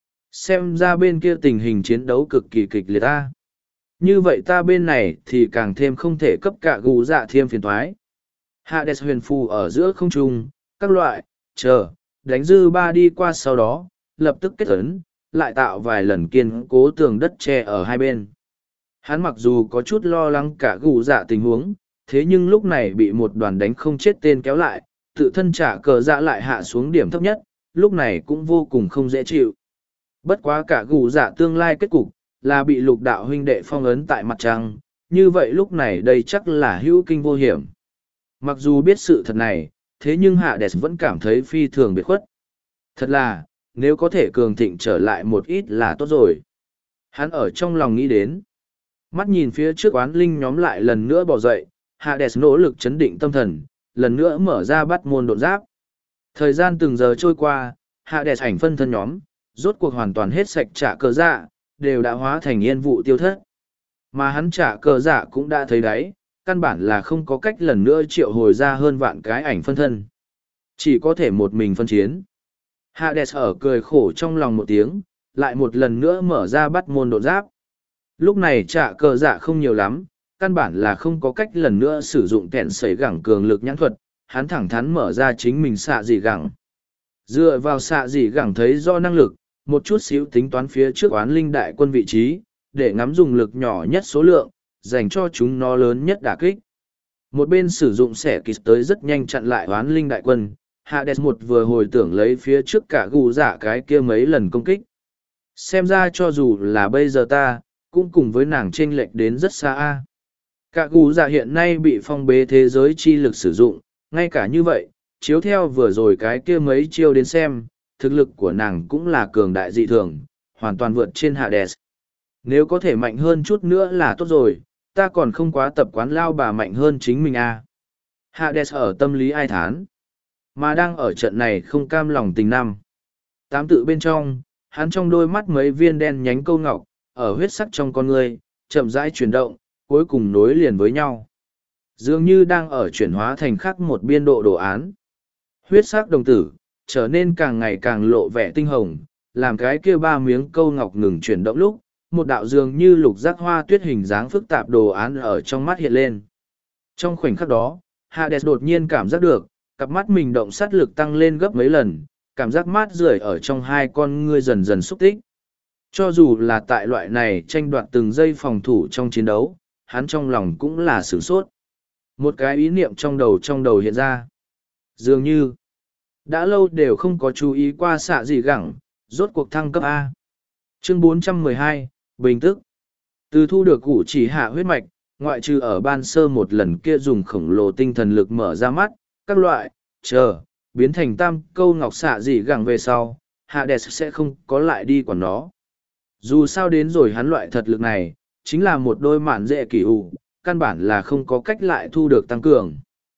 Xem ra bên kia tình hình chiến đấu cực kỳ kịch liệt ta. Như vậy ta bên này thì càng thêm không thể cấp cả gù dạ thêm phiền thoái. Hades huyền phù ở giữa không trung, các loại, đánh dư ba đi qua sau đó, lập tức kết ấn, lại tạo vài lần kiên cố tường đất che ở hai bên. Hắn mặc dù có chút lo lắng cả gù dạ tình huống, thế nhưng lúc này bị một đoàn đánh không chết tên kéo lại, tự thân trả cờ dạ lại hạ xuống điểm thấp nhất, lúc này cũng vô cùng không dễ chịu. Bất quá cả gù dạ tương lai kết cục, là bị lục đạo huynh đệ phong ấn tại mặt trăng, như vậy lúc này đây chắc là hữu kinh vô hiểm. Mặc dù biết sự thật này, thế nhưng Hades vẫn cảm thấy phi thường biệt khuất. Thật là, nếu có thể cường thịnh trở lại một ít là tốt rồi. Hắn ở trong lòng nghĩ đến. Mắt nhìn phía trước oán linh nhóm lại lần nữa bỏ dậy, Hades nỗ lực chấn định tâm thần, lần nữa mở ra bắt môn độn giáp. Thời gian từng giờ trôi qua, Hades ảnh phân thân nhóm, rốt cuộc hoàn toàn hết sạch trả cờ dạ, đều đã hóa thành yên vụ tiêu thất. Mà hắn trả cờ dạ cũng đã thấy đấy, căn bản là không có cách lần nữa triệu hồi ra hơn vạn cái ảnh phân thân. Chỉ có thể một mình phân chiến. Hades ở cười khổ trong lòng một tiếng, lại một lần nữa mở ra bắt môn độn giáp. Lúc này trả cờ dạ không nhiều lắm, căn bản là không có cách lần nữa sử dụng kẹn sấy gẳng cường lực nhãn thuật, hắn thẳng thắn mở ra chính mình xạ dị gẳng. Dựa vào xạ dị gẳng thấy do năng lực, một chút xíu tính toán phía trước oán linh đại quân vị trí, để ngắm dùng lực nhỏ nhất số lượng, dành cho chúng nó lớn nhất đả kích. Một bên sử dụng xẻ kịch tới rất nhanh chặn lại oán linh đại quân, Hades một vừa hồi tưởng lấy phía trước cả gù dạ cái kia mấy lần công kích. Xem ra cho dù là bây giờ ta, cũng cùng với nàng chênh lệch đến rất xa a. Cả gù dạ hiện nay bị phong bế thế giới chi lực sử dụng, ngay cả như vậy, chiếu theo vừa rồi cái kia mấy chiêu đến xem, thực lực của nàng cũng là cường đại dị thường, hoàn toàn vượt trên Hades. Nếu có thể mạnh hơn chút nữa là tốt rồi, ta còn không quá tập quán lao bà mạnh hơn chính mình a. Hades ở tâm lý ai thán, mà đang ở trận này không cam lòng tình năm. Tám tự bên trong, hắn trong đôi mắt mấy viên đen nhánh câu ngọc, ở huyết sắc trong con người, chậm rãi chuyển động, cuối cùng nối liền với nhau. Dường như đang ở chuyển hóa thành khắc một biên độ đồ án. Huyết sắc đồng tử, trở nên càng ngày càng lộ vẻ tinh hồng, làm cái kia ba miếng câu ngọc ngừng chuyển động lúc, một đạo dường như lục giác hoa tuyết hình dáng phức tạp đồ án ở trong mắt hiện lên. Trong khoảnh khắc đó, Hades đột nhiên cảm giác được, cặp mắt mình động sát lực tăng lên gấp mấy lần, cảm giác mát rượi ở trong hai con ngươi dần dần xúc tích. Cho dù là tại loại này tranh đoạt từng giây phòng thủ trong chiến đấu, hắn trong lòng cũng là sửng sốt. Một cái ý niệm trong đầu hiện ra. Dường như, đã lâu đều không có chú ý qua xạ gì gẳng, rốt cuộc thăng cấp A. Chương 412, Bình tức. Từ thu được củ chỉ hạ huyết mạch, ngoại trừ ở ban sơ một lần kia dùng khổng lồ tinh thần lực mở ra mắt, các loại, biến thành tam câu ngọc xạ gì gẳng về sau, Hades sẽ không có lại đi quản nó. Dù sao đến rồi hắn loại thật lực này, chính là một đôi mạn dễ kỳ ủ, căn bản là không có cách lại thu được tăng cường.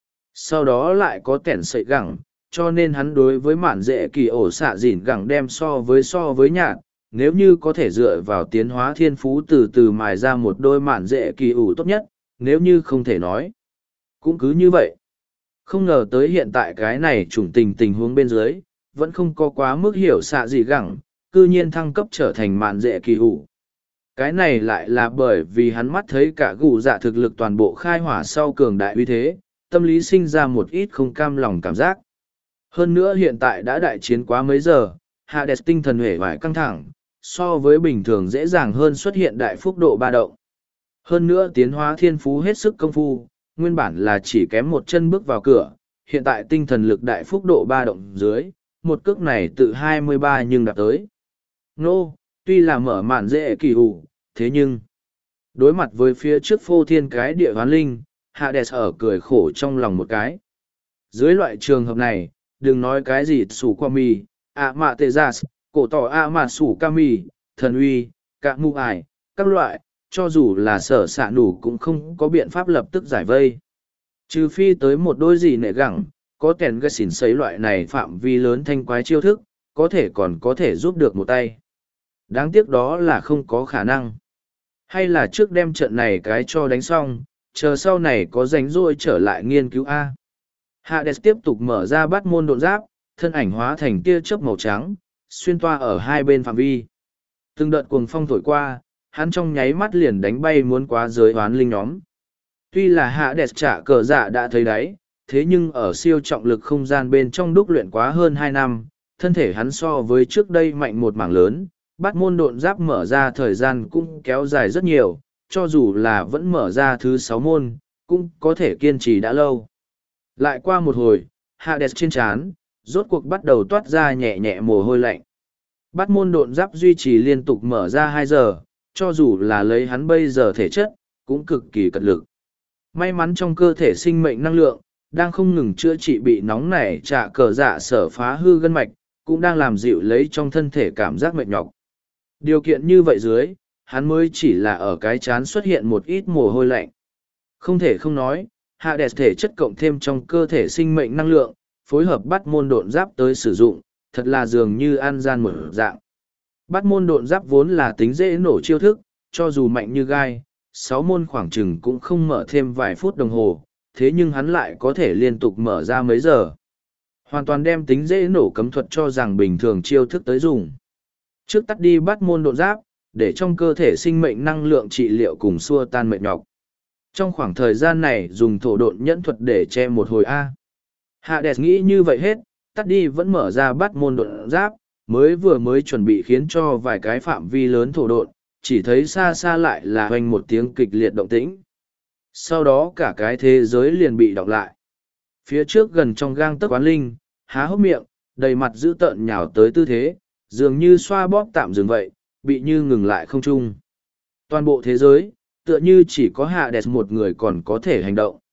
Sau đó lại có tẻn sậy gẳng, cho nên hắn đối với mạn dễ kỳ ổ xạ dỉn gẳng đem so với nhạt, nếu như có thể dựa vào tiến hóa thiên phú từ từ mài ra một đôi mạn dễ kỳ ủ tốt nhất, nếu như không thể nói. Cũng cứ như vậy. Không ngờ tới hiện tại cái này chủng tình huống bên dưới, vẫn không có quá mức hiểu xạ gì gẳng, cư nhiên thăng cấp trở thành mạn dễ kỳ ủ. Cái này lại là bởi vì hắn mắt thấy cả gù dạ thực lực toàn bộ khai hỏa sau cường đại uy thế, tâm lý sinh ra một ít không cam lòng cảm giác. Hơn nữa hiện tại đã đại chiến quá mấy giờ, Hades tinh thần hể vải căng thẳng, so với bình thường dễ dàng hơn xuất hiện đại phúc độ ba động. Hơn nữa tiến hóa thiên phú hết sức công phu, nguyên bản là chỉ kém một chân bước vào cửa, hiện tại tinh thần lực đại phúc độ ba động dưới, một cước này tự 23 nhưng đạt tới. Nô, tuy là mở màn dễ kỳ hủ, thế nhưng, đối mặt với phía trước phô thiên cái địa hoán linh, Hades ở cười khổ trong lòng một cái. Dưới loại trường hợp này, đừng nói cái gì sủ qua mì, mạ tê gia, cổ tỏ mạ sủ ca mì, thần uy, cả mụ ải, các loại, cho dù là sở xạ nủ cũng không có biện pháp lập tức giải vây. Trừ phi tới một đôi gì nệ gẳng, có kèn gây xỉn xấy loại này phạm vi lớn thanh quái chiêu thức, có thể giúp được một tay. Đáng tiếc đó là không có khả năng. Hay là trước đem trận này cái cho đánh xong, chờ sau này có rảnh rỗi trở lại nghiên cứu A. Hades tiếp tục mở ra bát môn độn giáp, thân ảnh hóa thành tia chớp màu trắng, xuyên toa ở hai bên phạm vi. Từng đợt cuồng phong thổi qua, hắn trong nháy mắt liền đánh bay muốn quá giới hoán linh nhóm. Tuy là Hades trả cờ dạ đã thấy đáy, thế nhưng ở siêu trọng lực không gian bên trong đúc luyện quá hơn 2 năm, thân thể hắn so với trước đây mạnh một mảng lớn, bát môn độn giáp mở ra thời gian cũng kéo dài rất nhiều, cho dù là vẫn mở ra thứ 6 môn, cũng có thể kiên trì đã lâu. Lại qua một hồi, Hades trên trán, rốt cuộc bắt đầu toát ra nhẹ nhẹ mồ hôi lạnh. Bát môn độn giáp duy trì liên tục mở ra 2 giờ, cho dù là lấy hắn bây giờ thể chất, cũng cực kỳ cật lực. May mắn trong cơ thể sinh mệnh năng lượng, đang không ngừng chữa trị bị nóng nảy trả cờ dạ sở phá hư gân mạch, cũng đang làm dịu lấy trong thân thể cảm giác mệt nhọc. Điều kiện như vậy dưới, hắn mới chỉ là ở cái chán xuất hiện một ít mồ hôi lạnh. Không thể không nói, Hades thể chất cộng thêm trong cơ thể sinh mệnh năng lượng, phối hợp bắt môn độn giáp tới sử dụng, thật là dường như ăn gian một dạng. Bắt môn độn giáp vốn là tính dễ nổ chiêu thức, cho dù mạnh như gai, 6 môn khoảng chừng cũng không mở thêm vài phút đồng hồ, thế nhưng hắn lại có thể liên tục mở ra mấy giờ. Hoàn toàn đem tính dễ nổ cấm thuật cho rằng bình thường chiêu thức tới dùng. Trước tắt đi bắt môn độn giáp, để trong cơ thể sinh mệnh năng lượng trị liệu cùng xua tan mệt nhọc. Trong khoảng thời gian này dùng thổ độn nhẫn thuật để che một hồi A. Hades nghĩ như vậy hết, tắt đi vẫn mở ra bắt môn độn giáp, mới chuẩn bị khiến cho vài cái phạm vi lớn thổ độn, chỉ thấy xa xa lại là hoành một tiếng kịch liệt động tĩnh. Sau đó cả cái thế giới liền bị đọc lại. Phía trước gần trong gang tấc quán linh, há hốc miệng, đầy mặt dữ tợn nhào tới tư thế, dường như xoa bóp tạm dừng vậy, bị như ngừng lại không trung. Toàn bộ thế giới, tựa như chỉ có Hades một người còn có thể hành động.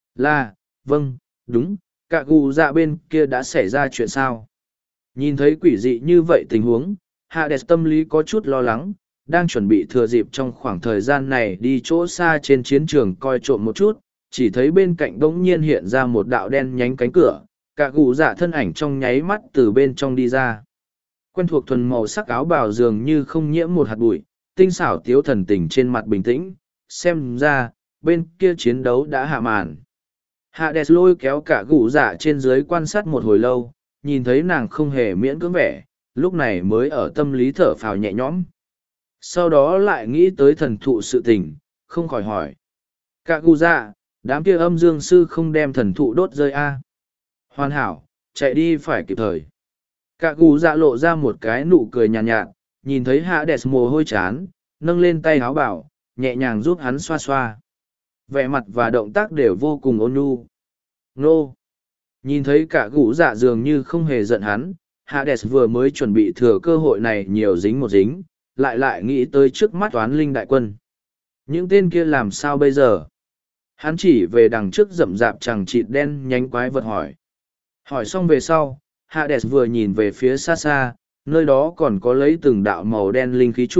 Vâng, đúng, cả gù dạ bên kia đã xảy ra chuyện sao? Nhìn thấy quỷ dị như vậy tình huống, Hades tâm lý có chút lo lắng, đang chuẩn bị thừa dịp trong khoảng thời gian này đi chỗ xa trên chiến trường coi trộm một chút, chỉ thấy bên cạnh bỗng nhiên hiện ra một đạo đen nhánh cánh cửa, cả gù dạ thân ảnh trong nháy mắt từ bên trong đi ra. Quen thuộc thuần màu sắc áo bào dường như không nhiễm một hạt bụi, tinh xảo tiếu thần tình trên mặt bình tĩnh, xem ra, bên kia chiến đấu đã hạ màn. Hades lôi kéo cả gù dạ trên dưới quan sát một hồi lâu, nhìn thấy nàng không hề miễn cưỡng vẻ, lúc này mới ở tâm lý thở phào nhẹ nhõm. Sau đó lại nghĩ tới thần thụ sự tình, không khỏi hỏi. Cả gù dạ, đám kia âm dương sư không đem thần thụ đốt rơi a? Hoàn hảo, chạy đi phải kịp thời. Cả gù dạ lộ ra một cái nụ cười nhàn nhạt, nhìn thấy Hades mồ hôi chán, nâng lên tay áo bảo, nhẹ nhàng giúp hắn xoa xoa. Vẻ mặt và động tác đều vô cùng ôn nhu. Nô! Nhìn thấy cả gù dạ dường như không hề giận hắn, Hades vừa mới chuẩn bị thừa cơ hội này nhiều dính một dính, lại nghĩ tới trước mắt toán linh đại quân. Những tên kia làm sao bây giờ? Hắn chỉ về đằng trước rậm rạp chẳng chịt đen nhánh quái vật hỏi. Hỏi xong về sau, Hades vừa nhìn về phía xa xa, nơi đó còn có lấy từng đạo màu đen linh khí trụ,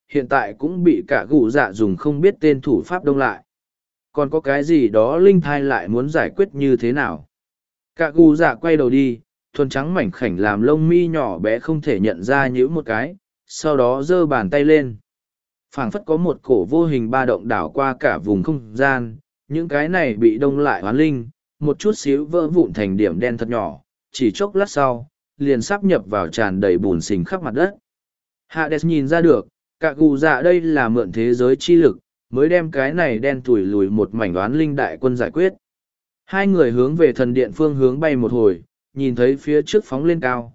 hiện tại cũng bị cả gù dạ dùng không biết tên thủ pháp đông lại. Còn có cái gì đó linh thai lại muốn giải quyết như thế nào? Cả gù dạ quay đầu đi, thuần trắng mảnh khảnh làm lông mi nhỏ bé không thể nhận ra nhíu một cái, sau đó giơ bàn tay lên. Phảng phất có một cổ vô hình ba động đảo qua cả vùng không gian, những cái này bị đông lại hoán linh, một chút xíu vỡ vụn thành điểm đen thật nhỏ, chỉ chốc lát sau, liền sắp nhập vào tràn đầy bùn xình khắp mặt đất. Hades nhìn ra được, cả gù dạ đây là mượn thế giới chi lực, mới đem cái này đen tủi lùi một mảnh đoán linh đại quân giải quyết. Hai người hướng về thần điện phương hướng bay một hồi, nhìn thấy phía trước phóng lên cao,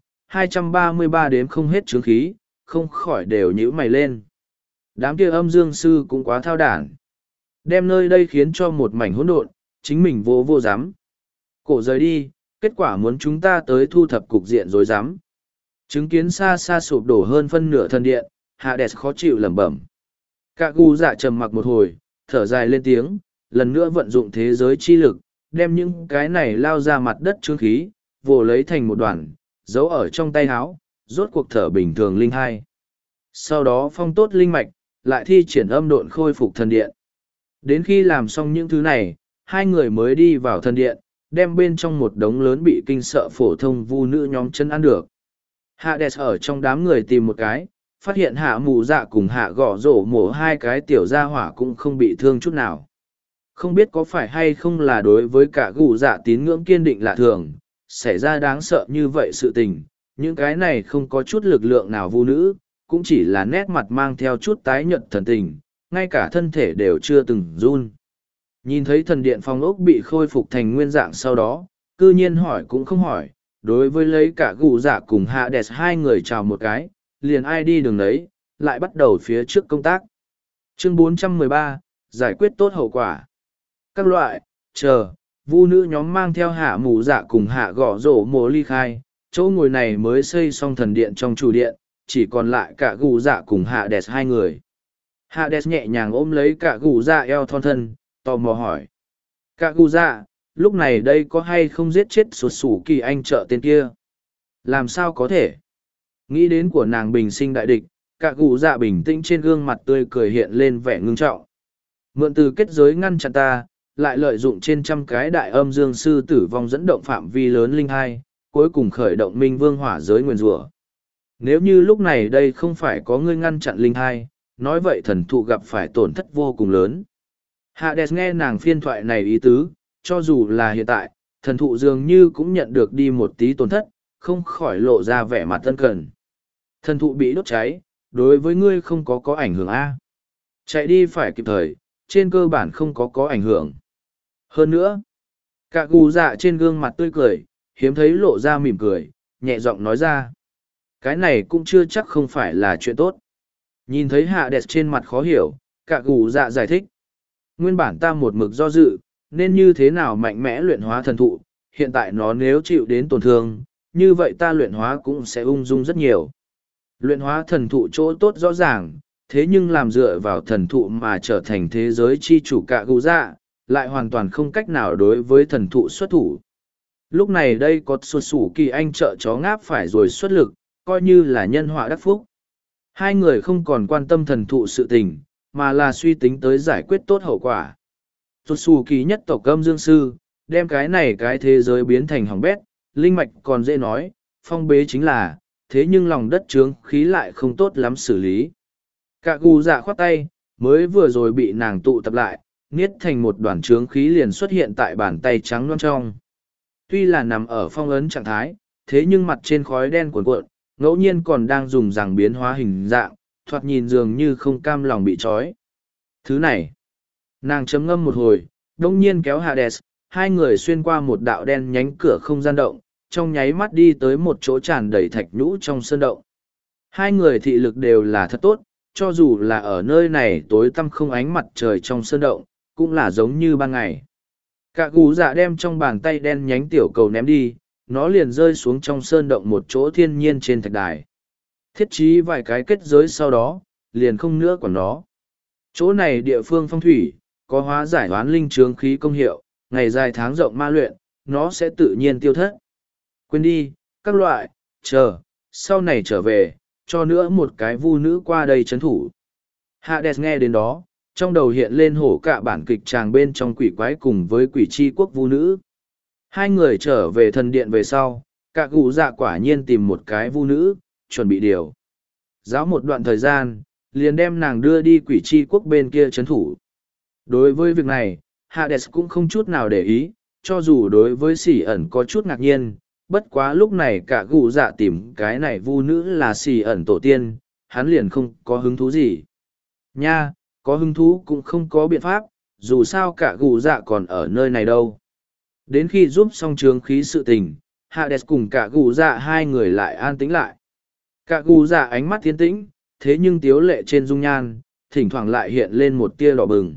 233 đếm không hết chướng khí, không khỏi đều nhíu mày lên. Đám kia âm dương sư cũng quá thao đản. Đem nơi đây khiến cho một mảnh hỗn độn, chính mình vô dám. Cổ rời đi, kết quả muốn chúng ta tới thu thập cục diện rồi dám. Chứng kiến xa xa sụp đổ hơn phân nửa thần điện, Hades khó chịu lẩm bẩm. Cả gu dạ trầm mặc một hồi, thở dài lên tiếng, lần nữa vận dụng thế giới chi lực, đem những cái này lao ra mặt đất chướng khí, vồ lấy thành một đoàn, giấu ở trong tay áo, rốt cuộc thở bình thường linh hai. Sau đó phong tốt linh mạch, lại thi triển âm độn khôi phục thần điện. Đến khi làm xong những thứ này, hai người mới đi vào thần điện, đem bên trong một đống lớn bị kinh sợ phổ thông vu nữ nhóm chân ăn được. Hades ở trong đám người tìm một cái, phát hiện hạ mù dạ cùng hạ gõ rổ mổ hai cái tiểu gia hỏa cũng không bị thương chút nào. Không biết có phải hay không là đối với cả gù dạ tín ngưỡng kiên định lạ thường, xảy ra đáng sợ như vậy sự tình, những cái này không có chút lực lượng nào vu nữ, cũng chỉ là nét mặt mang theo chút tái nhợt thần tình, ngay cả thân thể đều chưa từng run. Nhìn thấy thần điện phong ốc bị khôi phục thành nguyên dạng sau đó, cư nhiên hỏi cũng không hỏi, đối với lấy cả gù dạ cùng Hades hai người chào một cái, liền ai đi đường đấy, lại bắt đầu phía trước công tác. Chương 413, giải quyết tốt hậu quả. Các loại, vu nữ nhóm mang theo hạ mù dạ cùng hạ gõ rổ mồ ly khai, chỗ ngồi này mới xây xong thần điện trong chủ điện, chỉ còn lại cả gù dạ cùng Hades hai người. Hades nhẹ nhàng ôm lấy cả gù dạ eo thon thân, tò mò hỏi. Cả gù dạ, lúc này đây có hay không giết chết sụt sủ kỳ anh trợ tên kia? Làm sao có thể? Nghĩ đến của nàng bình sinh đại địch, cả gù dạ bình tĩnh trên gương mặt tươi cười hiện lên vẻ ngưng trọng. Mượn từ kết giới ngăn chặn ta, lại lợi dụng trên trăm cái đại âm dương sư tử vong dẫn động phạm vi lớn linh hai, cuối cùng khởi động minh vương hỏa giới nguyền rủa. Nếu như lúc này đây không phải có ngươi ngăn chặn linh hai, nói vậy thần thụ gặp phải tổn thất vô cùng lớn. Hades nghe nàng phiên thoại này ý tứ, cho dù là hiện tại, thần thụ dường như cũng nhận được đi một tí tổn thất, không khỏi lộ ra vẻ mặt ân cần. Thần thụ bị đốt cháy, đối với ngươi không có ảnh hưởng a. Chạy đi phải kịp thời, trên cơ bản không có ảnh hưởng. Hơn nữa, cả gù dạ trên gương mặt tươi cười, hiếm thấy lộ ra mỉm cười, nhẹ giọng nói ra. Cái này cũng chưa chắc không phải là chuyện tốt. Nhìn thấy Hades trên mặt khó hiểu, cả gù dạ giải thích. Nguyên bản ta một mực do dự, nên như thế nào mạnh mẽ luyện hóa thần thụ, hiện tại nó nếu chịu đến tổn thương, như vậy ta luyện hóa cũng sẽ ung dung rất nhiều. Luyện hóa thần thụ chỗ tốt rõ ràng, thế nhưng làm dựa vào thần thụ mà trở thành thế giới chi chủ cả gù dạ, lại hoàn toàn không cách nào đối với thần thụ xuất thủ. Lúc này đây có sụt sủ kỳ anh trợ chó ngáp phải rồi xuất lực, coi như là nhân họa đắc phúc. Hai người không còn quan tâm thần thụ sự tình, mà là suy tính tới giải quyết tốt hậu quả. Sụt sủ kỳ nhất tộc âm dương sư, đem cái này cái thế giới biến thành hỏng bét, linh mạch còn dễ nói, phong bế chính là, thế nhưng lòng đất trướng khí lại không tốt lắm xử lý. Cả gù dạ khoát tay, mới vừa rồi bị nàng tụ tập lại, niết thành một đoàn trướng khí liền xuất hiện tại bàn tay trắng loang trong. Tuy là nằm ở phong ấn trạng thái, thế nhưng mặt trên khói đen cuộn cuộn, ngẫu nhiên còn đang dùng rằng biến hóa hình dạng, thoạt nhìn dường như không cam lòng bị trói. Thứ này, nàng chấm ngâm một hồi, đông nhiên kéo Hades, hai người xuyên qua một đạo đen nhánh cửa không gian động, trong nháy mắt đi tới một chỗ tràn đầy thạch nhũ trong sơn động. Hai người thị lực đều là thật tốt, cho dù là ở nơi này tối tăm không ánh mặt trời trong sơn động, cũng là giống như ban ngày. Cả gù dạ đem trong bàn tay đen nhánh tiểu cầu ném đi, nó liền rơi xuống trong sơn động một chỗ thiên nhiên trên thạch đài. Thiết trí vài cái kết giới sau đó, liền không nữa còn nó. Chỗ này địa phương phong thủy, có hóa giải hoán linh chướng khí công hiệu, ngày dài tháng rộng ma luyện, nó sẽ tự nhiên tiêu thất. Quên đi, các loại, sau này trở về, cho nữa một cái vu nữ qua đây trấn thủ. Hades nghe đến đó, trong đầu hiện lên hổ cả bản kịch tràng bên trong quỷ quái cùng với quỷ chi quốc vu nữ. Hai người trở về thần điện về sau, cả cụ dạ quả nhiên tìm một cái vu nữ, chuẩn bị điều. Giáo một đoạn thời gian, liền đem nàng đưa đi quỷ chi quốc bên kia trấn thủ. Đối với việc này, Hades cũng không chút nào để ý, cho dù đối với Xỉ ẩn có chút ngạc nhiên, bất quá lúc này cả cụ dạ tìm cái này vu nữ là Xỉ ẩn tổ tiên, hắn liền không có hứng thú gì. Nha, có hứng thú cũng không có biện pháp, dù sao cả cụ dạ còn ở nơi này đâu. Đến khi giúp xong chướng khí sự tình, Hades cùng cả cụ dạ hai người lại an tĩnh lại. Cả cụ dạ ánh mắt thiên tĩnh, thế nhưng tiếu lệ trên dung nhan, thỉnh thoảng lại hiện lên một tia đỏ bừng.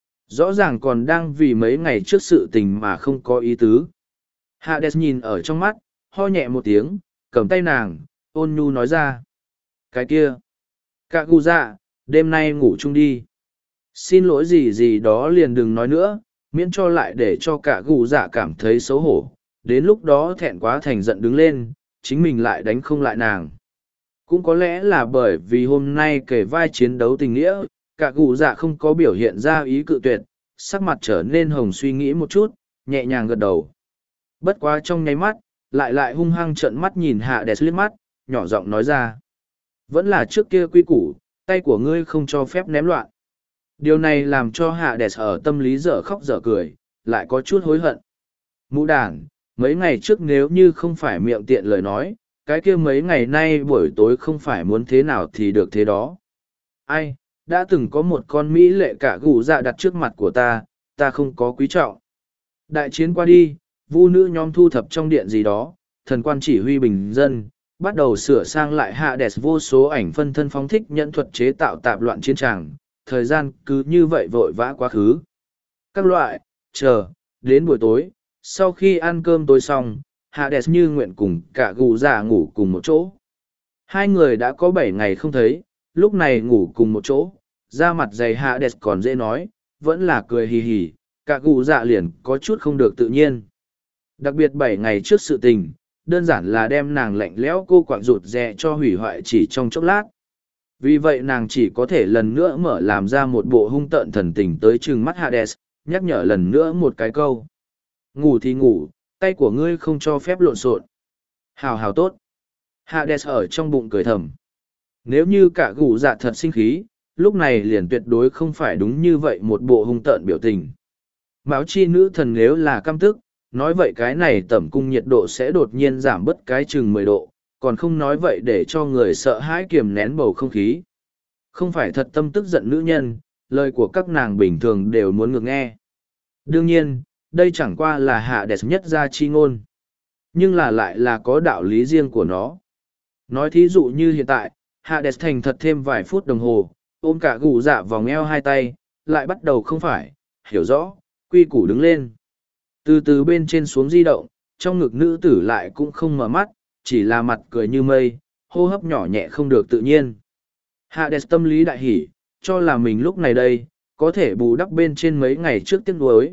Rõ ràng còn đang vì mấy ngày trước sự tình mà không có ý tứ. Hades nhìn ở trong mắt, ho nhẹ một tiếng, cầm tay nàng, ôn nhu nói ra. Cái kia, cả cụ dạ, đêm nay ngủ chung đi. Xin lỗi gì gì đó liền đừng nói nữa, miễn cho lại để cho cả cụ dạ cảm thấy xấu hổ. Đến lúc đó thẹn quá thành giận đứng lên, chính mình lại đánh không lại nàng. Cũng có lẽ là bởi vì hôm nay kể vai chiến đấu tình nghĩa, cả cụ dạ không có biểu hiện ra ý cự tuyệt, sắc mặt trở nên hồng suy nghĩ một chút, nhẹ nhàng gật đầu. Bất quá trong nháy mắt, lại hung hăng trợn mắt nhìn Hades liếc mắt, nhỏ giọng nói ra. Vẫn là trước kia quy củ, tay của ngươi không cho phép ném loạn. Điều này làm cho Hades ở tâm lý dở khóc dở cười, lại có chút hối hận. Mụ đàn, mấy ngày trước nếu như không phải miệng tiện lời nói, cái kia mấy ngày nay buổi tối không phải muốn thế nào thì được thế đó. Ai, đã từng có một con Mỹ lệ cả gù dạ đặt trước mặt của ta không có quý trọng. Đại chiến qua đi, vu nữ nhóm thu thập trong điện gì đó, thần quan chỉ huy bình dân, bắt đầu sửa sang lại Hades vô số ảnh phân thân phóng thích nhẫn thuật chế tạo tạp loạn chiến tràng, thời gian cứ như vậy vội vã quá khứ. Các loại, chờ, đến buổi tối, sau khi ăn cơm tối xong, Hades như nguyện cùng cả gù dạ ngủ cùng một chỗ. Hai người đã có 7 ngày không thấy, lúc này ngủ cùng một chỗ, da mặt dày Hades còn dễ nói, vẫn là cười hì hì, cả gù dạ liền có chút không được tự nhiên. Đặc biệt 7 ngày trước sự tình, đơn giản là đem nàng lạnh lẽo cô quạng rụt rè cho hủy hoại chỉ trong chốc lát. Vì vậy nàng chỉ có thể lần nữa mở làm ra một bộ hung tợn thần tình tới trừng mắt Hades, nhắc nhở lần nữa một cái câu. Ngủ thì ngủ, tay của ngươi không cho phép lộn xộn. Hào hào tốt. Hades ở trong bụng cười thầm. Nếu như cả gù dạ thật sinh khí, lúc này liền tuyệt đối không phải đúng như vậy một bộ hung tợn biểu tình. Báo chi nữ thần nếu là căm tức, nói vậy cái này tẩm cung nhiệt độ sẽ đột nhiên giảm bất cái chừng 10 độ, còn không nói vậy để cho người sợ hãi kiềm nén bầu không khí. Không phải thật tâm tức giận nữ nhân, lời của các nàng bình thường đều muốn ngược nghe. Đương nhiên, đây chẳng qua là Hades nhất ra chi ngôn. Nhưng lại là có đạo lý riêng của nó. Nói thí dụ như hiện tại, Hades thành thật thêm vài phút đồng hồ, ôm cả gù dạ vòng eo hai tay, lại bắt đầu không phải, hiểu rõ, quy củ đứng lên. Từ từ bên trên xuống di động, trong ngực nữ tử lại cũng không mở mắt, chỉ là mặt cười như mây, hô hấp nhỏ nhẹ không được tự nhiên. Hades tâm lý đại hỉ, cho là mình lúc này đây, có thể bù đắp bên trên mấy ngày trước tiếc nuối,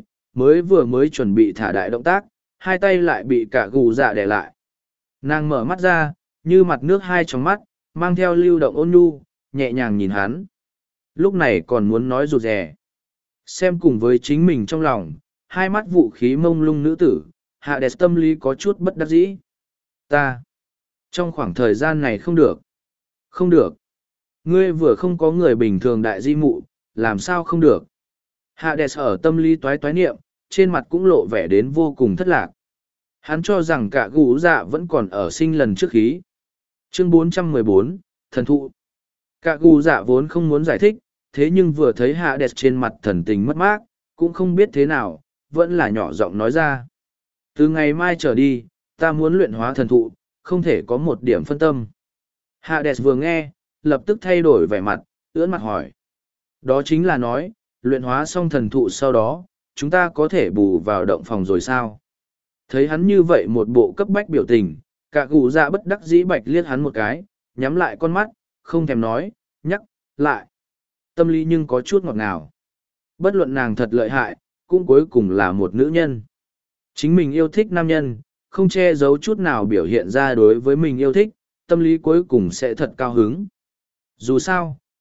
mới chuẩn bị thả đại động tác, hai tay lại bị cả gù dạ đè lại. Nàng mở mắt ra, như mặt nước hai trong mắt, mang theo lưu động ôn nhu, nhẹ nhàng nhìn hắn. Lúc này còn muốn nói rụt rè. Xem cùng với chính mình trong lòng, hai mắt vũ khí mông lung nữ tử, Hades tâm lý có chút bất đắc dĩ. Ta, trong khoảng thời gian này không được. Không được. Ngươi vừa không có người bình thường đại di mụ, làm sao không được. Hades ở tâm lý toái toái niệm, trên mặt cũng lộ vẻ đến vô cùng thất lạc. Hắn cho rằng cả gũ dạ vẫn còn ở sinh lần trước khí. Chương 414, thần thụ. Cả gù dạ vốn không muốn giải thích, thế nhưng vừa thấy Hades trên mặt thần tình mất mát, cũng không biết thế nào, vẫn là nhỏ giọng nói ra. Từ ngày mai trở đi, ta muốn luyện hóa thần thụ, không thể có một điểm phân tâm. Hades vừa nghe, lập tức thay đổi vẻ mặt, ưỡn mặt hỏi. Đó chính là nói, luyện hóa xong thần thụ sau đó, chúng ta có thể bù vào động phòng rồi sao? Thấy hắn như vậy một bộ cấp bách biểu tình, cả gù dạ bất đắc dĩ bạch liếc hắn một cái, nhắm lại con mắt, không thèm nói, nhắc, lại. Tâm lý nhưng có chút ngọt ngào. Bất luận nàng thật lợi hại, cũng cuối cùng là một nữ nhân. Chính mình yêu thích nam nhân, không che giấu chút nào biểu hiện ra đối với mình yêu thích, tâm lý cuối cùng sẽ thật cao hứng. Dù sao,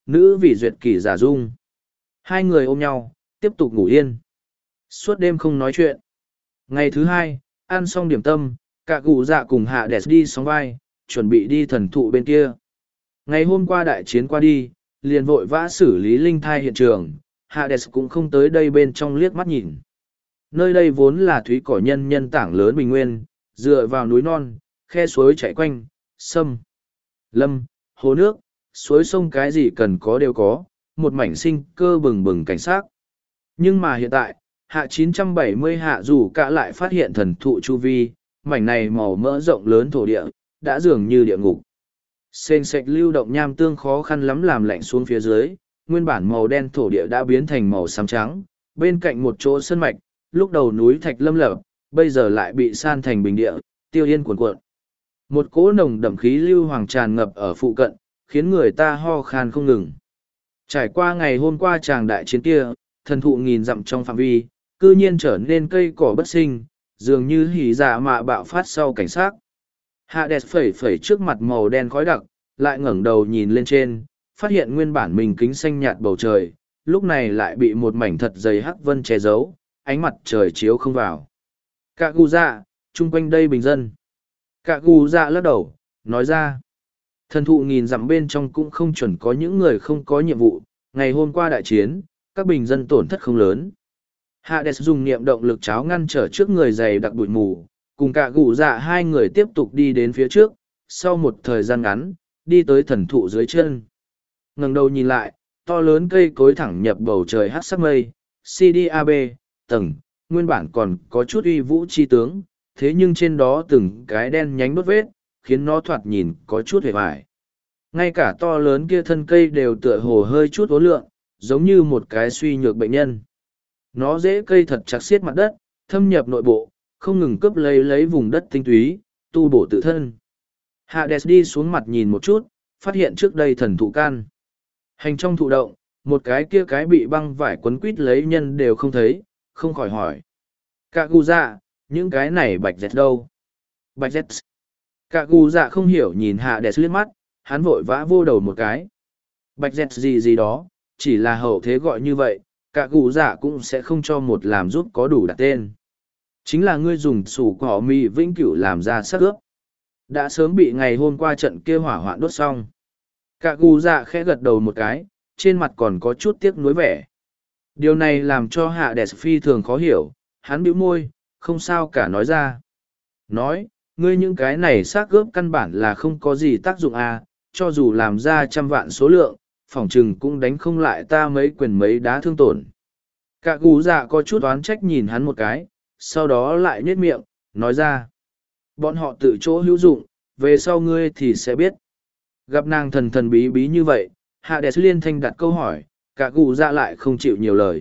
nữ vì duyệt kỷ giả dung. Hai người ôm nhau, tiếp tục ngủ yên. Suốt đêm không nói chuyện. Ngày thứ hai, ăn xong điểm tâm, cả cụ dạ cùng hạ đẹp đi sóng vai, chuẩn bị đi thần thụ bên kia. Ngày hôm qua đại chiến qua đi, liền vội vã xử lý linh thai hiện trường, Hades cũng không tới đây bên trong liếc mắt nhìn. Nơi đây vốn là thúy cỏ nhân nhân tảng lớn bình nguyên, dựa vào núi non, khe suối chảy quanh, sâm, lâm, hồ nước, suối sông cái gì cần có đều có, một mảnh sinh cơ bừng bừng cảnh sát. Nhưng mà hiện tại, hạ 970 hạ dù cả lại phát hiện thần thụ chu vi, mảnh này màu mỡ rộng lớn thổ địa, đã dường như địa ngục. Sền sệt lưu động nham tương khó khăn lắm làm lạnh xuống phía dưới, nguyên bản màu đen thổ địa đã biến thành màu xám trắng, bên cạnh một chỗ sơn mạch, lúc đầu núi thạch lâm lập, bây giờ lại bị san thành bình địa, tiêu yên cuồn cuộn. Một cỗ nồng đậm khí lưu hoàng tràn ngập ở phụ cận, khiến người ta ho khan không ngừng. Trải qua ngày hôm qua tràng đại chiến kia, thần thụ nghìn dặm trong phạm vi, cư nhiên trở nên cây cỏ bất sinh, dường như hỉ dạ mạ bạo phát sau cảnh sát. Hades phẩy phẩy trước mặt màu đen khói đặc, lại ngẩng đầu nhìn lên trên, phát hiện nguyên bản mình kính xanh nhạt bầu trời, lúc này lại bị một mảnh thật dày hắc vân che giấu, ánh mặt trời chiếu không vào. Cả gu dạ, chung quanh đây bình dân. Cả gu dạ lắc đầu, nói ra. Thần thụ nghìn dặm bên trong cũng không chuẩn có những người không có nhiệm vụ, ngày hôm qua đại chiến, các bình dân tổn thất không lớn. Hades dùng niệm động lực cháo ngăn trở trước người dày đặc bụi mù, cùng cả gù dạ hai người tiếp tục đi đến phía trước, sau một thời gian ngắn, đi tới thần thụ dưới chân. Ngẩng đầu nhìn lại, to lớn cây cối thẳng nhập bầu trời hát sắc mây, CDAB, tầng, nguyên bản còn có chút uy vũ chi tướng, thế nhưng trên đó từng cái đen nhánh đốt vết, khiến nó thoạt nhìn có chút hề vải. Ngay cả to lớn kia thân cây đều tựa hồ hơi chút ố lượng, giống như một cái suy nhược bệnh nhân. Nó dễ cây thật chặt xiết mặt đất, thâm nhập nội bộ, không ngừng cướp lấy vùng đất tinh túy, tu bổ tự thân. Hades đi xuống mặt nhìn một chút, phát hiện trước đây thần thụ can. Hành trong thụ động, một cái kia cái bị băng vải quấn quít lấy nhân đều không thấy, không khỏi hỏi. Cả gu dạ, những cái này bạch dẹt đâu? Bạch dẹt. Cả gu dạ không hiểu nhìn Hades liếc mắt, hắn vội vã vô đầu một cái. Bạch dẹt gì gì đó, chỉ là hậu thế gọi như vậy, cả gu dạ cũng sẽ không cho một làm giúp có đủ đặt tên. Chính là ngươi dùng sủ cỏ mì vĩnh cửu làm ra sắc ướp. Đã sớm bị ngày hôm qua trận kia hỏa hoạn đốt xong. Cả gu dạ khẽ gật đầu một cái, trên mặt còn có chút tiếc nuối vẻ. Điều này làm cho Hades phi thường khó hiểu, hắn bĩu môi, không sao cả nói ra. Nói, ngươi những cái này xác ướp căn bản là không có gì tác dụng à, cho dù làm ra 100 vạn số lượng, phỏng chừng cũng đánh không lại ta mấy quyền mấy đá thương tổn. Cả gu dạ có chút oán trách nhìn hắn một cái, sau đó lại nhếch miệng, nói ra. Bọn họ tự chỗ hữu dụng, về sau ngươi thì sẽ biết. Gặp nàng thần thần bí bí như vậy, Hades liên thanh đặt câu hỏi, cả gu dạ lại không chịu nhiều lời.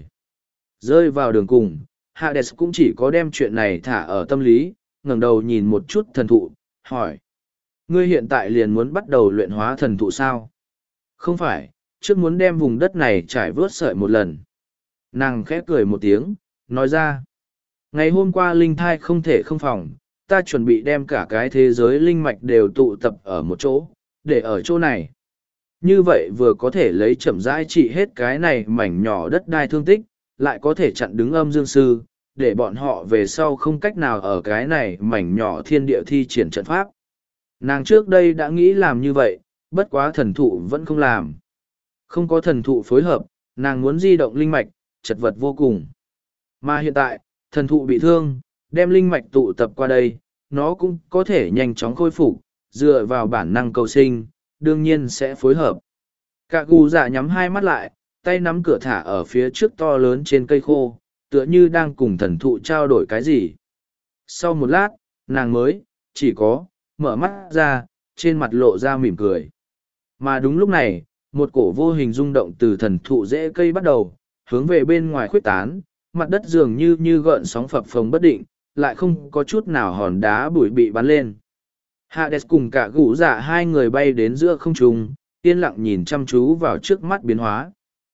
Rơi vào đường cùng, Hades cũng chỉ có đem chuyện này thả ở tâm lý, ngẩng đầu nhìn một chút thần thụ, hỏi. Ngươi hiện tại liền muốn bắt đầu luyện hóa thần thụ sao? Không phải, trước muốn đem vùng đất này trải vớt sợi một lần. Nàng khẽ cười một tiếng, nói ra. Ngày hôm qua linh thai không thể không phòng, ta chuẩn bị đem cả cái thế giới linh mạch đều tụ tập ở một chỗ, để ở chỗ này. Như vậy vừa có thể lấy chậm rãi trị hết cái này mảnh nhỏ đất đai thương tích, lại có thể chặn đứng âm dương sư, để bọn họ về sau không cách nào ở cái này mảnh nhỏ thiên địa thi triển trận pháp. Nàng trước đây đã nghĩ làm như vậy, bất quá thần thụ vẫn không làm. Không có thần thụ phối hợp, nàng muốn di động linh mạch, chật vật vô cùng. Mà hiện tại, thần thụ bị thương, đem linh mạch tụ tập qua đây, nó cũng có thể nhanh chóng khôi phục, dựa vào bản năng cầu sinh, đương nhiên sẽ phối hợp. Cả gu dạ nhắm hai mắt lại, tay nắm cửa thả ở phía trước to lớn trên cây khô, tựa như đang cùng thần thụ trao đổi cái gì. Sau một lát, nàng mới, chỉ có, mở mắt ra, trên mặt lộ ra mỉm cười. Mà đúng lúc này, một cổ vô hình rung động từ thần thụ rễ cây bắt đầu, hướng về bên ngoài khuếch tán, mặt đất dường như gợn sóng phập phồng bất định, lại không có chút nào hòn đá bụi bị bắn lên. Hades cùng cả gũ dạ hai người bay đến giữa không trung, yên lặng nhìn chăm chú vào trước mắt biến hóa.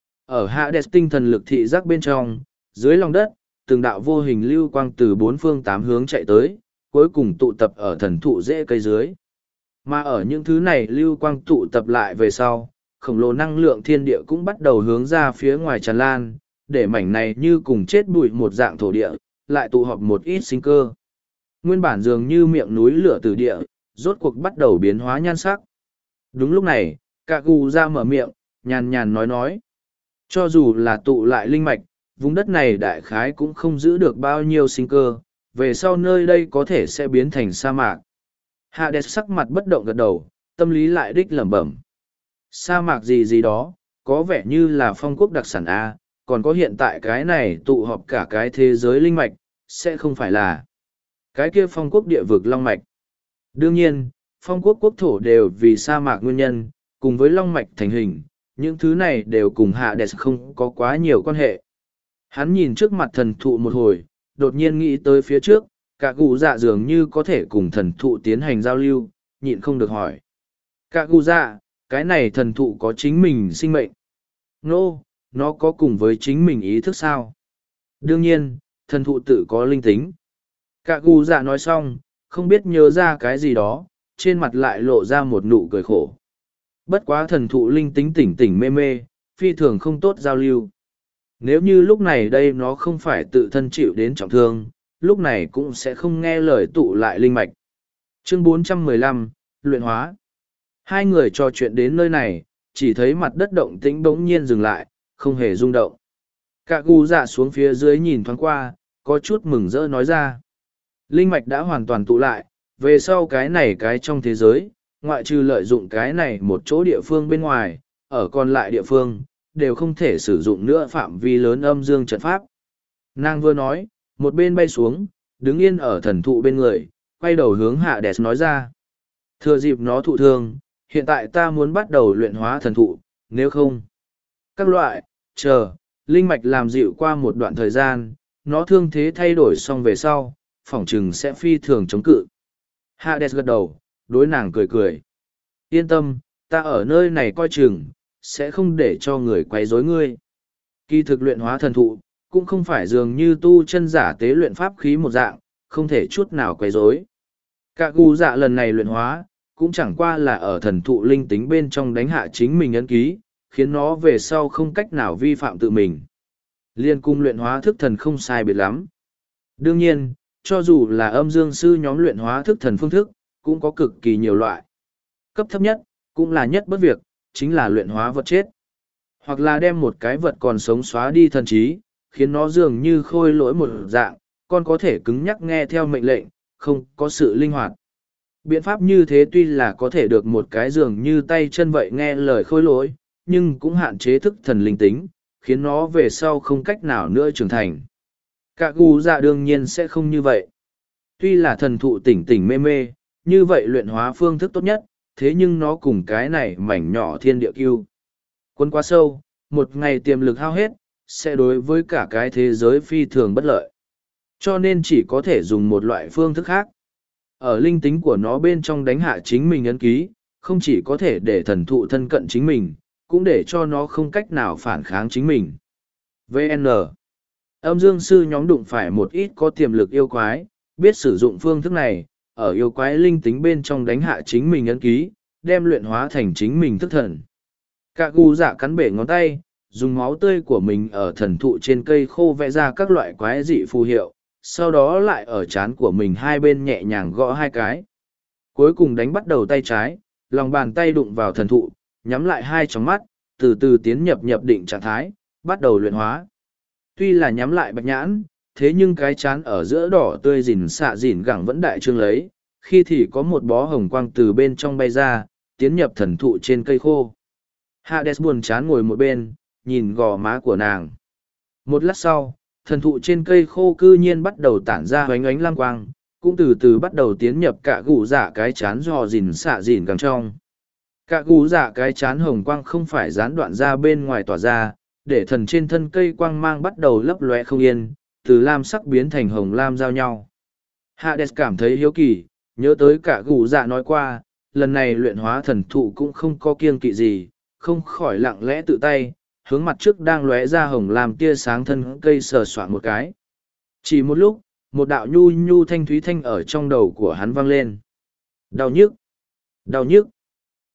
Ở Hades tinh thần lực thị giác bên trong, dưới lòng đất, từng đạo vô hình lưu quang từ bốn phương tám hướng chạy tới, cuối cùng tụ tập ở thần thụ rễ cây dưới. Mà ở những thứ này lưu quang tụ tập lại về sau, khổng lồ năng lượng thiên địa cũng bắt đầu hướng ra phía ngoài tràn lan, để mảnh này như cùng chết bụi một dạng thổ địa, lại tụ họp một ít sinh cơ. Nguyên bản dường như miệng núi lửa từ địa, rốt cuộc bắt đầu biến hóa nhan sắc. Đúng lúc này, Cạ Cụ Dạ mở miệng, nhàn nhàn nói. Cho dù là tụ lại linh mạch, vùng đất này đại khái cũng không giữ được bao nhiêu sinh cơ, về sau nơi đây có thể sẽ biến thành sa mạc. Hades sắc mặt bất động gật đầu, tâm lý lại đích lẩm bẩm. Sa mạc gì gì đó, có vẻ như là phong quốc đặc sản A, còn có hiện tại cái này tụ họp cả cái thế giới linh mạch, sẽ không phải là cái kia phong quốc địa vực long mạch. Đương nhiên, phong quốc quốc thổ đều vì sa mạc nguyên nhân, cùng với long mạch thành hình, những thứ này đều cùng Hades không có quá nhiều quan hệ. Hắn nhìn trước mặt thần thụ một hồi, đột nhiên nghĩ tới phía trước, Cạ Cụ Dạ dường như có thể cùng thần thụ tiến hành giao lưu, nhịn không được hỏi. Cạ Cụ Dạ, cái này thần thụ có chính mình sinh mệnh. Nó có cùng với chính mình ý thức sao? Đương nhiên, thần thụ tự có linh tính. Cạ Cụ Dạ nói xong, không biết nhớ ra cái gì đó, trên mặt lại lộ ra một nụ cười khổ. Bất quá thần thụ linh tính tỉnh tỉnh mê mê, phi thường không tốt giao lưu. Nếu như lúc này đây nó không phải tự thân chịu đến trọng thương, lúc này cũng sẽ không nghe lời tụ lại linh mạch. Chương 415, Luyện hóa. Hai người trò chuyện đến nơi này, chỉ thấy mặt đất động tĩnh bỗng nhiên dừng lại, không hề rung động. Cạ Cụ Dạ xuống phía dưới nhìn thoáng qua, có chút mừng rỡ nói ra. Linh mạch đã hoàn toàn tụ lại, về sau cái này cái trong thế giới, ngoại trừ lợi dụng cái này một chỗ địa phương bên ngoài, ở còn lại địa phương, đều không thể sử dụng nữa phạm vi lớn âm dương trận pháp. Nàng vừa nói, một bên bay xuống, đứng yên ở thần thụ bên người, quay đầu hướng Hades nói ra. Thừa dịp nó thụ thương, hiện tại ta muốn bắt đầu luyện hóa thần thụ, nếu không. Các loại, linh mạch làm dịu qua một đoạn thời gian, nó thương thế thay đổi xong về sau, phỏng chừng sẽ phi thường chống cự. Hades gật đầu, đối nàng cười cười. Yên tâm, ta ở nơi này coi chừng, sẽ không để cho người quấy rối ngươi. Kỳ thực luyện hóa thần thụ, cũng không phải dường như tu chân giả tế luyện pháp khí một dạng, không thể chút nào quấy rối. Cạ Cụ Dạ lần này luyện hóa, cũng chẳng qua là ở thần thụ linh tính bên trong đánh hạ chính mình ấn ký, khiến nó về sau không cách nào vi phạm tự mình. Liên cung luyện hóa thức thần không sai biệt lắm. Đương nhiên, cho dù là âm dương sư nhóm luyện hóa thức thần phương thức, cũng có cực kỳ nhiều loại. Cấp thấp nhất, cũng là nhất bất việc, chính là luyện hóa vật chết. Hoặc là đem một cái vật còn sống xóa đi thần trí, khiến nó dường như khôi lỗi một dạng, còn có thể cứng nhắc nghe theo mệnh lệnh, không có sự linh hoạt. Biện pháp như thế tuy là có thể được một cái dường như tay chân vậy nghe lời khôi lỗi, nhưng cũng hạn chế thức thần linh tính, khiến nó về sau không cách nào nữa trưởng thành. Cạ Cụ Dạ đương nhiên sẽ không như vậy. Tuy là thần thụ tỉnh tỉnh mê mê, như vậy luyện hóa phương thức tốt nhất, thế nhưng nó cùng cái này mảnh nhỏ thiên địa cưu. Quân quá sâu, một ngày tiềm lực hao hết, sẽ đối với cả cái thế giới phi thường bất lợi. Cho nên chỉ có thể dùng một loại phương thức khác. Ở linh tính của nó bên trong đánh hạ chính mình ấn ký, không chỉ có thể để thần thụ thân cận chính mình, cũng để cho nó không cách nào phản kháng chính mình. VN Âm dương sư nhóm đụng phải một ít có tiềm lực yêu quái, biết sử dụng phương thức này, ở yêu quái linh tính bên trong đánh hạ chính mình ấn ký, đem luyện hóa thành chính mình thức thần. Cạ Cụ Dạ cắn bể ngón tay, dùng máu tươi của mình ở thần thụ trên cây khô vẽ ra các loại quái dị phù hiệu, sau đó lại ở trán của mình hai bên nhẹ nhàng gõ hai cái. Cuối cùng đánh bắt đầu tay trái, lòng bàn tay đụng vào thần thụ, nhắm lại hai tròng mắt, từ từ tiến nhập định trạng thái, bắt đầu luyện hóa. Tuy là nhắm lại bạch nhãn, thế nhưng cái chán ở giữa đỏ tươi rìn xạ rìn gẳng vẫn đại trương lấy, khi thì có một bó hồng quang từ bên trong bay ra, tiến nhập thần thụ trên cây khô. Hades buồn chán ngồi một bên, nhìn gò má của nàng. Một lát sau, thần thụ trên cây khô cư nhiên bắt đầu tản ra ánh ánh lam quang, cũng từ từ bắt đầu tiến nhập Cạ Cụ Dạ cái chán dò rìn xạ rìn gẳng trong. Cạ Cụ Dạ cái chán hồng quang không phải gián đoạn ra bên ngoài tỏa ra, để thần trên thân cây quang mang bắt đầu lấp lóe không yên, từ lam sắc biến thành hồng lam giao nhau. Hades cảm thấy hiếu kỳ, nhớ tới Cạ Cụ Dạ nói qua, lần này luyện hóa thần thụ cũng không có kiêng kỵ gì, không khỏi lặng lẽ tự tay, hướng mặt trước đang lóe ra hồng lam tia sáng thân cây sờ soạn một cái. Chỉ một lúc, một đạo nhu nhu thanh thúy thanh ở trong đầu của hắn vang lên. Đau nhức! Đau nhức!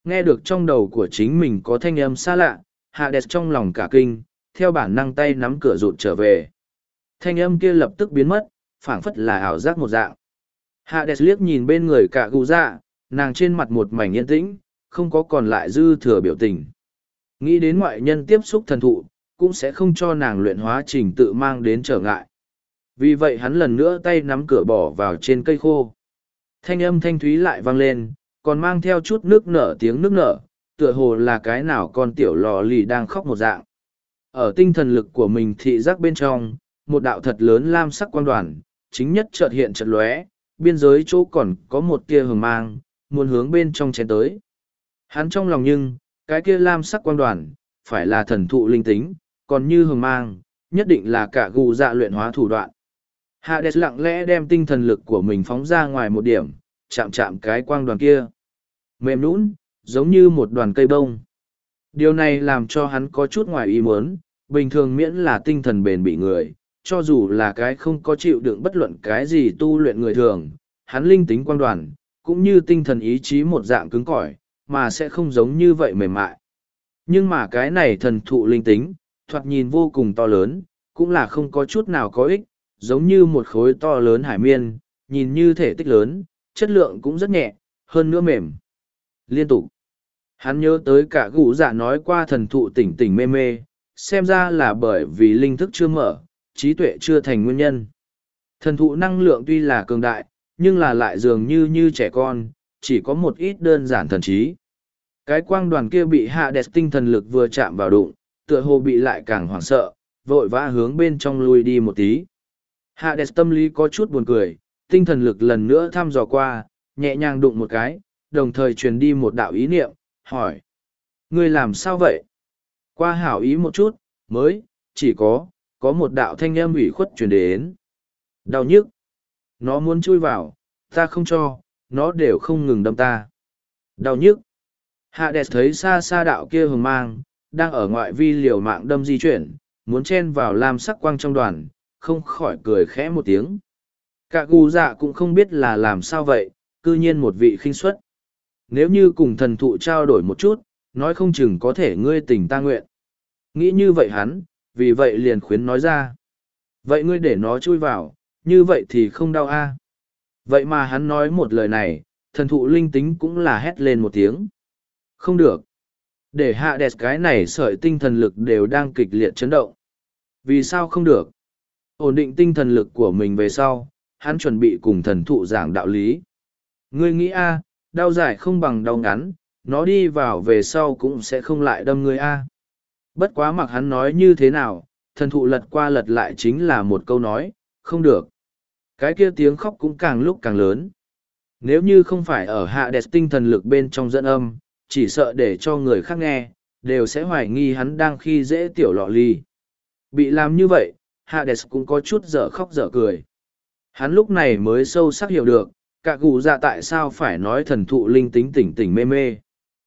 Nghe được trong đầu của chính mình có thanh âm xa lạ, Hades trong lòng cả kinh, theo bản năng tay nắm cửa rụt trở về. Thanh âm kia lập tức biến mất, phảng phất là ảo giác một dạng. Hades liếc nhìn bên người cả gù dạ, nàng trên mặt một mảnh yên tĩnh, không có còn lại dư thừa biểu tình. Nghĩ đến ngoại nhân tiếp xúc thần thụ, cũng sẽ không cho nàng luyện hóa trình tự mang đến trở ngại. Vì vậy hắn lần nữa tay nắm cửa bỏ vào trên cây khô. Thanh âm thanh thúy lại vang lên, còn mang theo chút nước nở tiếng nước nở, tựa hồ là cái nào con tiểu lò lì đang khóc một dạng. Ở tinh thần lực của mình thị giác bên trong, một đạo thật lớn lam sắc quang đoàn, chính nhất chợt hiện chợt lóe, biên giới chỗ còn có một tia hừng mang, muốn hướng bên trong chén tới. Hắn trong lòng nhưng, cái kia lam sắc quang đoàn, phải là thần thụ linh tính, còn như hừng mang, nhất định là cả gù dạ luyện hóa thủ đoạn. Hades lặng lẽ đem tinh thần lực của mình phóng ra ngoài một điểm, chạm chạm cái quang đoàn kia. Mềm nũng, giống như một đoàn cây bông. Điều này làm cho hắn có chút ngoài ý muốn, bình thường miễn là tinh thần bền bỉ người, cho dù là cái không có chịu đựng bất luận cái gì tu luyện người thường, hắn linh tính quang đoàn, cũng như tinh thần ý chí một dạng cứng cỏi, mà sẽ không giống như vậy mềm mại. Nhưng mà cái này thần thụ linh tính, thoạt nhìn vô cùng to lớn, cũng là không có chút nào có ích, giống như một khối to lớn hải miên, nhìn như thể tích lớn, chất lượng cũng rất nhẹ, hơn nữa mềm. Liên tục, hắn nhớ tới cả gũ dạ nói qua thần thụ tỉnh tỉnh mê mê, xem ra là bởi vì linh thức chưa mở, trí tuệ chưa thành nguyên nhân. Thần thụ năng lượng tuy là cường đại, nhưng là lại dường như trẻ con, chỉ có một ít đơn giản thần trí. Cái quang đoàn kia bị Hades tinh thần lực vừa chạm vào đụng, tựa hồ bị lại càng hoảng sợ, vội vã hướng bên trong lui đi một tí. Hades tâm lý có chút buồn cười, tinh thần lực lần nữa thăm dò qua, nhẹ nhàng đụng một cái, đồng thời truyền đi một đạo ý niệm, hỏi. Ngươi làm sao vậy? Qua hảo ý một chút, mới, chỉ có một đạo thanh âm ủy khuất truyền đến. Đau nhức. Nó muốn chui vào, ta không cho, nó đều không ngừng đâm ta. Đau nhức. Hades thấy xa xa đạo kia hừng mang, đang ở ngoại vi liều mạng đâm di chuyển, muốn chen vào lam sắc quang trong đoàn, không khỏi cười khẽ một tiếng. Cả gù dạ cũng không biết là làm sao vậy, cư nhiên một vị khinh suất. Nếu như cùng thần thụ trao đổi một chút, nói không chừng có thể ngươi tình ta nguyện. Nghĩ như vậy hắn, vì vậy liền khuyến nói ra. Vậy ngươi để nó chui vào, như vậy thì không đau a. Vậy mà hắn nói một lời này, thần thụ linh tính cũng là hét lên một tiếng. Không được. Để hạ đẹp cái này sợi tinh thần lực đều đang kịch liệt chấn động. Vì sao không được? Ổn định tinh thần lực của mình về sau, hắn chuẩn bị cùng thần thụ giảng đạo lý. Ngươi nghĩ a, đau dài không bằng đau ngắn, nó đi vào về sau cũng sẽ không lại đâm ngươi a. Bất quá mặc hắn nói như thế nào, thần thụ lật qua lật lại chính là một câu nói, không được. Cái kia tiếng khóc cũng càng lúc càng lớn. Nếu như không phải ở hạ đẹp tinh thần lực bên trong dẫn âm, chỉ sợ để cho người khác nghe, đều sẽ hoài nghi hắn đang khi dễ tiểu lọ ly. Bị làm như vậy, Hades cũng có chút dở khóc dở cười. Hắn lúc này mới sâu sắc hiểu được, cả gù dạ tại sao phải nói thần thụ linh tính tỉnh tỉnh mê mê.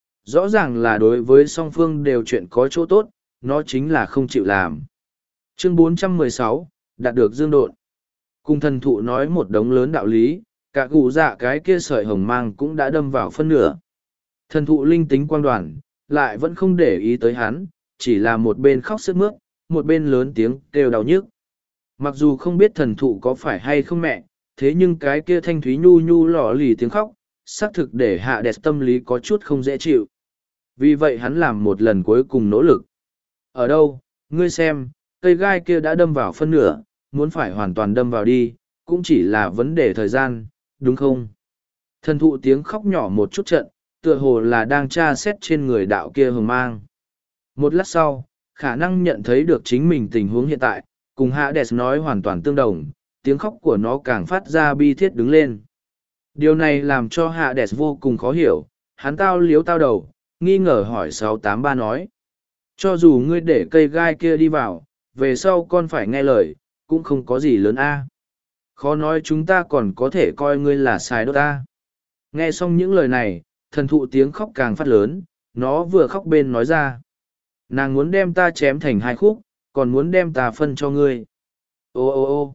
Rõ ràng là đối với song phương đều chuyện có chỗ tốt, nó chính là không chịu làm. Chương 416, đạt được dương độn. Cùng thần thụ nói một đống lớn đạo lý, cả gù dạ cái kia sợi hồng mang cũng đã đâm vào phân nửa. Thần thụ linh tính quang đoàn, lại vẫn không để ý tới hắn, chỉ là một bên khóc sướt mướt, một bên lớn tiếng kêu đau nhức. Mặc dù không biết thần thụ có phải hay không mẹ, thế nhưng cái kia thanh thúy nhu nhu lò lì tiếng khóc, xác thực để hạ đẹp tâm lý có chút không dễ chịu. Vì vậy hắn làm một lần cuối cùng nỗ lực. Ở đâu, ngươi xem, cây gai kia đã đâm vào phân nửa, muốn phải hoàn toàn đâm vào đi, cũng chỉ là vấn đề thời gian, đúng không? Thần thụ tiếng khóc nhỏ một chút trận, tựa hồ là đang tra xét trên người đạo kia hừng mang. Một lát sau, khả năng nhận thấy được chính mình tình huống hiện tại, cùng Hades nói hoàn toàn tương đồng, tiếng khóc của nó càng phát ra bi thiết đứng lên. Điều này làm cho Hades vô cùng khó hiểu, hắn tao liếu tao đầu, nghi ngờ hỏi 683 nói. Cho dù ngươi để cây gai kia đi vào, về sau con phải nghe lời, cũng không có gì lớn a. Khó nói chúng ta còn có thể coi ngươi là xài đốt ta. Nghe xong những lời này, thần thụ tiếng khóc càng phát lớn, nó vừa khóc bên nói ra. Nàng muốn đem ta chém thành hai khúc, còn muốn đem ta phân cho ngươi. Ô ô ô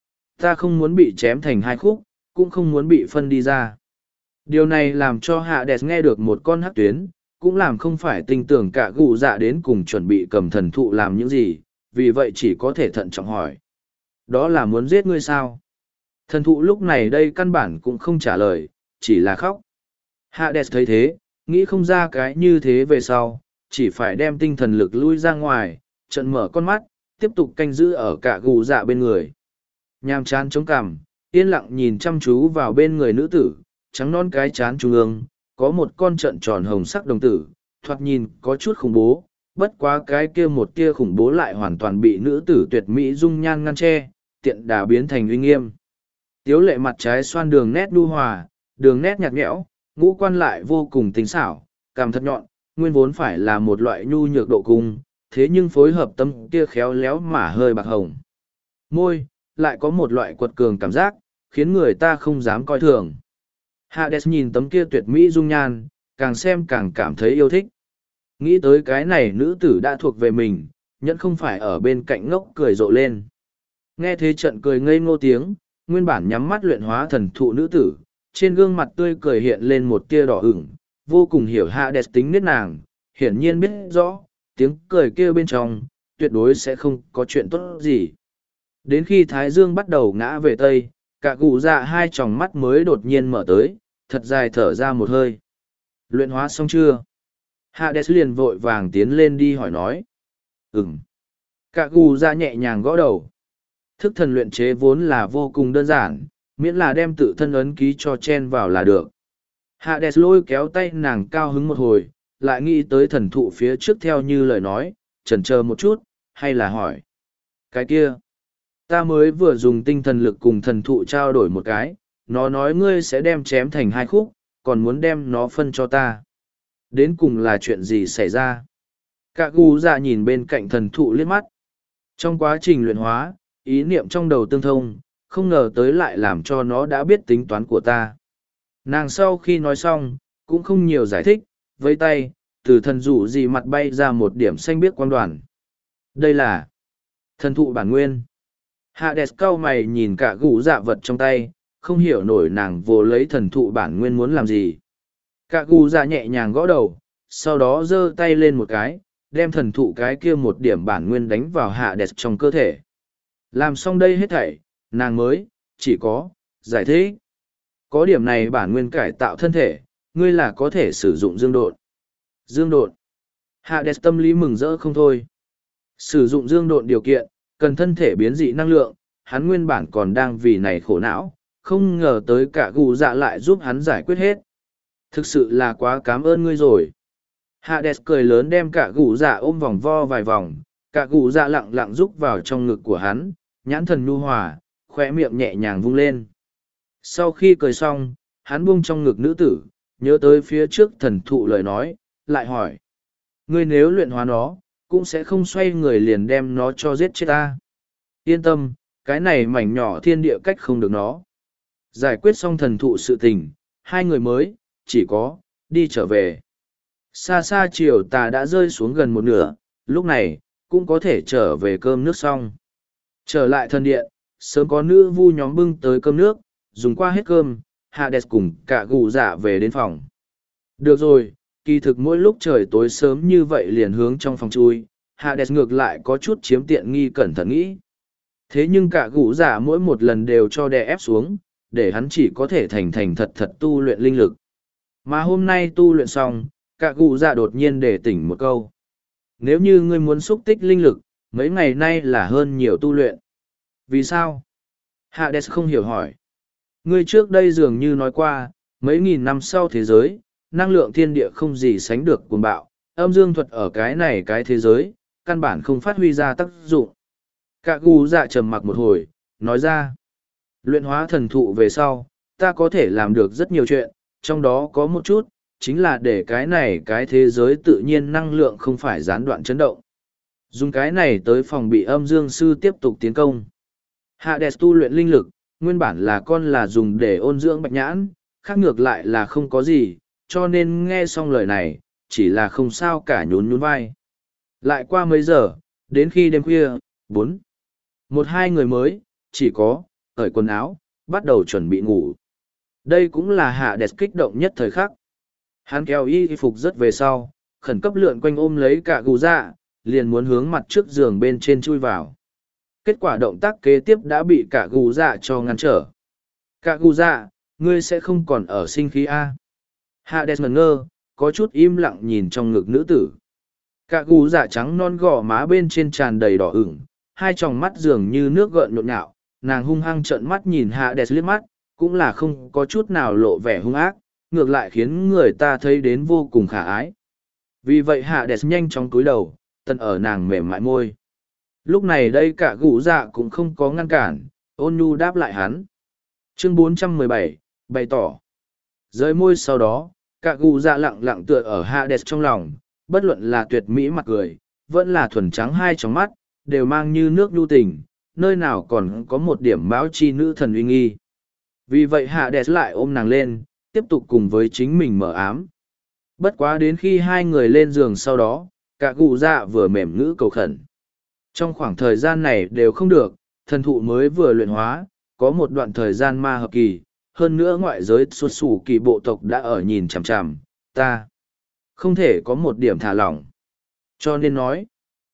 ta không muốn bị chém thành hai khúc, cũng không muốn bị phân đi ra. Điều này làm cho Hades nghe được một con hắc tuyến, cũng làm không phải tin tưởng cả gù dạ đến cùng chuẩn bị cầm thần thụ làm những gì, vì vậy chỉ có thể thận trọng hỏi. Đó là muốn giết ngươi sao? Thần thụ lúc này đây căn bản cũng không trả lời, chỉ là khóc. Hades thấy thế, nghĩ không ra cái như thế về sau, chỉ phải đem tinh thần lực lui ra ngoài, trận mở con mắt, tiếp tục canh giữ ở cả gù dạ bên người. Nhàm chán chống cằm, yên lặng nhìn chăm chú vào bên người nữ tử, trắng non cái chán trung ương, có một con trận tròn hồng sắc đồng tử, thoạt nhìn có chút khủng bố, bất quá cái kia một tia khủng bố lại hoàn toàn bị nữ tử tuyệt mỹ dung nhan ngăn che, tiện đà biến thành uy nghiêm. Tiếu lệ mặt trái xoan đường nét nhu hòa, đường nét nhạt nhẽo, ngũ quan lại vô cùng tinh xảo, cằm thật nhọn, nguyên vốn phải là một loại nhu nhược độ cung, thế nhưng phối hợp tâm kia khéo léo mà hơi bạc hồng. Môi, lại có một loại quật cường cảm giác, khiến người ta không dám coi thường. Hades nhìn tấm kia tuyệt mỹ dung nhan, càng xem càng cảm thấy yêu thích. Nghĩ tới cái này nữ tử đã thuộc về mình, nhẫn không phải ở bên cạnh ngốc cười rộ lên. Nghe thế trận cười ngây ngô tiếng, nguyên bản nhắm mắt luyện hóa thần thụ nữ tử, trên gương mặt tươi cười hiện lên một tia đỏ ửng, vô cùng hiểu Hades tính nết nàng, hiển nhiên biết rõ, tiếng cười kêu bên trong, tuyệt đối sẽ không có chuyện tốt gì. Đến khi Thái Dương bắt đầu ngã về Tây, cả cụ dạ hai tròng mắt mới đột nhiên mở tới, thật dài thở ra một hơi. Luyện hóa xong chưa? Hades liền vội vàng tiến lên đi hỏi nói. Ừm. Cả cụ dạ nhẹ nhàng gõ đầu. Thức thần luyện chế vốn là vô cùng đơn giản, miễn là đem tự thân ấn ký cho chen vào là được. Hades lôi kéo tay nàng cao hứng một hồi, lại nghĩ tới thần thụ phía trước theo như lời nói, chần chờ một chút, hay là hỏi. Cái kia, ta mới vừa dùng tinh thần lực cùng thần thụ trao đổi một cái, nó nói ngươi sẽ đem chém thành hai khúc, còn muốn đem nó phân cho ta. Đến cùng là chuyện gì xảy ra? Cả gu dạ nhìn bên cạnh thần thụ liếc mắt. Trong quá trình luyện hóa, ý niệm trong đầu tương thông, không ngờ tới lại làm cho nó đã biết tính toán của ta. Nàng sau khi nói xong, cũng không nhiều giải thích, vây tay, từ thần dụ gì mặt bay ra một điểm xanh biếc quang đoàn. Đây là thần thụ bản nguyên. Hades cau mày nhìn cả gũ dạ vật trong tay, không hiểu nổi nàng vô lấy thần thụ bản nguyên muốn làm gì. Cả gũ dạ nhẹ nhàng gõ đầu, sau đó giơ tay lên một cái, đem thần thụ cái kia một điểm bản nguyên đánh vào Hades trong cơ thể. Làm xong đây hết thảy, nàng mới, chỉ có, giải thích. Có điểm này bản nguyên cải tạo thân thể, ngươi là có thể sử dụng dương độn. Dương độn. Hades tâm lý mừng rỡ không thôi. Sử dụng dương độn điều kiện, cần thân thể biến dị năng lượng, hắn nguyên bản còn đang vì này khổ não, không ngờ tới cả gù dạ lại giúp hắn giải quyết hết. Thực sự là quá cảm ơn ngươi rồi. Hades cười lớn đem cả gù dạ ôm vòng vo vài vòng, cả gù dạ lặng lặng rúc vào trong ngực của hắn, nhãn thần nhu hòa, khóe miệng nhẹ nhàng vung lên. Sau khi cười xong, hắn buông trong ngực nữ tử, nhớ tới phía trước thần thụ lời nói, lại hỏi. Ngươi nếu luyện hóa nó, cũng sẽ không xoay người liền đem nó cho giết chết ta. Yên tâm, cái này mảnh nhỏ thiên địa cách không được nó. Giải quyết xong thần thụ sự tình, hai người mới, chỉ có, đi trở về. Xa xa chiều tà đã rơi xuống gần một nửa, lúc này, cũng có thể trở về cơm nước xong. Trở lại thần điện, sớm có nữ vu nhóm bưng tới cơm nước, dùng qua hết cơm, Hades cùng cả gù dạ về đến phòng. Được rồi, kỳ thực mỗi lúc trời tối sớm như vậy liền hướng trong phòng chui, Hades ngược lại có chút chiếm tiện nghi cẩn thận nghĩ. Thế nhưng cả gù dạ mỗi một lần đều cho đè ép xuống, để hắn chỉ có thể thành thành thật thật tu luyện linh lực. Mà hôm nay tu luyện xong, cả gù dạ đột nhiên để tỉnh một câu. Nếu như ngươi muốn xúc tích linh lực, mấy ngày nay là hơn nhiều tu luyện. Vì sao? Hades không hiểu hỏi. Ngươi trước đây dường như nói qua, mấy nghìn năm sau thế giới, năng lượng thiên địa không gì sánh được cuồng bạo, âm dương thuật ở cái thế giới, căn bản không phát huy ra tác dụng. Cả gù dạ trầm mặc một hồi, nói ra. Luyện hóa thần thụ về sau, ta có thể làm được rất nhiều chuyện, trong đó có một chút, chính là để cái thế giới tự nhiên năng lượng không phải gián đoạn chấn động. Dùng cái này tới phòng bị âm dương sư tiếp tục tiến công. Hades tu luyện linh lực, nguyên bản là dùng để ôn dưỡng bạch nhãn, khác ngược lại là không có gì, cho nên nghe xong lời này, chỉ là không sao cả nhún nhún vai. Lại qua mấy giờ, đến khi đêm khuya, một hai người mới, chỉ có, cởi quần áo, bắt đầu chuẩn bị ngủ. Đây cũng là Hades kích động nhất thời khắc. Hắn kéo y phục rất về sau, khẩn cấp lượn quanh ôm lấy cả gù dạ, liền muốn hướng mặt trước giường bên trên chui vào. Kết quả động tác kế tiếp đã bị cả gù dạ cho ngăn trở. Cả gù dạ, ngươi sẽ không còn ở sinh khí A. Hades ngẩn ngơ, có chút im lặng nhìn trong ngực nữ tử. Cả gù dạ trắng non gò má bên trên tràn đầy đỏ ửng, hai tròng mắt dường như nước gợn nhộn nhạo, nàng hung hăng trợn mắt nhìn Hades liếc mắt, cũng là không có chút nào lộ vẻ hung ác, ngược lại khiến người ta thấy đến vô cùng khả ái. Vì vậy Hades nhanh chóng cúi đầu, tận ở nàng mềm mại môi. Lúc này đây cả gù dạ cũng không có ngăn cản, ôn nhu đáp lại hắn. Chương 417, bày tỏ. Rơi môi sau đó, cả gù dạ lặng lặng tựa ở Hades trong lòng, bất luận là tuyệt mỹ mặt cười, vẫn là thuần trắng hai tròng mắt, đều mang như nước nhu tình, nơi nào còn có một điểm báo chi nữ thần uy nghi. Vì vậy Hades lại ôm nàng lên, tiếp tục cùng với chính mình mở ám. Bất quá đến khi hai người lên giường sau đó, cả gù dạ vừa mềm ngữ cầu khẩn. Trong khoảng thời gian này đều không được, thần thụ mới vừa luyện hóa, có một đoạn thời gian ma hợp kỳ, hơn nữa ngoại giới xuất xù kỳ bộ tộc đã ở nhìn chằm chằm, ta không thể có một điểm thả lỏng. Cho nên nói,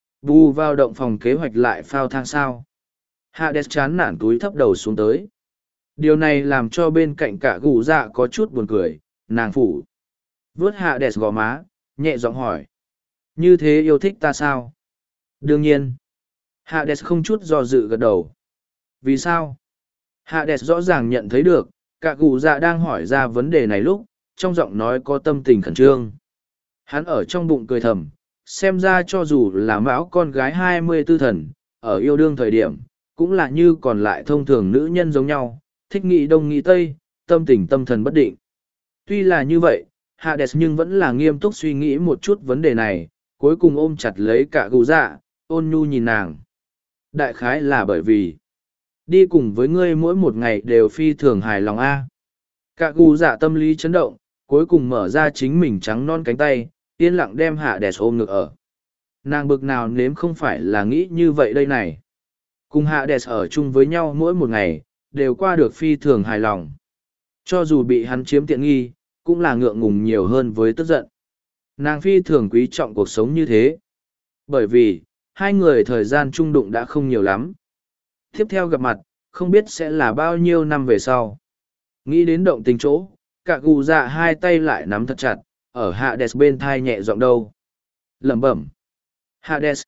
bù vào động phòng kế hoạch lại phao thang sao. Hades chán nản túi thấp đầu xuống tới. Điều này làm cho bên cạnh cả gù dạ có chút buồn cười, nàng phủ. Vướt Hades gò má, nhẹ giọng hỏi. Như thế yêu thích ta sao? Đương nhiên. Hades không chút do dự gật đầu. Vì sao? Hades rõ ràng nhận thấy được, cả gù dạ đang hỏi ra vấn đề này lúc, trong giọng nói có tâm tình khẩn trương. Hắn ở trong bụng cười thầm, xem ra cho dù là mão con gái 24 thần, ở yêu đương thời điểm, cũng là như còn lại thông thường nữ nhân giống nhau, thích nghĩ đông nghĩ tây, tâm tình tâm thần bất định. Tuy là như vậy, Hades nhưng vẫn là nghiêm túc suy nghĩ một chút vấn đề này, cuối cùng ôm chặt lấy cả gù dạ, ôn nhu nhìn nàng. Đại khái là bởi vì, đi cùng với ngươi mỗi một ngày đều phi thường hài lòng a. Cả gù dạ tâm lý chấn động, cuối cùng mở ra chính mình trắng non cánh tay, yên lặng đem Hades ôm ngực ở. Nàng bực nào nếm không phải là nghĩ như vậy đây này. Cùng Hades ở chung với nhau mỗi một ngày, đều qua được phi thường hài lòng. Cho dù bị hắn chiếm tiện nghi, cũng là ngượng ngùng nhiều hơn với tức giận. Nàng phi thường quý trọng cuộc sống như thế. Bởi vì, hai người thời gian chung đụng đã không nhiều lắm. Tiếp theo gặp mặt, không biết sẽ là bao nhiêu năm về sau. Nghĩ đến động tình chỗ, cả gù dạ hai tay lại nắm thật chặt, ở Hades bên thai nhẹ giọng đâu. Lẩm bẩm. Hades.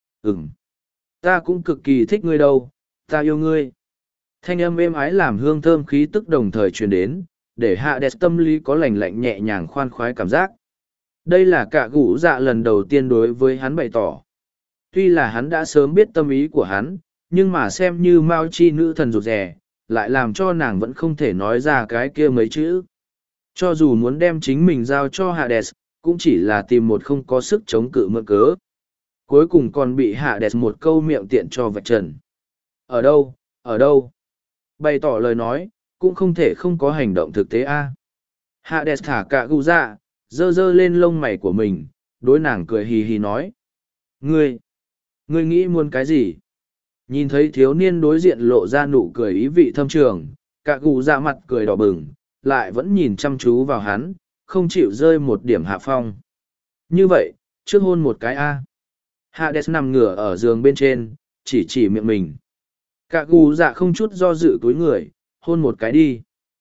Ta cũng cực kỳ thích ngươi đâu, ta yêu ngươi. Thanh âm êm ái làm hương thơm khí tức đồng thời truyền đến, để Hades tâm lý có lành lạnh nhẹ nhàng khoan khoái cảm giác. Đây là cả gù dạ lần đầu tiên đối với hắn bày tỏ. Tuy là hắn đã sớm biết tâm ý của hắn, nhưng mà xem như Mao Chi nữ thần rụt rè, lại làm cho nàng vẫn không thể nói ra cái kia mấy chữ. Cho dù muốn đem chính mình giao cho Hades, cũng chỉ là tìm một không có sức chống cự mượn cớ. Cuối cùng còn bị Hades một câu miệng tiện cho vạch trần. Ở đâu, ở đâu? Bày tỏ lời nói, cũng không thể không có hành động thực tế a. Hades thả cả gù dạ, dơ dơ lên lông mày của mình, đối nàng cười hì hì nói. Ngươi nghĩ muốn cái gì? Nhìn thấy thiếu niên đối diện lộ ra nụ cười ý vị thâm trường, cả gù dạ mặt cười đỏ bừng, lại vẫn nhìn chăm chú vào hắn, không chịu rơi một điểm hạ phong. Như vậy, trước hôn một cái a. Hades nằm ngửa ở giường bên trên, chỉ miệng mình. Cả gù dạ không chút do dự túi người, hôn một cái đi.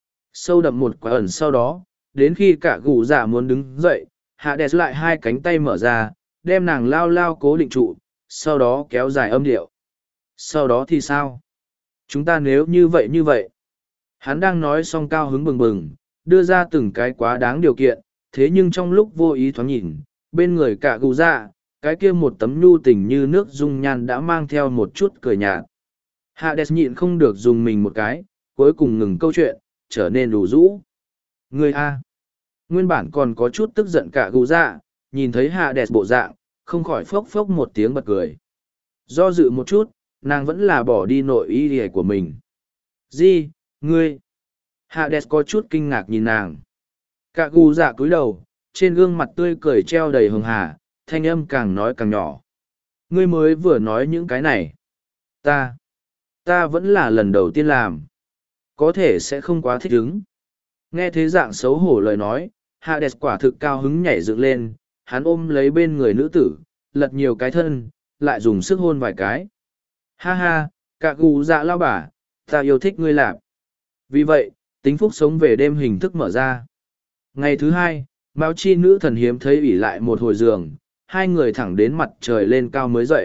Sâu đậm một quả ẩn sau đó, đến khi cả gù dạ muốn đứng dậy, Hades lại hai cánh tay mở ra, đem nàng lao lao cố định trụ, sau đó kéo dài âm điệu. Sau đó thì sao? Chúng ta nếu như vậy. Hắn đang nói xong cao hứng bừng bừng, đưa ra từng cái quá đáng điều kiện, thế nhưng trong lúc vô ý thoáng nhìn, bên người cả gù dạ, cái kia một tấm nhu tình như nước dung nhan đã mang theo một chút cười nhạt. Hades nhịn không được dùng mình một cái, cuối cùng ngừng câu chuyện, trở nên đủ rũ. Người A. Nguyên bản còn có chút tức giận cả gù dạ, nhìn thấy Hades bộ dạng, không khỏi phốc phốc một tiếng bật cười. Do dự một chút, nàng vẫn là bỏ đi nội y của mình. Gì, ngươi? Hades có chút kinh ngạc nhìn nàng. Cả gù dạ cúi đầu, trên gương mặt tươi cười treo đầy hường hà, thanh âm càng nói càng nhỏ. Ngươi mới vừa nói những cái này. Ta vẫn là lần đầu tiên làm. Có thể sẽ không quá thích ứng. Nghe thế dạng xấu hổ lời nói, Hades quả thực cao hứng nhảy dựng lên, hắn ôm lấy bên người nữ tử, lật nhiều cái thân, lại dùng sức hôn vài cái. Ha ha, cả gù dạ lao bà, ta yêu thích ngươi lạp. Vì vậy, tính phúc sống về đêm hình thức mở ra. Ngày thứ hai, Mao Chi nữ thần hiếm thấy ỉ lại một hồi giường, hai người thẳng đến mặt trời lên cao mới dậy.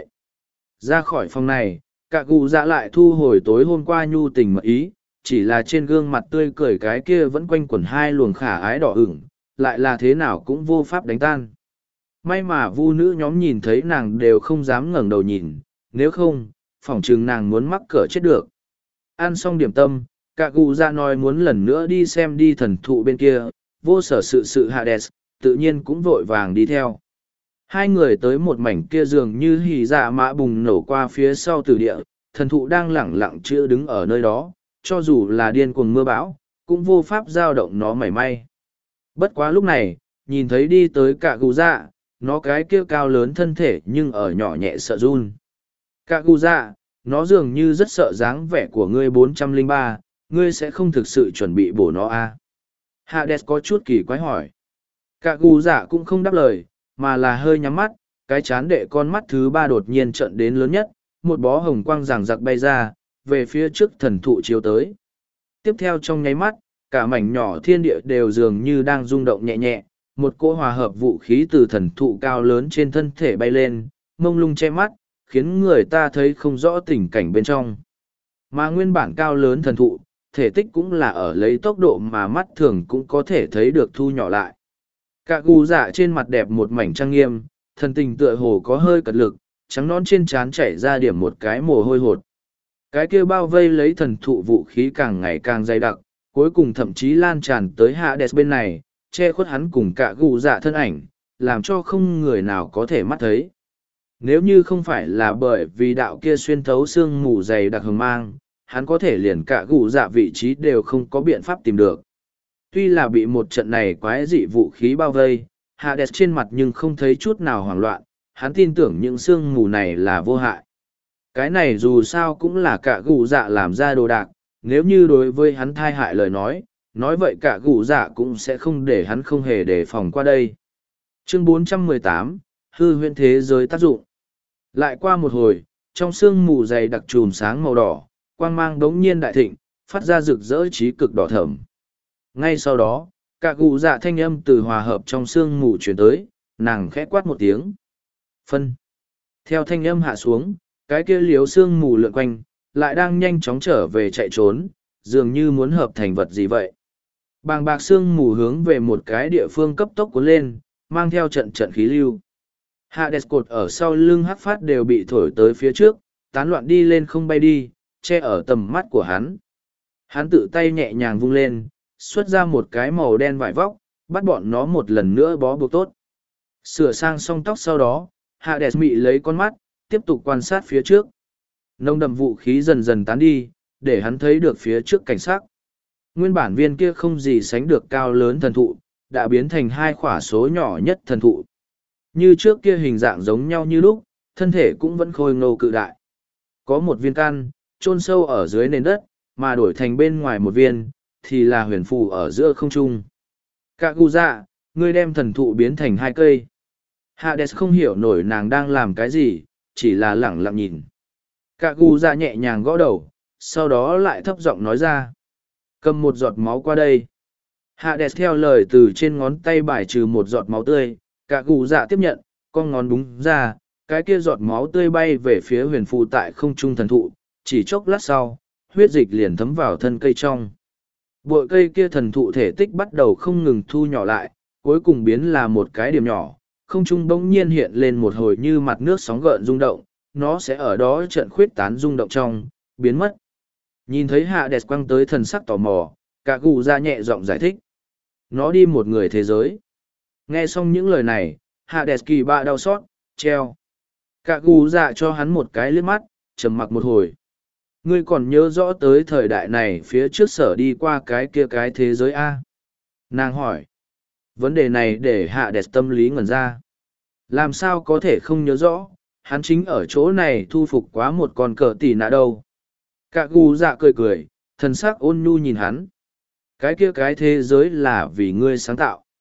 Ra khỏi phòng này, cả gù dạ lại thu hồi tối hôm qua nhu tình mật ý, chỉ là trên gương mặt tươi cười cái kia vẫn quanh quẩn hai luồng khả ái đỏ ửng, lại là thế nào cũng vô pháp đánh tan. May mà vu nữ nhóm nhìn thấy nàng đều không dám ngẩng đầu nhìn, nếu không, phỏng chừng nàng muốn mắc cỡ chết được. Ăn xong điểm tâm, cả gù dạ nói muốn lần nữa đi xem đi thần thụ bên kia, vô sở sự Hades, tự nhiên cũng vội vàng đi theo. Hai người tới một mảnh kia dường như hì dạ mã bùng nổ qua phía sau tử địa, thần thụ đang lẳng lặng chữa đứng ở nơi đó, cho dù là điên cuồng mưa bão, cũng vô pháp giao động nó mảy may. Bất quá lúc này, nhìn thấy đi tới cả gù dạ, nó cái kia cao lớn thân thể nhưng ở nhỏ nhẹ sợ run. Cả gù dạ, nó dường như rất sợ dáng vẻ của ngươi 403, ngươi sẽ không thực sự chuẩn bị bổ nó à? Hades có chút kỳ quái hỏi. Cả gù dạ cũng không đáp lời, mà là hơi nhắm mắt, cái chán đệ con mắt thứ ba đột nhiên trợn đến lớn nhất, một bó hồng quang ràng giặc bay ra, về phía trước thần thụ chiếu tới. Tiếp theo trong nháy mắt, cả mảnh nhỏ thiên địa đều dường như đang rung động nhẹ nhẹ, một cỗ hòa hợp vũ khí từ thần thụ cao lớn trên thân thể bay lên, mông lung che mắt, khiến người ta thấy không rõ tình cảnh bên trong. Mà nguyên bản cao lớn thần thụ, thể tích cũng là ở lấy tốc độ mà mắt thường cũng có thể thấy được thu nhỏ lại. Cả gù dạ trên mặt đẹp một mảnh trang nghiêm, thần tình tựa hồ có hơi cật lực, trắng nón trên trán chảy ra điểm một cái mồ hôi hột. Cái kia bao vây lấy thần thụ vũ khí càng ngày càng dày đặc, cuối cùng thậm chí lan tràn tới Hades bên này, che khuất hắn cùng cả gù dạ thân ảnh, làm cho không người nào có thể mắt thấy. Nếu như không phải là bởi vì đạo kia xuyên thấu xương mù dày đặc hừng mang, hắn có thể liền cả gù dạ vị trí đều không có biện pháp tìm được. Tuy là bị một trận này quái dị vũ khí bao vây, Hades trên mặt nhưng không thấy chút nào hoảng loạn, hắn tin tưởng những xương mù này là vô hại. Cái này dù sao cũng là cả gù dạ làm ra đồ đạc, nếu như đối với hắn thai hại lời nói vậy cả gù dạ cũng sẽ không để hắn không hề đề phòng qua đây. Chương 418, hư huyễn thế giới tác dụng. Lại qua một hồi, trong sương mù dày đặc chùm sáng màu đỏ, quang mang đống nhiên đại thịnh, phát ra rực rỡ trí cực đỏ thẫm. Ngay sau đó, cả gù dạ thanh âm từ hòa hợp trong sương mù chuyển tới, nàng khẽ quát một tiếng. Phân. Theo thanh âm hạ xuống, cái kia liếu sương mù lượn quanh, lại đang nhanh chóng trở về chạy trốn, dường như muốn hợp thành vật gì vậy. Bàng bạc sương mù hướng về một cái địa phương cấp tốc cuốn lên, mang theo trận trận khí lưu. Hades cột ở sau lưng hắc phát đều bị thổi tới phía trước, tán loạn đi lên không bay đi, che ở tầm mắt của hắn. Hắn tự tay nhẹ nhàng vung lên, xuất ra một cái màu đen vải vóc, bắt bọn nó một lần nữa bó buộc tốt. Sửa sang song tóc sau đó, Hades mị lấy con mắt, tiếp tục quan sát phía trước. Nồng đậm vũ khí dần dần tán đi, để hắn thấy được phía trước cảnh sắc. Nguyên bản viên kia không gì sánh được cao lớn thần thụ, đã biến thành hai khỏa số nhỏ nhất thần thụ. Như trước kia hình dạng giống nhau như lúc, thân thể cũng vẫn khôi ngô cự đại. Có một viên căn, chôn sâu ở dưới nền đất, mà đổi thành bên ngoài một viên, thì là huyền phù ở giữa không trung. Cả gù dạ, ngươi đem thần thụ biến thành hai cây. Hades không hiểu nổi nàng đang làm cái gì, chỉ là lẳng lặng nhìn. Cả gù dạ nhẹ nhàng gõ đầu, sau đó lại thấp giọng nói ra. Cầm một giọt máu qua đây. Hades theo lời từ trên ngón tay bài trừ một giọt máu tươi, cả gù dạ tiếp nhận, con ngón búng ra, cái kia giọt máu tươi bay về phía huyền phù tại không trung thần thụ, chỉ chốc lát sau, huyết dịch liền thấm vào thân cây trong. Bội cây kia thần thụ thể tích bắt đầu không ngừng thu nhỏ lại, cuối cùng biến là một cái điểm nhỏ, không trung bỗng nhiên hiện lên một hồi như mặt nước sóng gợn rung động, nó sẽ ở đó trận khuyết tán rung động trong, biến mất. Nhìn thấy Hades quăng tới thần sắc tò mò, cả gù ra nhẹ giọng giải thích. Nó đi một người thế giới. Nghe xong những lời này, Hades kỳ bạ đau xót, treo. Cả gù dạ cho hắn một cái liếc mắt, trầm mặc một hồi. Ngươi còn nhớ rõ tới thời đại này phía trước sở đi qua cái kia cái thế giới A? Nàng hỏi. Vấn đề này để Hades tâm lý ngẩn ra. Làm sao có thể không nhớ rõ, hắn chính ở chỗ này thu phục quá một con cờ tỉ nạ đâu. Cả gù dạ cười cười, thần sắc ôn nhu nhìn hắn. Cái kia cái thế giới là vì ngươi sáng tạo.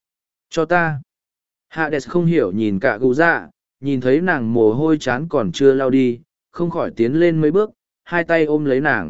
Cho ta. Hades không hiểu nhìn cả gù dạ, nhìn thấy nàng mồ hôi chán còn chưa lau đi, không khỏi tiến lên mấy bước, hai tay ôm lấy nàng.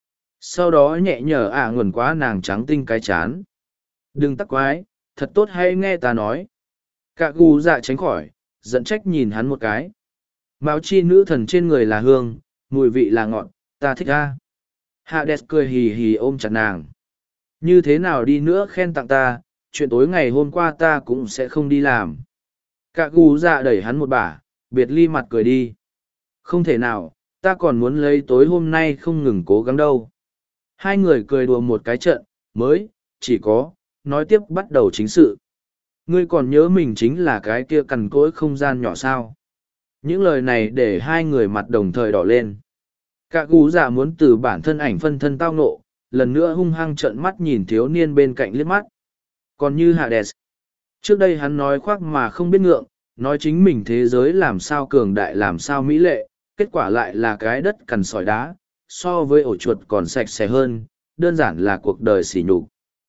Sau đó nhẹ nhở nguồn quá nàng trắng tinh cái chán. Đừng tắc quái, thật tốt hay nghe ta nói. Cả gù dạ tránh khỏi, giận trách nhìn hắn một cái. Mao chi nữ thần trên người là hương, mùi vị là ngọt, ta thích ra. Hades cười hì hì ôm chặt nàng. Như thế nào đi nữa khen tặng ta, chuyện tối ngày hôm qua ta cũng sẽ không đi làm. Cả gù dạ đẩy hắn một bả, biệt ly mặt cười đi. Không thể nào, ta còn muốn lấy tối hôm nay không ngừng cố gắng đâu. Hai người cười đùa một cái trận, mới, chỉ có, nói tiếp bắt đầu chính sự. Ngươi còn nhớ mình chính là cái kia cằn cỗi không gian nhỏ sao. Những lời này để hai người mặt đồng thời đỏ lên. Cả gù dạ muốn từ bản thân ảnh phân thân tao nộ, lần nữa hung hăng trợn mắt nhìn thiếu niên bên cạnh liếc mắt. Còn như Hades, trước đây hắn nói khoác mà không biết ngượng, nói chính mình thế giới làm sao cường đại làm sao mỹ lệ, kết quả lại là cái đất cằn sỏi đá, so với ổ chuột còn sạch sẽ hơn, đơn giản là cuộc đời sỉ nhục.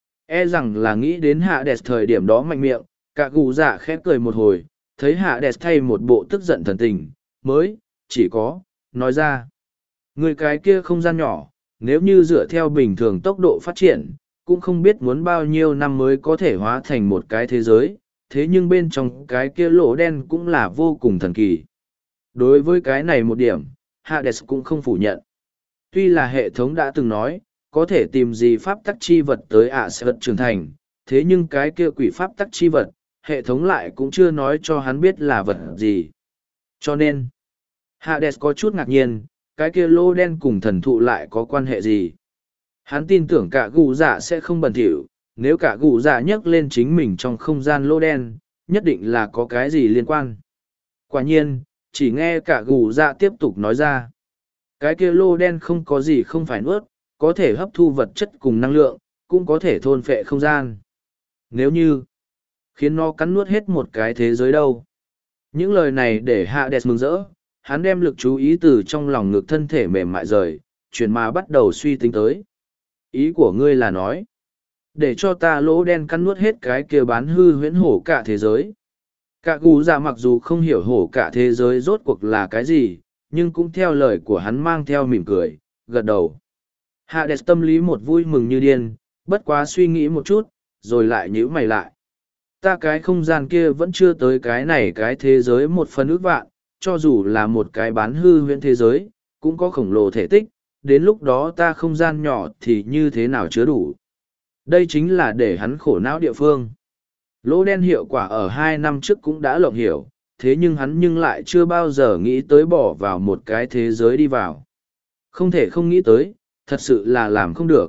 E rằng là nghĩ đến Hades thời điểm đó mạnh miệng, cả gù dạ khẽ cười một hồi, thấy Hades thay một bộ tức giận thần tình, mới, chỉ có, nói ra. Người cái kia không gian nhỏ, nếu như dựa theo bình thường tốc độ phát triển, cũng không biết muốn bao nhiêu năm mới có thể hóa thành một cái thế giới, thế nhưng bên trong cái kia lỗ đen cũng là vô cùng thần kỳ. Đối với cái này một điểm, Hades cũng không phủ nhận. Tuy là hệ thống đã từng nói, có thể tìm gì pháp tắc chi vật tới sẽ vật trưởng thành, thế nhưng cái kia quỷ pháp tắc chi vật, hệ thống lại cũng chưa nói cho hắn biết là vật gì. Cho nên, Hades có chút ngạc nhiên, cái kia lô đen cùng thần thụ lại có quan hệ gì. Hắn tin tưởng cả gù dạ sẽ không bẩn thỉu, nếu cả gù dạ nhắc lên chính mình trong không gian lô đen, nhất định là có cái gì liên quan. Quả nhiên, chỉ nghe cả gù dạ tiếp tục nói ra. Cái kia lô đen không có gì không phải nuốt, có thể hấp thu vật chất cùng năng lượng, cũng có thể thôn phệ không gian. Nếu như, khiến nó cắn nuốt hết một cái thế giới đâu. Những lời này để Hades mừng rỡ, hắn đem lực chú ý từ trong lòng ngực thân thể mềm mại rời, chuyển mà bắt đầu suy tính tới. Ý của ngươi là nói, để cho ta lỗ đen cắn nuốt hết cái kia bán hư huyễn hổ cả thế giới. Cả gù dạ mặc dù không hiểu hổ cả thế giới rốt cuộc là cái gì, nhưng cũng theo lời của hắn mang theo mỉm cười, gật đầu. Hades tâm lý một vui mừng như điên, bất quá suy nghĩ một chút, rồi lại nhíu mày lại. Ta cái không gian kia vẫn chưa tới cái này cái thế giới một phần ước vạn, cho dù là một cái bán hư huyễn thế giới, cũng có khổng lồ thể tích, đến lúc đó ta không gian nhỏ thì như thế nào chứa đủ. Đây chính là để hắn khổ não địa phương. Lỗ đen hiệu quả ở 2 năm trước cũng đã lộng hiểu, thế nhưng hắn nhưng lại chưa bao giờ nghĩ tới bỏ vào một cái thế giới đi vào. Không thể không nghĩ tới, thật sự là làm không được.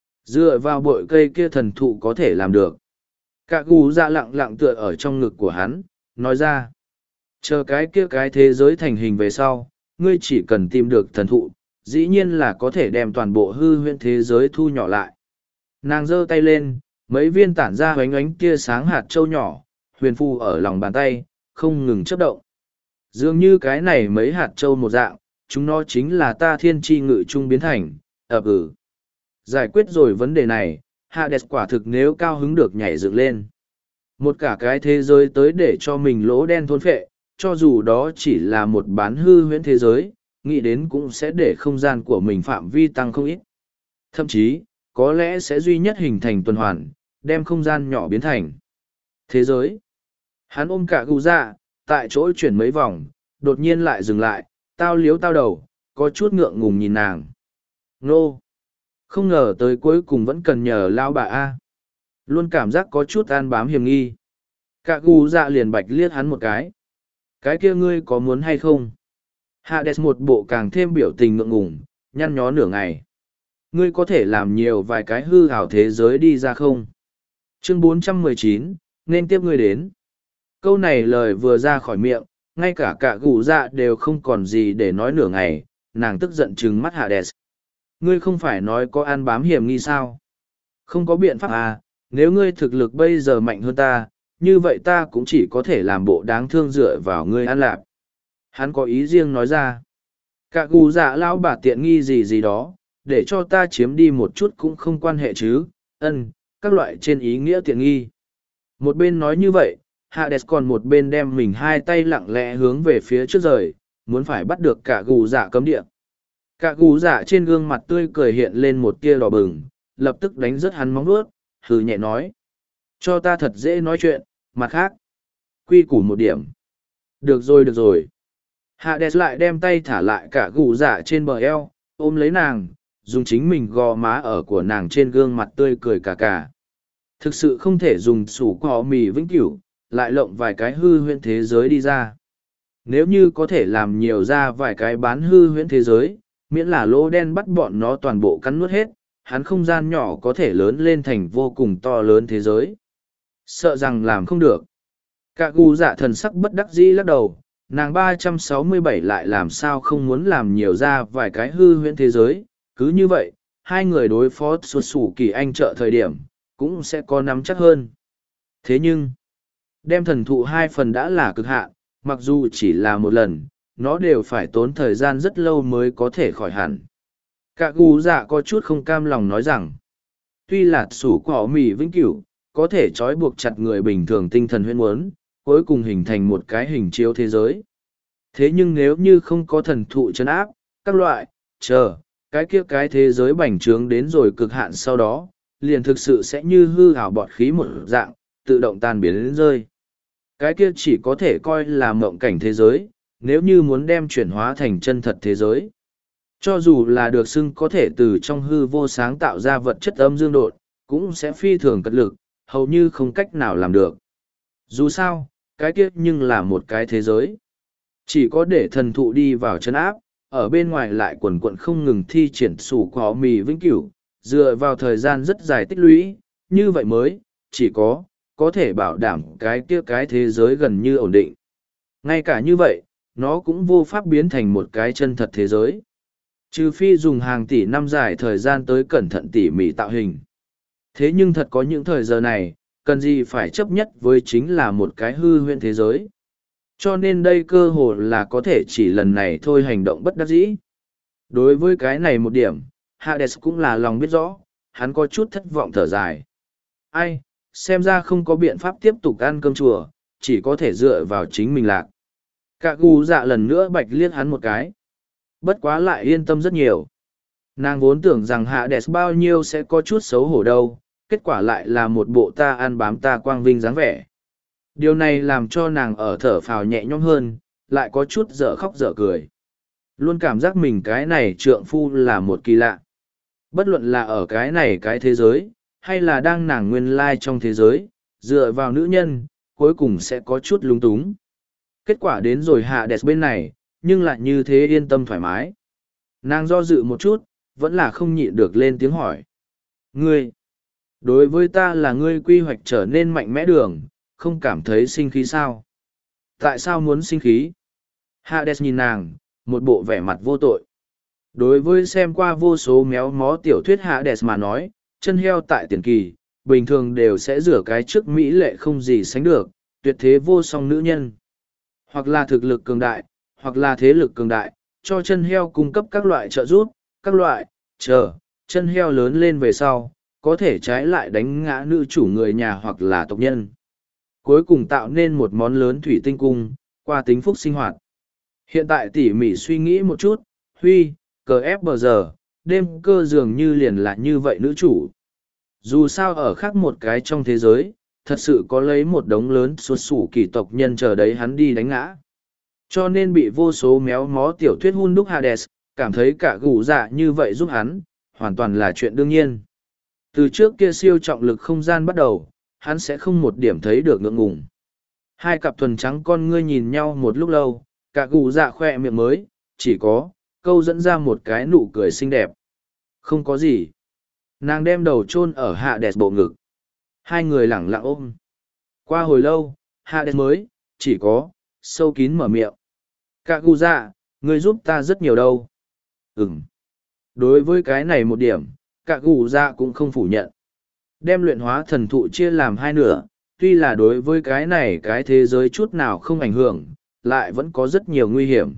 Dựa vào bội cây kia thần thụ có thể làm được. Cả gù dạ lặng lặng tựa ở trong ngực của hắn, nói ra. Chờ cái kia cái thế giới thành hình về sau, ngươi chỉ cần tìm được thần thụ, dĩ nhiên là có thể đem toàn bộ hư huyễn thế giới thu nhỏ lại. Nàng giơ tay lên, mấy viên tản ra hoánh ánh tia sáng hạt châu nhỏ, huyền phù ở lòng bàn tay, không ngừng chấp động. Dường như cái này mấy hạt châu một dạng, chúng nó chính là ta thiên tri ngự trung biến thành, Giải quyết rồi vấn đề này, Hades quả thực nếu cao hứng được nhảy dựng lên. Một cả cái thế giới tới để cho mình lỗ đen thôn phệ, cho dù đó chỉ là một bán hư huyễn thế giới, nghĩ đến cũng sẽ để không gian của mình phạm vi tăng không ít. Thậm chí, có lẽ sẽ duy nhất hình thành tuần hoàn, đem không gian nhỏ biến thành thế giới. Hắn ôm cả gù dạ, tại chỗ chuyển mấy vòng, đột nhiên lại dừng lại, tao liếu tao đầu, có chút ngượng ngùng nhìn nàng. Nô! Không ngờ tới cuối cùng vẫn cần nhờ lao bà A. Luôn cảm giác có chút an bám hiểm nghi. Cả gù dạ liền bạch liếc hắn một cái. Cái kia ngươi có muốn hay không? Hades một bộ càng thêm biểu tình ngượng ngùng, nhăn nhó nửa ngày. Ngươi có thể làm nhiều vài cái hư ảo thế giới đi ra không? Chương 419, nên tiếp ngươi đến. Câu này lời vừa ra khỏi miệng, ngay cả gù dạ đều không còn gì để nói nửa ngày, nàng tức giận trừng mắt Hades. Ngươi không phải nói có ăn bám hiểm nghi sao? Không có biện pháp à, nếu ngươi thực lực bây giờ mạnh hơn ta, như vậy ta cũng chỉ có thể làm bộ đáng thương dựa vào ngươi ăn lạp. Hắn có ý riêng nói ra. Cả gù dạ lão bà tiện nghi gì gì đó, để cho ta chiếm đi một chút cũng không quan hệ chứ, các loại trên ý nghĩa tiện nghi. Một bên nói như vậy, Hades còn một bên đem mình hai tay lặng lẽ hướng về phía trước rời, muốn phải bắt được cả gù dạ cấm địa. Cả gù dạ trên gương mặt tươi cười hiện lên một tia đỏ bừng, lập tức đánh rớt hắn móng vuốt, hừ nhẹ nói. Cho ta thật dễ nói chuyện, mặt khác. Quy củ một điểm. Được rồi được rồi. Hades lại đem tay thả lại cả gù dạ trên bờ eo, ôm lấy nàng, dùng chính mình gò má ở của nàng trên gương mặt tươi cười cả. Thực sự không thể dùng sủ cỏ mì vĩnh cửu, lại lộng vài cái hư huyễn thế giới đi ra. Nếu như có thể làm nhiều ra vài cái bán hư huyễn thế giới, miễn là lỗ đen bắt bọn nó toàn bộ cắn nuốt hết, hắn không gian nhỏ có thể lớn lên thành vô cùng to lớn thế giới. Sợ rằng làm không được. Cả gu dạ thần sắc bất đắc dĩ lắc đầu, nàng 367 lại làm sao không muốn làm nhiều ra vài cái hư huyễn thế giới, cứ như vậy, hai người đối phó xuất sủ kỳ anh trợ thời điểm, cũng sẽ có nắm chắc hơn. Thế nhưng, đem thần thụ hai phần đã là cực hạn, mặc dù chỉ là một lần, nó đều phải tốn thời gian rất lâu mới có thể khỏi hẳn. Cả gu dạ có chút không cam lòng nói rằng, tuy là sủ cỏ mì vĩnh cửu, có thể trói buộc chặt người bình thường tinh thần huyễn muốn, cuối cùng hình thành một cái hình chiếu thế giới. Thế nhưng nếu như không có thần thụ chấn áp, các loại, cái thế giới bành trướng đến rồi cực hạn sau đó, liền thực sự sẽ như hư ảo bọt khí một dạng, tự động tan biến đến rơi. Cái kia chỉ có thể coi là mộng cảnh thế giới, nếu như muốn đem chuyển hóa thành chân thật thế giới. Cho dù là được xưng có thể từ trong hư vô sáng tạo ra vật chất âm dương độn, cũng sẽ phi thường cật lực, hầu như không cách nào làm được. Dù sao, cái kia nhưng là một cái thế giới. Chỉ có để thần thụ đi vào chân áp, ở bên ngoài lại quần quận không ngừng thi triển sủ cỏ mì vĩnh cửu, dựa vào thời gian rất dài tích lũy, như vậy mới, chỉ có thể bảo đảm cái thế giới gần như ổn định. Ngay cả như vậy, nó cũng vô pháp biến thành một cái chân thật thế giới. Trừ phi dùng hàng tỷ năm dài thời gian tới cẩn thận tỉ mỉ tạo hình. Thế nhưng thật có những thời giờ này, cần gì phải chấp nhất với chính là một cái hư huyễn thế giới. Cho nên đây cơ hồ là có thể chỉ lần này thôi hành động bất đắc dĩ. Đối với cái này một điểm, Hades cũng là lòng biết rõ, hắn có chút thất vọng thở dài. Ai, xem ra không có biện pháp tiếp tục ăn cơm chùa, chỉ có thể dựa vào chính mình lạc. Cả gu dạ lần nữa bạch liếc hắn một cái. Bất quá lại yên tâm rất nhiều. Nàng vốn tưởng rằng Hades bao nhiêu sẽ có chút xấu hổ đâu, kết quả lại là một bộ ta ăn bám ta quang vinh dáng vẻ. Điều này làm cho nàng ở thở phào nhẹ nhõm hơn, lại có chút dở khóc dở cười. Luôn cảm giác mình cái này trượng phu là một kỳ lạ. Bất luận là ở cái này cái thế giới, hay là đang nàng nguyên lai trong thế giới, dựa vào nữ nhân, cuối cùng sẽ có chút lung túng. Kết quả đến rồi Hades bên này, nhưng lại như thế yên tâm thoải mái. Nàng do dự một chút, vẫn là không nhịn được lên tiếng hỏi. Ngươi, đối với ta là ngươi quy hoạch trở nên mạnh mẽ đường, không cảm thấy sinh khí sao? Tại sao muốn sinh khí? Hades nhìn nàng, một bộ vẻ mặt vô tội. Đối với xem qua vô số méo mó tiểu thuyết Hades mà nói, chân heo tại tiền kỳ, bình thường đều sẽ rửa cái trước mỹ lệ không gì sánh được, tuyệt thế vô song nữ nhân. Hoặc là thực lực cường đại, hoặc là thế lực cường đại, cho chân heo cung cấp các loại trợ giúp, các loại, chân heo lớn lên về sau, có thể trái lại đánh ngã nữ chủ người nhà hoặc là tộc nhân. Cuối cùng tạo nên một món lớn thủy tinh cung, qua tính phúc sinh hoạt. Hiện tại tỉ mỉ suy nghĩ một chút, Huy, cờ ép bờ giờ, đêm cơ dường như liền là như vậy nữ chủ. Dù sao ở khác một cái trong thế giới, thật sự có lấy một đống lớn xuất sủ kỳ tộc nhân chờ đấy hắn đi đánh ngã. Cho nên bị vô số méo mó tiểu thuyết hun đúc Hades, cảm thấy cả gù dạ như vậy giúp hắn, hoàn toàn là chuyện đương nhiên. Từ trước kia siêu trọng lực không gian bắt đầu, hắn sẽ không một điểm thấy được ngượng ngùng. Hai cặp thuần trắng con ngươi nhìn nhau một lúc lâu, cả gù dạ khoe miệng mới, chỉ có, câu dẫn ra một cái nụ cười xinh đẹp. Không có gì. Nàng đem đầu chôn ở Hades bộ ngực. Hai người lẳng lặng ôm. Qua hồi lâu, Hades mới, chỉ có, sâu kín mở miệng. Cả gù dạ, ngươi giúp ta rất nhiều đâu. Ừm. Đối với cái này một điểm, cả gù dạ cũng không phủ nhận. Đem luyện hóa thần thụ chia làm hai nửa, tuy là đối với cái này cái thế giới chút nào không ảnh hưởng, lại vẫn có rất nhiều nguy hiểm.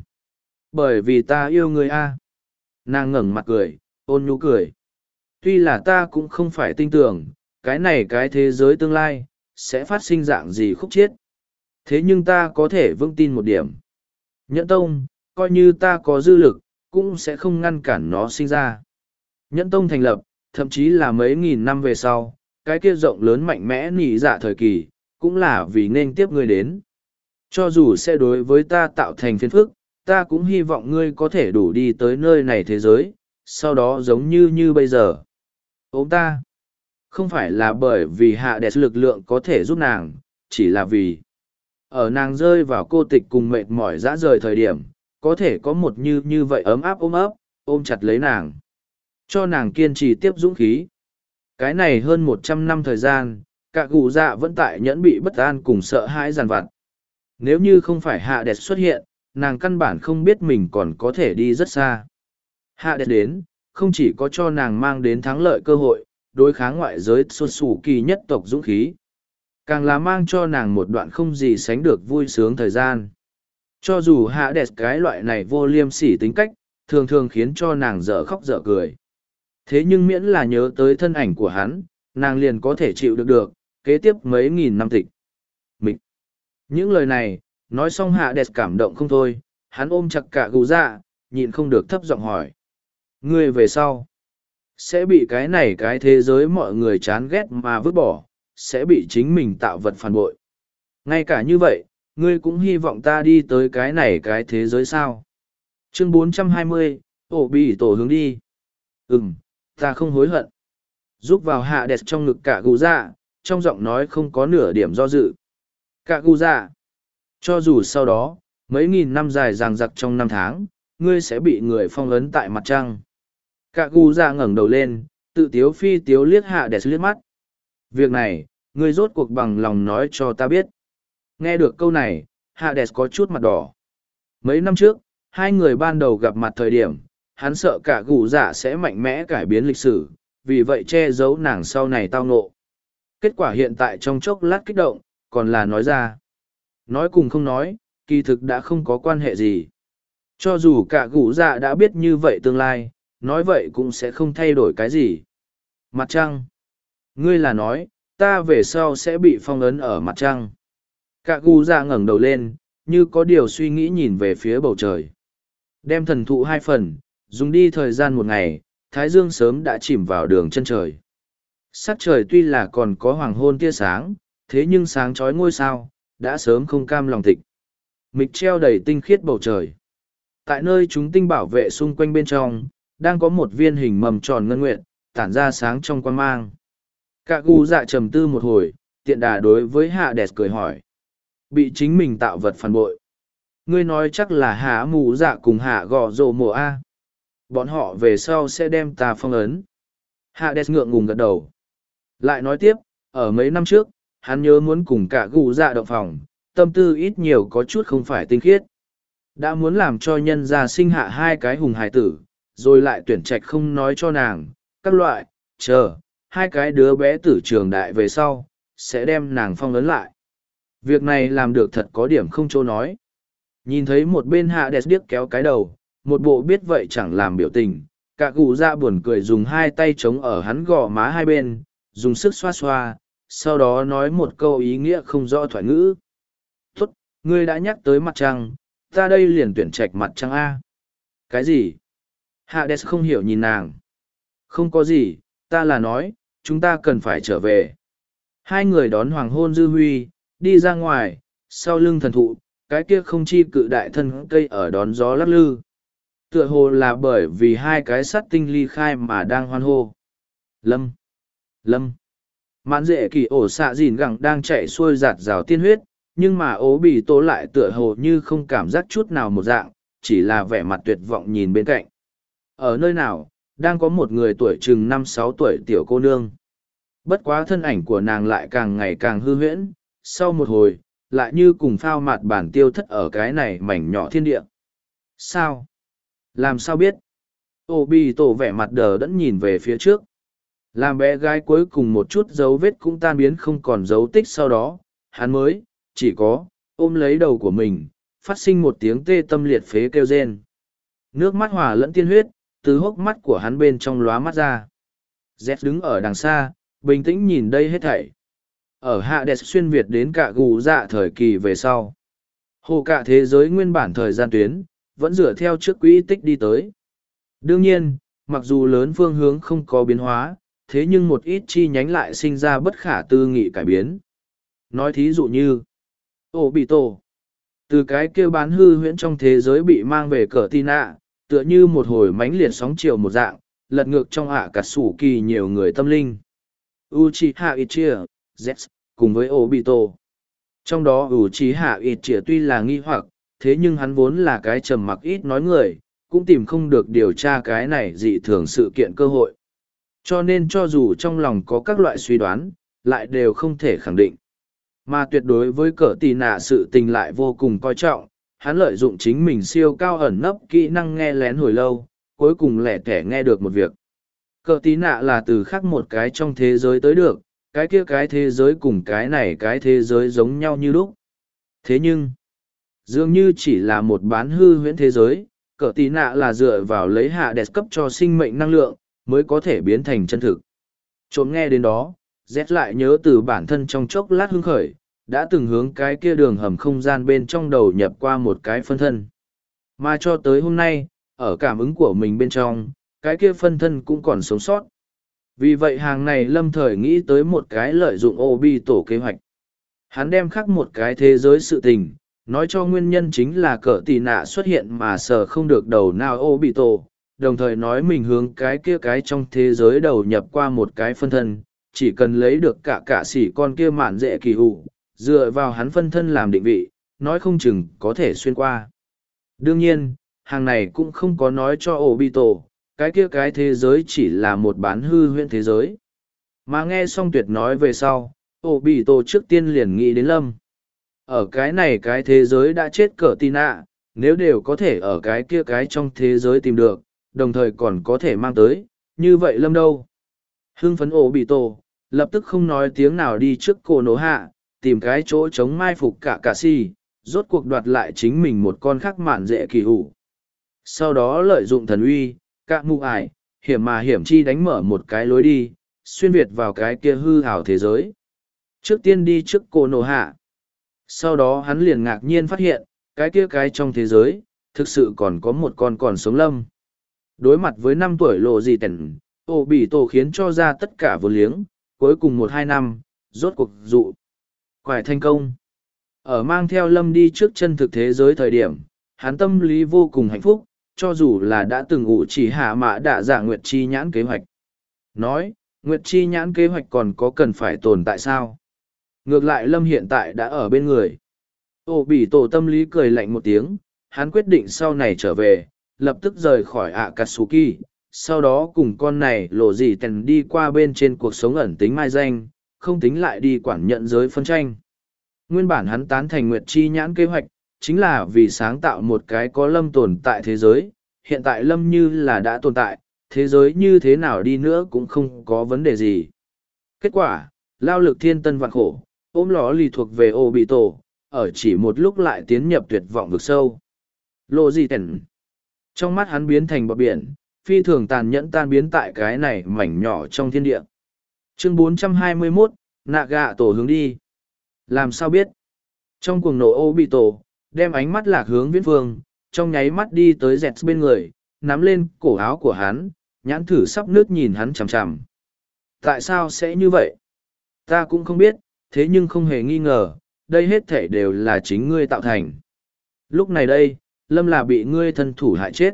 Bởi vì ta yêu người a. Nàng ngẩng mặt cười, ôn nhu cười. Tuy là ta cũng không phải tin tưởng, cái này cái thế giới tương lai, sẽ phát sinh dạng gì khúc chiết. Thế nhưng ta có thể vững tin một điểm. Nhẫn tông, coi như ta có dư lực, cũng sẽ không ngăn cản nó sinh ra. Nhẫn tông thành lập, thậm chí là mấy nghìn năm về sau, cái kia rộng lớn mạnh mẽ nỉ dạ thời kỳ, cũng là vì nên tiếp ngươi đến. Cho dù sẽ đối với ta tạo thành phiền phức, ta cũng hy vọng ngươi có thể đủ đi tới nơi này thế giới, sau đó giống như bây giờ. Ôm ta, không phải là bởi vì hạ đẹp lực lượng có thể giúp nàng, chỉ là vì ở nàng rơi vào cô tịch cùng mệt mỏi dã rời thời điểm, có thể có một như vậy ấm áp ôm chặt lấy nàng. Cho nàng kiên trì tiếp dũng khí. Cái này hơn 100 năm thời gian, cả gù dạ vẫn tại nhẫn bị bất an cùng sợ hãi giàn vặt. Nếu như không phải hạ đẹp xuất hiện, nàng căn bản không biết mình còn có thể đi rất xa. Hạ đẹp đến, không chỉ có cho nàng mang đến thắng lợi cơ hội, đối kháng ngoại giới xuất xù kỳ nhất tộc dũng khí. Càng là mang cho nàng một đoạn không gì sánh được vui sướng thời gian. Cho dù hạ đẹp cái loại này vô liêm sỉ tính cách, thường thường khiến cho nàng dở khóc dở cười. Thế nhưng miễn là nhớ tới thân ảnh của hắn, nàng liền có thể chịu được, kế tiếp mấy nghìn năm tịch. Mịch. Những lời này, nói xong hạ đẹp cảm động không thôi, hắn ôm chặt cả gù dạ, nhịn không được thấp giọng hỏi. Ngươi về sau, sẽ bị cái thế giới mọi người chán ghét mà vứt bỏ, sẽ bị chính mình tạo vật phản bội. Ngay cả như vậy, ngươi cũng hy vọng ta đi tới cái thế giới sao. Chương 420, ổ bị tổ hướng đi. Ta không hối hận. Giúp vào hạ đẹp trong ngực cả gù dạ, trong giọng nói không có nửa điểm do dự. Cả gù dạ, cho dù sau đó, mấy nghìn năm dài ràng giặc trong năm tháng, ngươi sẽ bị người phong ấn tại mặt trăng. Cả gù dạ ngẩng đầu lên, tự tiếu phi tiếu liếc hạ đẹp liếc mắt. Việc này, ngươi rốt cuộc bằng lòng nói cho ta biết. Nghe được câu này, hạ đẹp có chút mặt đỏ. Mấy năm trước, hai người ban đầu gặp mặt thời điểm, hắn sợ cả gù dạ sẽ mạnh mẽ cải biến lịch sử, vì vậy che giấu nàng sau này tao nộ. Kết quả hiện tại trong chốc lát kích động, còn là nói ra. Nói cùng không nói, kỳ thực đã không có quan hệ gì. Cho dù cả gù dạ đã biết như vậy tương lai, nói vậy cũng sẽ không thay đổi cái gì. Mặt trăng. Ngươi là nói, ta về sau sẽ bị phong ấn ở mặt trăng. Cả gù dạ ngẩng đầu lên, như có điều suy nghĩ nhìn về phía bầu trời. Đem thần thụ hai phần, dùng đi thời gian một ngày, thái dương sớm đã chìm vào đường chân trời. Sắc trời tuy là còn có hoàng hôn tia sáng, thế nhưng sáng chói ngôi sao, đã sớm không cam lòng tịch. Mịch treo đầy tinh khiết bầu trời. Tại nơi chúng tinh bảo vệ xung quanh bên trong, đang có một viên hình mầm tròn ngân nguyệt, tản ra sáng trong quan mang. Cả gu dạ trầm tư một hồi, tiện đà đối với hạ đẹp cười hỏi. Bị chính mình tạo vật phản bội. Ngươi nói chắc là hạ mù dạ cùng hạ gò rồ mùa A. Bọn họ về sau sẽ đem ta phong ấn. Hạ đẹp ngượng ngùng gật đầu. Lại nói tiếp, ở mấy năm trước, hắn nhớ muốn cùng cả gu dạ động phòng, tâm tư ít nhiều có chút không phải tinh khiết. Đã muốn làm cho nhân gia sinh hạ hai cái hùng hài tử, rồi lại tuyển trạch không nói cho nàng, các loại, chờ, hai cái đứa bé tử trường đại về sau, sẽ đem nàng phong ấn lại. Việc này làm được thật có điểm không chỗ nói. Nhìn thấy một bên hạ đẹp điếc kéo cái đầu, một bộ biết vậy chẳng làm biểu tình, cả cụ dạ buồn cười dùng hai tay chống ở hắn gò má hai bên, dùng sức xoa xoa, sau đó nói một câu ý nghĩa không rõ thoại ngữ. Tốt, ngươi đã nhắc tới mặt trăng, ta đây liền tuyển trạch mặt trăng A. Cái gì? Hades không hiểu nhìn nàng. Không có gì, ta là nói, chúng ta cần phải trở về. Hai người đón hoàng hôn dư huy, đi ra ngoài, sau lưng thần thụ, cái kia không chi cự đại thân cây ở đón gió lắc lư. Tựa hồ là bởi vì hai cái sắt tinh ly khai mà đang hoan hô. Lâm! Lâm! Mãn dễ kỳ ổ xạ dìn gẳng đang chạy xuôi giạt rào tiên huyết, nhưng mà ố bị tố lại tựa hồ như không cảm giác chút nào một dạng, chỉ là vẻ mặt tuyệt vọng nhìn bên cạnh. Ở nơi nào, đang có một người tuổi chừng 5-6 tuổi tiểu cô nương. Bất quá thân ảnh của nàng lại càng ngày càng hư huyễn, sau một hồi, lại như cùng phao mạt bản tiêu thất ở cái này mảnh nhỏ thiên địa. Sao? Làm sao biết? Ô bì tổ vẻ mặt đờ đẫn nhìn về phía trước. Làm bé gái cuối cùng một chút dấu vết cũng tan biến không còn dấu tích sau đó, hắn mới, chỉ có, ôm lấy đầu của mình, phát sinh một tiếng tê tâm liệt phế kêu rên. Nước mắt hòa lẫn tiên huyết, từ hốc mắt của hắn bên trong lóa mắt ra. Z đứng ở đằng xa, bình tĩnh nhìn đây hết thảy. ở Hades xuyên Việt đến cả gù dạ thời kỳ về sau. Hồ cả thế giới nguyên bản thời gian tuyến, vẫn dựa theo trước quỹ tích đi tới. Đương nhiên, mặc dù lớn phương hướng không có biến hóa, thế nhưng một ít chi nhánh lại sinh ra bất khả tư nghị cải biến. Nói thí dụ như, Obito, từ cái kêu bán hư huyễn trong thế giới bị mang về cờ tin ạ, tựa như một hồi mãnh liệt sóng chiều một dạng, lật ngược trong ạ cả sủ kỳ nhiều người tâm linh. Uchiha Itachi, Z, cùng với Obito. Trong đó Uchiha Itachi tuy là nghi hoặc, thế nhưng hắn vốn là cái trầm mặc ít nói người, cũng tìm không được điều tra cái này dị thường sự kiện cơ hội. Cho nên cho dù trong lòng có các loại suy đoán, lại đều không thể khẳng định. Mà tuyệt đối với cỡ tì nạ sự tình lại vô cùng coi trọng, hắn lợi dụng chính mình siêu cao ẩn nấp kỹ năng nghe lén hồi lâu, cuối cùng lẻ tẻ nghe được một việc. Cỡ tí nạ là từ khác một cái trong thế giới tới được, cái kia cái thế giới cùng cái này cái thế giới giống nhau như lúc. Thế nhưng, dường như chỉ là một bán hư huyễn thế giới, cỡ tí nạ là dựa vào lấy hạ đẹp cấp cho sinh mệnh năng lượng, mới có thể biến thành chân thực. Trộm nghe đến đó, Z lại nhớ từ bản thân trong chốc lát hưng khởi, đã từng hướng cái kia đường hầm không gian bên trong đầu nhập qua một cái phân thân. Mà cho tới hôm nay, ở cảm ứng của mình bên trong, cái kia phân thân cũng còn sống sót. Vì vậy hàng này lâm thời nghĩ tới một cái lợi dụng Obi tổ kế hoạch. Hắn đem khắc một cái thế giới sự tình, nói cho nguyên nhân chính là cỡ tì nạ xuất hiện mà sờ không được đầu nào Obi tổ, đồng thời nói mình hướng cái kia cái trong thế giới đầu nhập qua một cái phân thân, chỉ cần lấy được cả sỉ con kia mạn dễ kỳ hụ, dựa vào hắn phân thân làm định vị, nói không chừng có thể xuyên qua. Đương nhiên, hàng này cũng không có nói cho Obito, cái kia cái thế giới chỉ là một bán hư huyễn thế giới. Mà nghe xong tuyệt nói về sau, Obito trước tiên liền nghĩ đến Lâm. Ở cái này cái thế giới đã chết cỡ tì nạ, nếu đều có thể ở cái kia cái trong thế giới tìm được, đồng thời còn có thể mang tới, như vậy Lâm đâu? Hưng phấn Obito, lập tức không nói tiếng nào đi trước cổ nổ hạ, tìm cái chỗ chống mai phục cả si, rốt cuộc đoạt lại chính mình một con khắc mạn dễ kỳ hủ. Sau đó lợi dụng thần uy, cả mụ ải, hiểm mà hiểm chi đánh mở một cái lối đi, xuyên việt vào cái kia hư hảo thế giới. Trước tiên đi trước cổ nổ hạ. Sau đó hắn liền ngạc nhiên phát hiện, cái kia cái trong thế giới, thực sự còn có một con còn sống Lâm. Đối mặt với 5 tuổi lộ gì tần, Obito khiến cho ra tất cả vô liếng, cuối cùng 1-2 năm, rốt cuộc dụ. Quải thành công. Ở mang theo Lâm đi trước chân thực thế giới thời điểm, hắn tâm lý vô cùng hạnh phúc, cho dù là đã từng ủ chỉ hạ mã đạ dạ Nguyệt Chi nhãn kế hoạch. Nói, Nguyệt Chi nhãn kế hoạch còn có cần phải tồn tại sao? Ngược lại Lâm hiện tại đã ở bên người. Obito tâm lý cười lạnh một tiếng, hắn quyết định sau này trở về, lập tức rời khỏi Akatsuki, sau đó cùng con này lộ gì tèn đi qua bên trên cuộc sống ẩn tính mai danh, không tính lại đi quản nhận giới phân tranh. Nguyên bản hắn tán thành Nguyệt Chi nhãn kế hoạch, chính là vì sáng tạo một cái có Lâm tồn tại thế giới, hiện tại Lâm như là đã tồn tại, thế giới như thế nào đi nữa cũng không có vấn đề gì. Kết quả, lao lực thiên tân vạn khổ, ôm ló lì thuộc về Obito, ở chỉ một lúc lại tiến nhập tuyệt vọng vực sâu. Lộ gì tèn. Trong mắt hắn biến thành bọt biển, phi thường tàn nhẫn tan biến tại cái này mảnh nhỏ trong thiên địa. Chương 421, Naga tổ hướng đi. Làm sao biết? Trong cuồng nổ Obito, đem ánh mắt lạc hướng viễn phương, trong nháy mắt đi tới dẹt bên người, nắm lên cổ áo của hắn, nhãn thử sắp nước nhìn hắn chằm chằm. Tại sao sẽ như vậy? Ta cũng không biết, thế nhưng không hề nghi ngờ, đây hết thể đều là chính ngươi tạo thành. Lúc này đây, Lâm là bị ngươi thân thủ hại chết.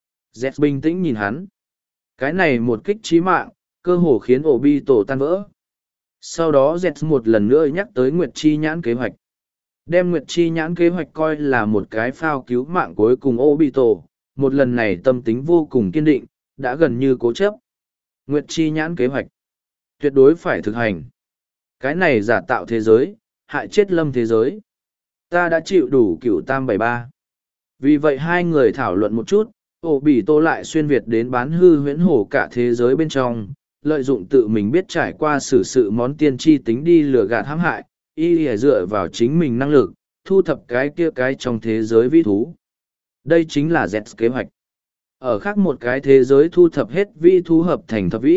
Z bình tĩnh nhìn hắn. Cái này một kích chí mạng, cơ hồ khiến Obito tan vỡ. Sau đó Z một lần nữa nhắc tới Nguyệt Chi nhãn kế hoạch. Đem Nguyệt Chi nhãn kế hoạch coi là một cái phao cứu mạng cuối cùng Obito, một lần này tâm tính vô cùng kiên định, đã gần như cố chấp. Nguyệt Chi nhãn kế hoạch. Tuyệt đối phải thực hành. Cái này giả tạo thế giới, hại chết Lâm thế giới. Ta đã chịu đủ cửu tam 73. Vì vậy hai người thảo luận một chút, Obito lại xuyên việt đến bán hư huyễn hổ cả thế giới bên trong, lợi dụng tự mình biết trải qua xử sự món tiên tri tính đi lừa gạt hãm hại, y dựa vào chính mình năng lực, thu thập cái kia cái trong thế giới vĩ thú. Đây chính là Z kế hoạch. Ở khác một cái thế giới thu thập hết vĩ thú hợp thành thập vĩ,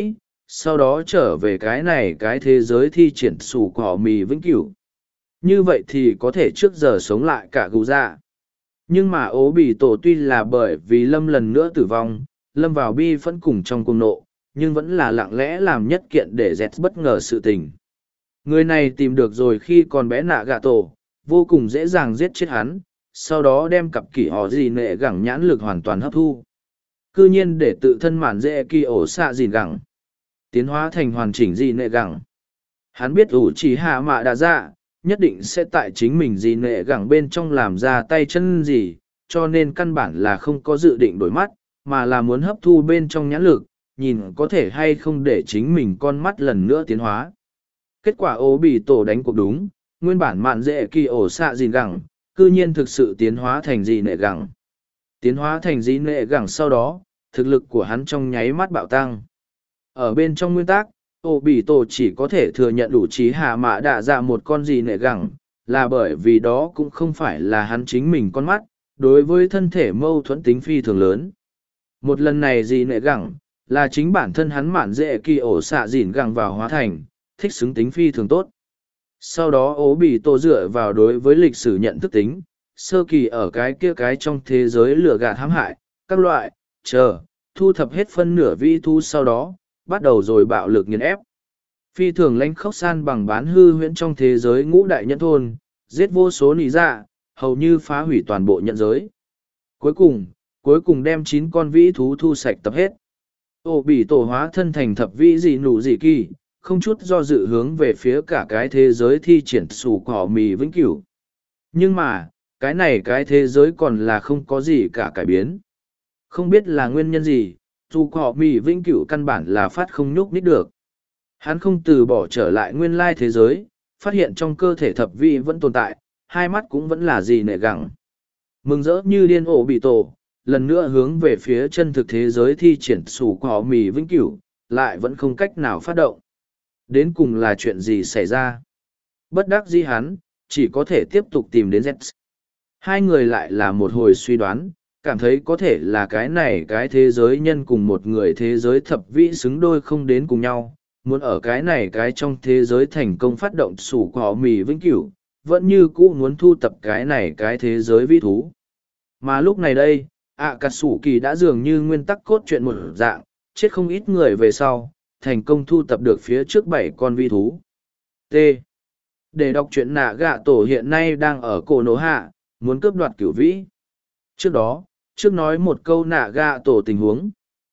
sau đó trở về cái thế giới thi triển sủ cỏ mì vĩnh cửu. Như vậy thì có thể trước giờ sống lại cả gù dạ. Nhưng mà ố bị tổ tuy là bởi vì Lâm lần nữa tử vong, Lâm vào bi phẫn cùng trong cuồng nộ, nhưng vẫn là lặng lẽ làm nhất kiện để dẹt bất ngờ sự tình. Người này tìm được rồi khi còn bé nạ gạ tổ, vô cùng dễ dàng giết chết hắn, sau đó đem cặp kỷ họ gì nệ gẳng nhãn lực hoàn toàn hấp thu. Cư nhiên để tự thân mản dễ kỳ ổ xạ dìn gẳng, tiến hóa thành hoàn chỉnh gì nệ gẳng. Hắn biết ủ chỉ hạ mạ đã dạ, nhất định sẽ tại chính mình gì nệ gẳng bên trong làm ra tay chân gì, cho nên căn bản là không có dự định đổi mắt, mà là muốn hấp thu bên trong nhãn lực, nhìn có thể hay không để chính mình con mắt lần nữa tiến hóa. Kết quả ố bị tổ đánh cuộc đúng, nguyên bản mạn dễ kỳ ổ xạ dìn gẳng, cư nhiên thực sự tiến hóa thành gì nệ gẳng. Tiến hóa thành gì nệ gẳng sau đó, thực lực của hắn trong nháy mắt bạo tăng. Ở bên trong nguyên tắc, ổ bị tổ chỉ có thể thừa nhận đủ trí hạ mạ đạ dạ một con gì nệ gẳng, là bởi vì đó cũng không phải là hắn chính mình con mắt, đối với thân thể mâu thuẫn tính phi thường lớn. Một lần này gì nệ gẳng, là chính bản thân hắn mạn dễ kỳ ổ xạ dìn gẳng vào hóa thành, thích xứng tính phi thường tốt. Sau đó ố bị tổ dựa vào đối với lịch sử nhận thức tính, sơ kỳ ở cái trong thế giới lừa gạt hãm hại, các loại, thu thập hết phân nửa vĩ thú sau đó, bắt đầu rồi bạo lực nghiền ép. Phi thường lãnh khốc san bằng bán hư huyễn trong thế giới ngũ đại nhẫn thôn, giết vô số nỉ dạ, hầu như phá hủy toàn bộ nhận giới. Cuối cùng đem 9 con vĩ thú thu sạch tập hết. Ổ bị tổ hóa thân thành thập vĩ dị nụ dị kỳ, không chút do dự hướng về phía cả cái thế giới thi triển sủ cỏ mì vĩnh cửu. Nhưng mà, cái thế giới còn là không có gì cả cải biến. Không biết là nguyên nhân gì, dù cỏ mì vĩnh cửu căn bản là phát không nhúc nít được. Hắn không từ bỏ trở lại nguyên lai thế giới, phát hiện trong cơ thể thập vĩ vẫn tồn tại, hai mắt cũng vẫn là gì nệ gẳng. Mừng rỡ như điên ổ bị tổ, lần nữa hướng về phía chân thực thế giới thi triển sủ cỏ mì vĩnh cửu, lại vẫn không cách nào phát động. Đến cùng là chuyện gì xảy ra? Bất đắc dĩ hắn, chỉ có thể tiếp tục tìm đến Z. Hai người lại là một hồi suy đoán, cảm thấy có thể là cái thế giới nhân cùng một người thế giới thập vĩ xứng đôi không đến cùng nhau, muốn ở cái trong thế giới thành công phát động sủ cỏ mì vĩnh cửu, vẫn như cũ muốn thu tập cái thế giới vĩ thú. Mà lúc này đây, cà sủ kỳ đã dường như nguyên tắc cốt truyện một dạng, chết không ít người về sau, thành công thu tập được phía trước 7 con vi thú. T. Để đọc truyện nạ gạ tổ hiện nay đang ở cổ nổ hạ, muốn cướp đoạt cửu vĩ. Trước nói một câu nạ gạ tổ tình huống.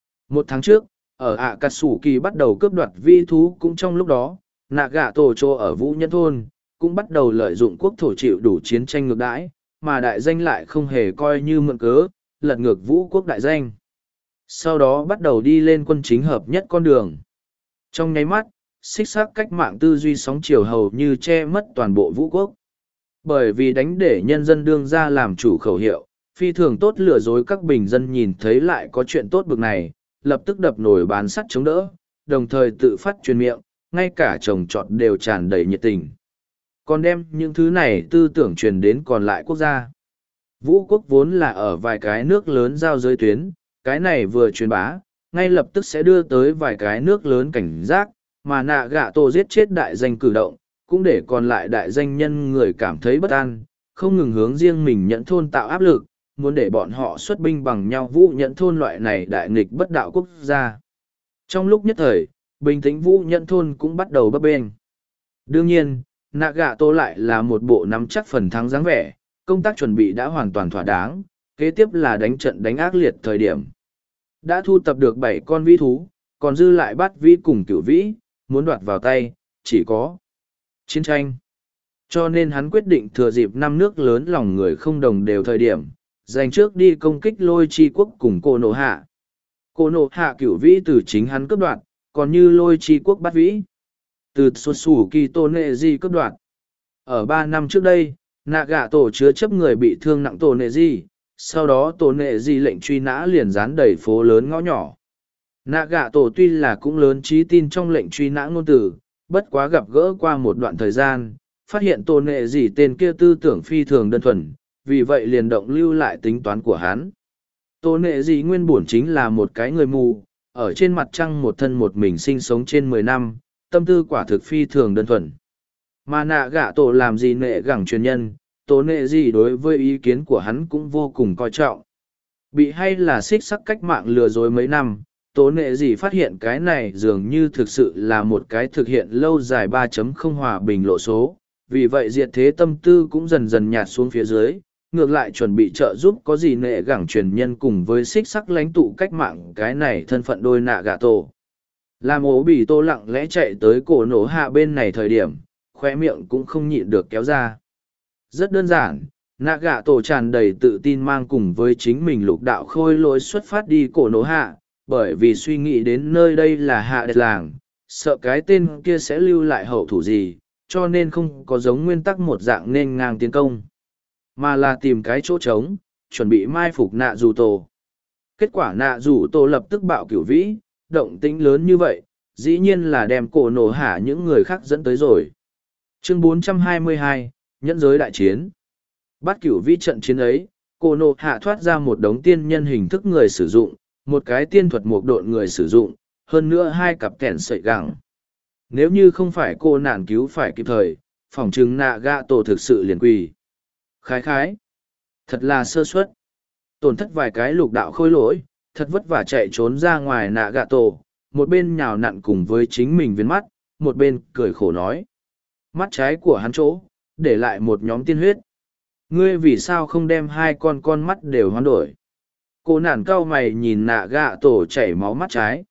1 tháng trước, ở cà sủ kỳ bắt đầu cướp đoạt vi thú cũng trong lúc đó, nạ gạ tổ trô ở Vũ Nhân Thôn, cũng bắt đầu lợi dụng quốc thổ chịu đủ chiến tranh ngược đãi, mà đại danh lại không hề coi như mượn cớ, lật ngược Vũ quốc đại danh. Sau đó bắt đầu đi lên quân chính hợp nhất con đường. Trong nháy mắt, xích xác cách mạng tư duy sóng chiều hầu như che mất toàn bộ Vũ quốc. Bởi vì đánh để nhân dân đương ra làm chủ khẩu hiệu, phi thường tốt lừa dối các bình dân nhìn thấy lại có chuyện tốt bực này, lập tức đập nổi bán sắt chống đỡ, đồng thời tự phát truyền miệng, ngay cả trồng trọt đều tràn đầy nhiệt tình. Còn đem những thứ này tư tưởng truyền đến còn lại quốc gia. Vũ quốc vốn là ở vài cái nước lớn giao giới tuyến, cái này vừa truyền bá, ngay lập tức sẽ đưa tới vài cái nước lớn cảnh giác, mà nạ gạ tổ giết chết đại danh cử động, cũng để còn lại đại danh nhân người cảm thấy bất an, không ngừng hướng riêng mình nhẫn thôn tạo áp lực, muốn để bọn họ xuất binh bằng nhau Vũ nhẫn thôn loại này đại nghịch bất đạo quốc gia. Trong lúc nhất thời, bình tĩnh Vũ nhẫn thôn cũng bắt đầu bấp bênh. Đương nhiên, nạ gạ tổ lại là một bộ nắm chắc phần thắng dáng vẻ, công tác chuẩn bị đã hoàn toàn thỏa đáng, kế tiếp là đánh trận đánh ác liệt thời điểm. Đã thu tập được 7 con vĩ thú, còn dư lại bắt vĩ cùng cửu vĩ, muốn đoạt vào tay, chỉ có chiến tranh. Cho nên hắn quyết định thừa dịp 5 nước lớn lòng người không đồng đều thời điểm, dành trước đi công kích Lôi Chi quốc cùng Cô Nổ Hạ. Cô Nổ Hạ cửu vĩ từ chính hắn cướp đoạt, còn như Lôi Chi quốc bắt vĩ, từ Sotsuki Toneji cướp đoạt. Ở 3 năm trước đây, nạ gạ tổ chứa chấp người bị thương nặng Toneji, sau đó Toneji lệnh truy nã liền dán đầy phố lớn ngõ nhỏ. Nạ gạ tổ tuy là cũng lớn trí tin trong lệnh truy nã ngôn từ, bất quá gặp gỡ qua một đoạn thời gian, phát hiện Toneji tên kia tư tưởng phi thường đơn thuần, vì vậy liền động lưu lại tính toán của hắn. Toneji nguyên bổn chính là một cái người mù, ở trên mặt trăng một thân một mình sinh sống trên 10 năm, tâm tư quả thực phi thường đơn thuần. Mà nạ gạ tổ làm gì nệ gẳng truyền nhân, tổ nệ gì đối với ý kiến của hắn cũng vô cùng coi trọng. Bị hay là xích sắc cách mạng lừa dối mấy năm, tổ nệ gì phát hiện cái này dường như thực sự là một cái thực hiện lâu dài 3.0 hòa bình lộ số, vì vậy diệt thế tâm tư cũng dần dần nhạt xuống phía dưới, ngược lại chuẩn bị trợ giúp có gì nệ gẳng truyền nhân cùng với xích sắc lãnh tụ cách mạng cái này thân phận đôi nạ gạ tổ. Làm ố bị tô lặng lẽ chạy tới cổ nổ hạ bên này thời điểm, khoe miệng cũng không nhịn được kéo ra. Rất đơn giản, nạ gạ tổ tràn đầy tự tin mang cùng với chính mình lục đạo khôi lỗi xuất phát đi cổ nổ hạ, bởi vì suy nghĩ đến nơi đây là hạ đẹp làng, sợ cái tên kia sẽ lưu lại hậu thủ gì, cho nên không có giống nguyên tắc một dạng nên ngang tiến công, mà là tìm cái chỗ trống, chuẩn bị mai phục nạ dù tổ. Kết quả nạ dù tổ lập tức bạo cửu vĩ, động tĩnh lớn như vậy, dĩ nhiên là đem cổ nổ hạ những người khác dẫn tới rồi. Chương 422, Nhẫn giới đại chiến. Bắt cửu vĩ trận chiến ấy, cổ nổ hạ thoát ra một đống tiên nhân hình thức người sử dụng, một cái tiên thuật mục độn người sử dụng, hơn nữa hai cặp kẻn sợi gẳng. Nếu như không phải cô nạn cứu phải kịp thời, phỏng chừng nạ gạ tổ thực sự liền quỳ. Khái khái. Thật là sơ suất. Tổn thất vài cái lục đạo khôi lỗi, thật vất vả chạy trốn ra ngoài nạ gạ tổ, một bên nhào nặn cùng với chính mình viên mắt, một bên cười khổ nói. Mắt trái của hắn chỗ, để lại một nhóm tiên huyết. Ngươi vì sao không đem hai con mắt đều hoán đổi? Cô nản cau mày nhìn nạ gạ tổ chảy máu mắt trái.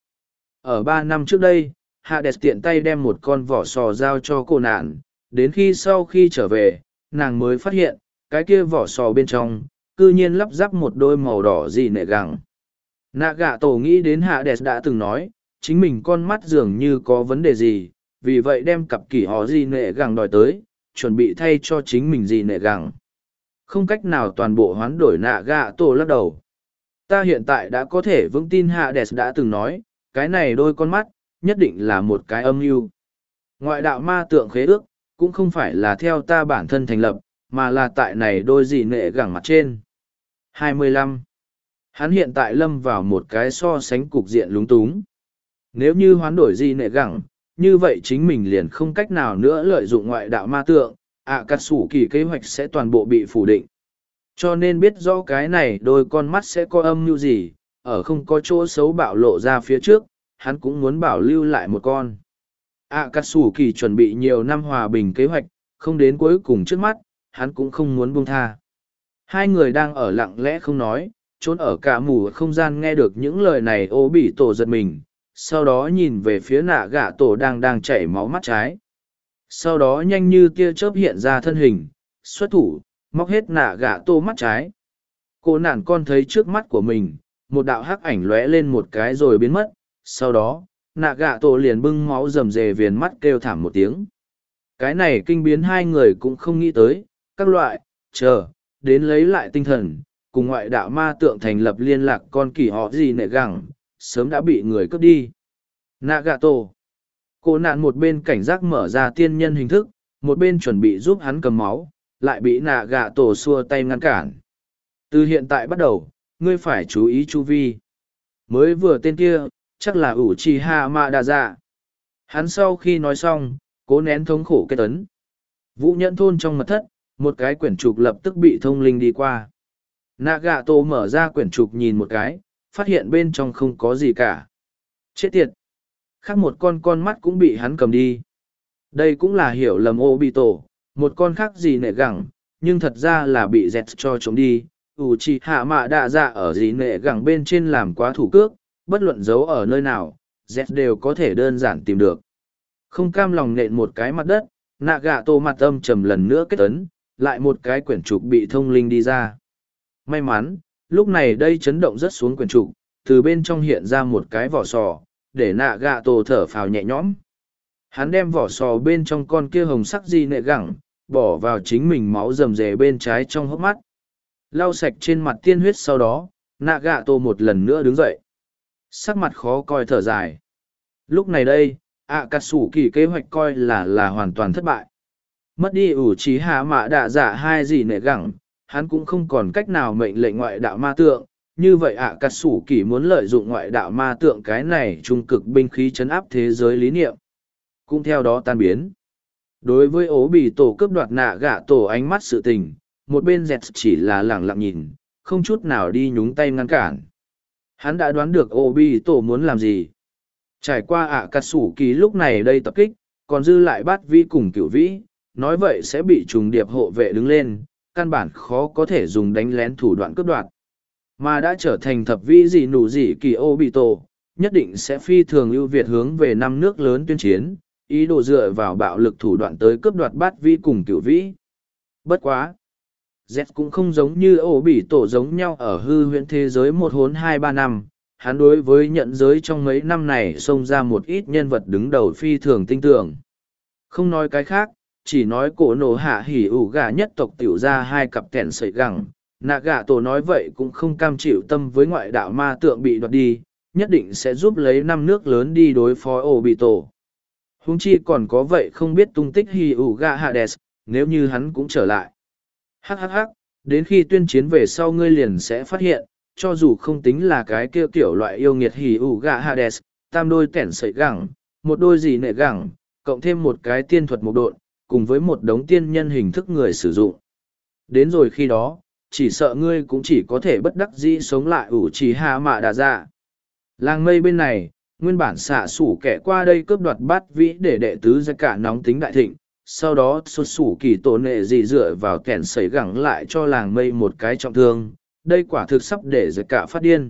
Ở 3 năm trước đây, Hades tiện tay đem một con vỏ sò giao cho cô nản, đến khi sau khi trở về, nàng mới phát hiện, cái kia vỏ sò bên trong, cư nhiên lắp ráp một đôi màu đỏ gì nệ gẳng. Nạ gạ tổ nghĩ đến Hades đã từng nói, chính mình con mắt dường như có vấn đề gì, vì vậy đem cặp kỷ họ gì nệ gẳng đòi tới, chuẩn bị thay cho chính mình gì nệ gẳng. Không cách nào toàn bộ hoán đổi nạ gạ tổ lắc đầu. Ta hiện tại đã có thể vững tin Hades đã từng nói, cái này đôi con mắt, nhất định là một cái âm mưu. Ngoại đạo ma tượng khế ước, cũng không phải là theo ta bản thân thành lập, mà là tại này đôi gì nệ gẳng mặt trên. 25. Hắn hiện tại lâm vào một cái so sánh cục diện lúng túng. Nếu như hoán đổi gì nệ gẳng, như vậy chính mình liền không cách nào nữa lợi dụng ngoại đạo ma tượng, cắt sủ kỳ kế hoạch sẽ toàn bộ bị phủ định. Cho nên biết rõ cái này đôi con mắt sẽ có âm mưu gì, ở không có chỗ xấu bạo lộ ra phía trước, hắn cũng muốn bảo lưu lại một con. Akatsuki chuẩn bị nhiều năm hòa bình kế hoạch, không đến cuối cùng trước mắt, hắn cũng không muốn buông tha. Hai người đang ở lặng lẽ không nói, trốn ở cả mù không gian nghe được những lời này ô bị tổ giật mình, sau đó nhìn về phía nạ gạ tổ đang chảy máu mắt trái. Sau đó nhanh như tia chớp hiện ra thân hình, xuất thủ, móc hết nạ gạ tổ mắt trái. Cô nản con thấy trước mắt của mình, một đạo hắc ảnh lóe lên một cái rồi biến mất, sau đó, nạ gạ tổ liền bưng máu rầm rề viền mắt kêu thảm một tiếng. Cái này kinh biến hai người cũng không nghĩ tới, các loại, chờ, đến lấy lại tinh thần, cùng ngoại đạo ma tượng thành lập liên lạc con kỳ họ gì nệ gẳng, sớm đã bị người cướp đi. Nạ gạ tổ. Cô nạn một bên cảnh giác mở ra tiên nhân hình thức, một bên chuẩn bị giúp hắn cầm máu, lại bị nạ gạ tổ xua tay ngăn cản. Từ hiện tại bắt đầu, ngươi phải chú ý chu vi. Mới vừa tên kia, chắc là Uchiha Madara. Hắn sau khi nói xong, cố nén thống khổ kết tấn. Vũ Nhẫn thôn trong mật thất, một cái quyển trục lập tức bị thông linh đi qua. Nagato mở ra quyển trục nhìn một cái, phát hiện bên trong không có gì cả. Chết tiệt! Khác một con mắt cũng bị hắn cầm đi. Đây cũng là hiểu lầm Obito, một con khác gì nệ gẳng, nhưng thật ra là bị dẹt cho trống đi. Uchiha Madara ở gì nệ gẳng bên trên làm quá thủ cước, bất luận giấu ở nơi nào, dẹt đều có thể đơn giản tìm được. Không cam lòng nện một cái mặt đất, Nagato mặt âm trầm lần nữa kết ấn, lại một cái quyển trục bị thông linh đi ra. May mắn, lúc này đây chấn động rất xuống quyển trục, từ bên trong hiện ra một cái vỏ sò, để Nagato thở phào nhẹ nhõm. Hắn đem vỏ sò bên trong con kia hồng sắc di nệ gẳng, bỏ vào chính mình máu rầm rề bên trái trong hốc mắt. Lau sạch trên mặt tiên huyết sau đó, Nagato một lần nữa đứng dậy. Sắc mặt khó coi thở dài. Lúc này đây, Akatsuki kế hoạch coi là hoàn toàn thất bại. Mất đi Uchiha Madara hai gì nệ gẳng, hắn cũng không còn cách nào mệnh lệnh ngoại đạo ma tượng, như vậy ạ cắt sủ kỳ muốn lợi dụng ngoại đạo ma tượng cái này trung cực binh khí chấn áp thế giới lý niệm. Cũng theo đó tan biến. Đối với ố bị tổ cướp đoạt nạ gạ tổ ánh mắt sự tình, một bên dẹt chỉ là lẳng lặng nhìn, không chút nào đi nhúng tay ngăn cản. Hắn đã đoán được ố bị tổ muốn làm gì. Trải qua ạ cắt sủ kỳ lúc này đây tập kích, còn dư lại bát vĩ cùng cửu vĩ, nói vậy sẽ bị trùng điệp hộ vệ đứng lên, căn bản khó có thể dùng đánh lén thủ đoạn cướp đoạt. Mà đã trở thành thập vĩ gì nụ gì kỳ ô bị tổ, nhất định sẽ phi thường ưu việt hướng về năm nước lớn tuyên chiến, ý đồ dựa vào bạo lực thủ đoạn tới cướp đoạt bát vĩ cùng cửu vĩ. Bất quá! Z cũng không giống như ổ bị tổ giống nhau ở hư huyễn thế giới một hốn 2-3 năm, hắn đối với nhận giới trong mấy năm này xông ra một ít nhân vật đứng đầu phi thường tinh tưởng. Không nói cái khác, chỉ nói cổ nổ hạ hỉ ủ gà nhất tộc tiểu ra hai cặp kẻn sợi gẳng, nạ gà tổ nói vậy cũng không cam chịu tâm với ngoại đạo ma tượng bị đoạt đi, nhất định sẽ giúp lấy năm nước lớn đi đối phó ổ bị tổ. Huống chi còn có vậy không biết tung tích hỉ ủ gà Hades, nếu như hắn cũng trở lại. Hắc hắc hắc, đến khi tuyên chiến về sau ngươi liền sẽ phát hiện, cho dù không tính là cái kia kiểu loại yêu nghiệt hỉ ủ gà Hades, tam đôi kẻn sợi gẳng, một đôi gì nệ gẳng, cộng thêm một cái tiên thuật một độn, cùng với một đống tiên nhân hình thức người sử dụng. Đến rồi khi đó, chỉ sợ ngươi cũng chỉ có thể bất đắc dĩ sống lại ủ trì hạ mạ đà dạ. Làng mây bên này, nguyên bản xạ sủ kẻ qua đây cướp đoạt bát vĩ để đệ tứ ra cả nóng tính đại thịnh, sau đó xuất sủ kỳ tổ nệ gì dựa vào kẻn sấy gẳng lại cho làng mây một cái trọng thương, đây quả thực sắp để ra cả phát điên.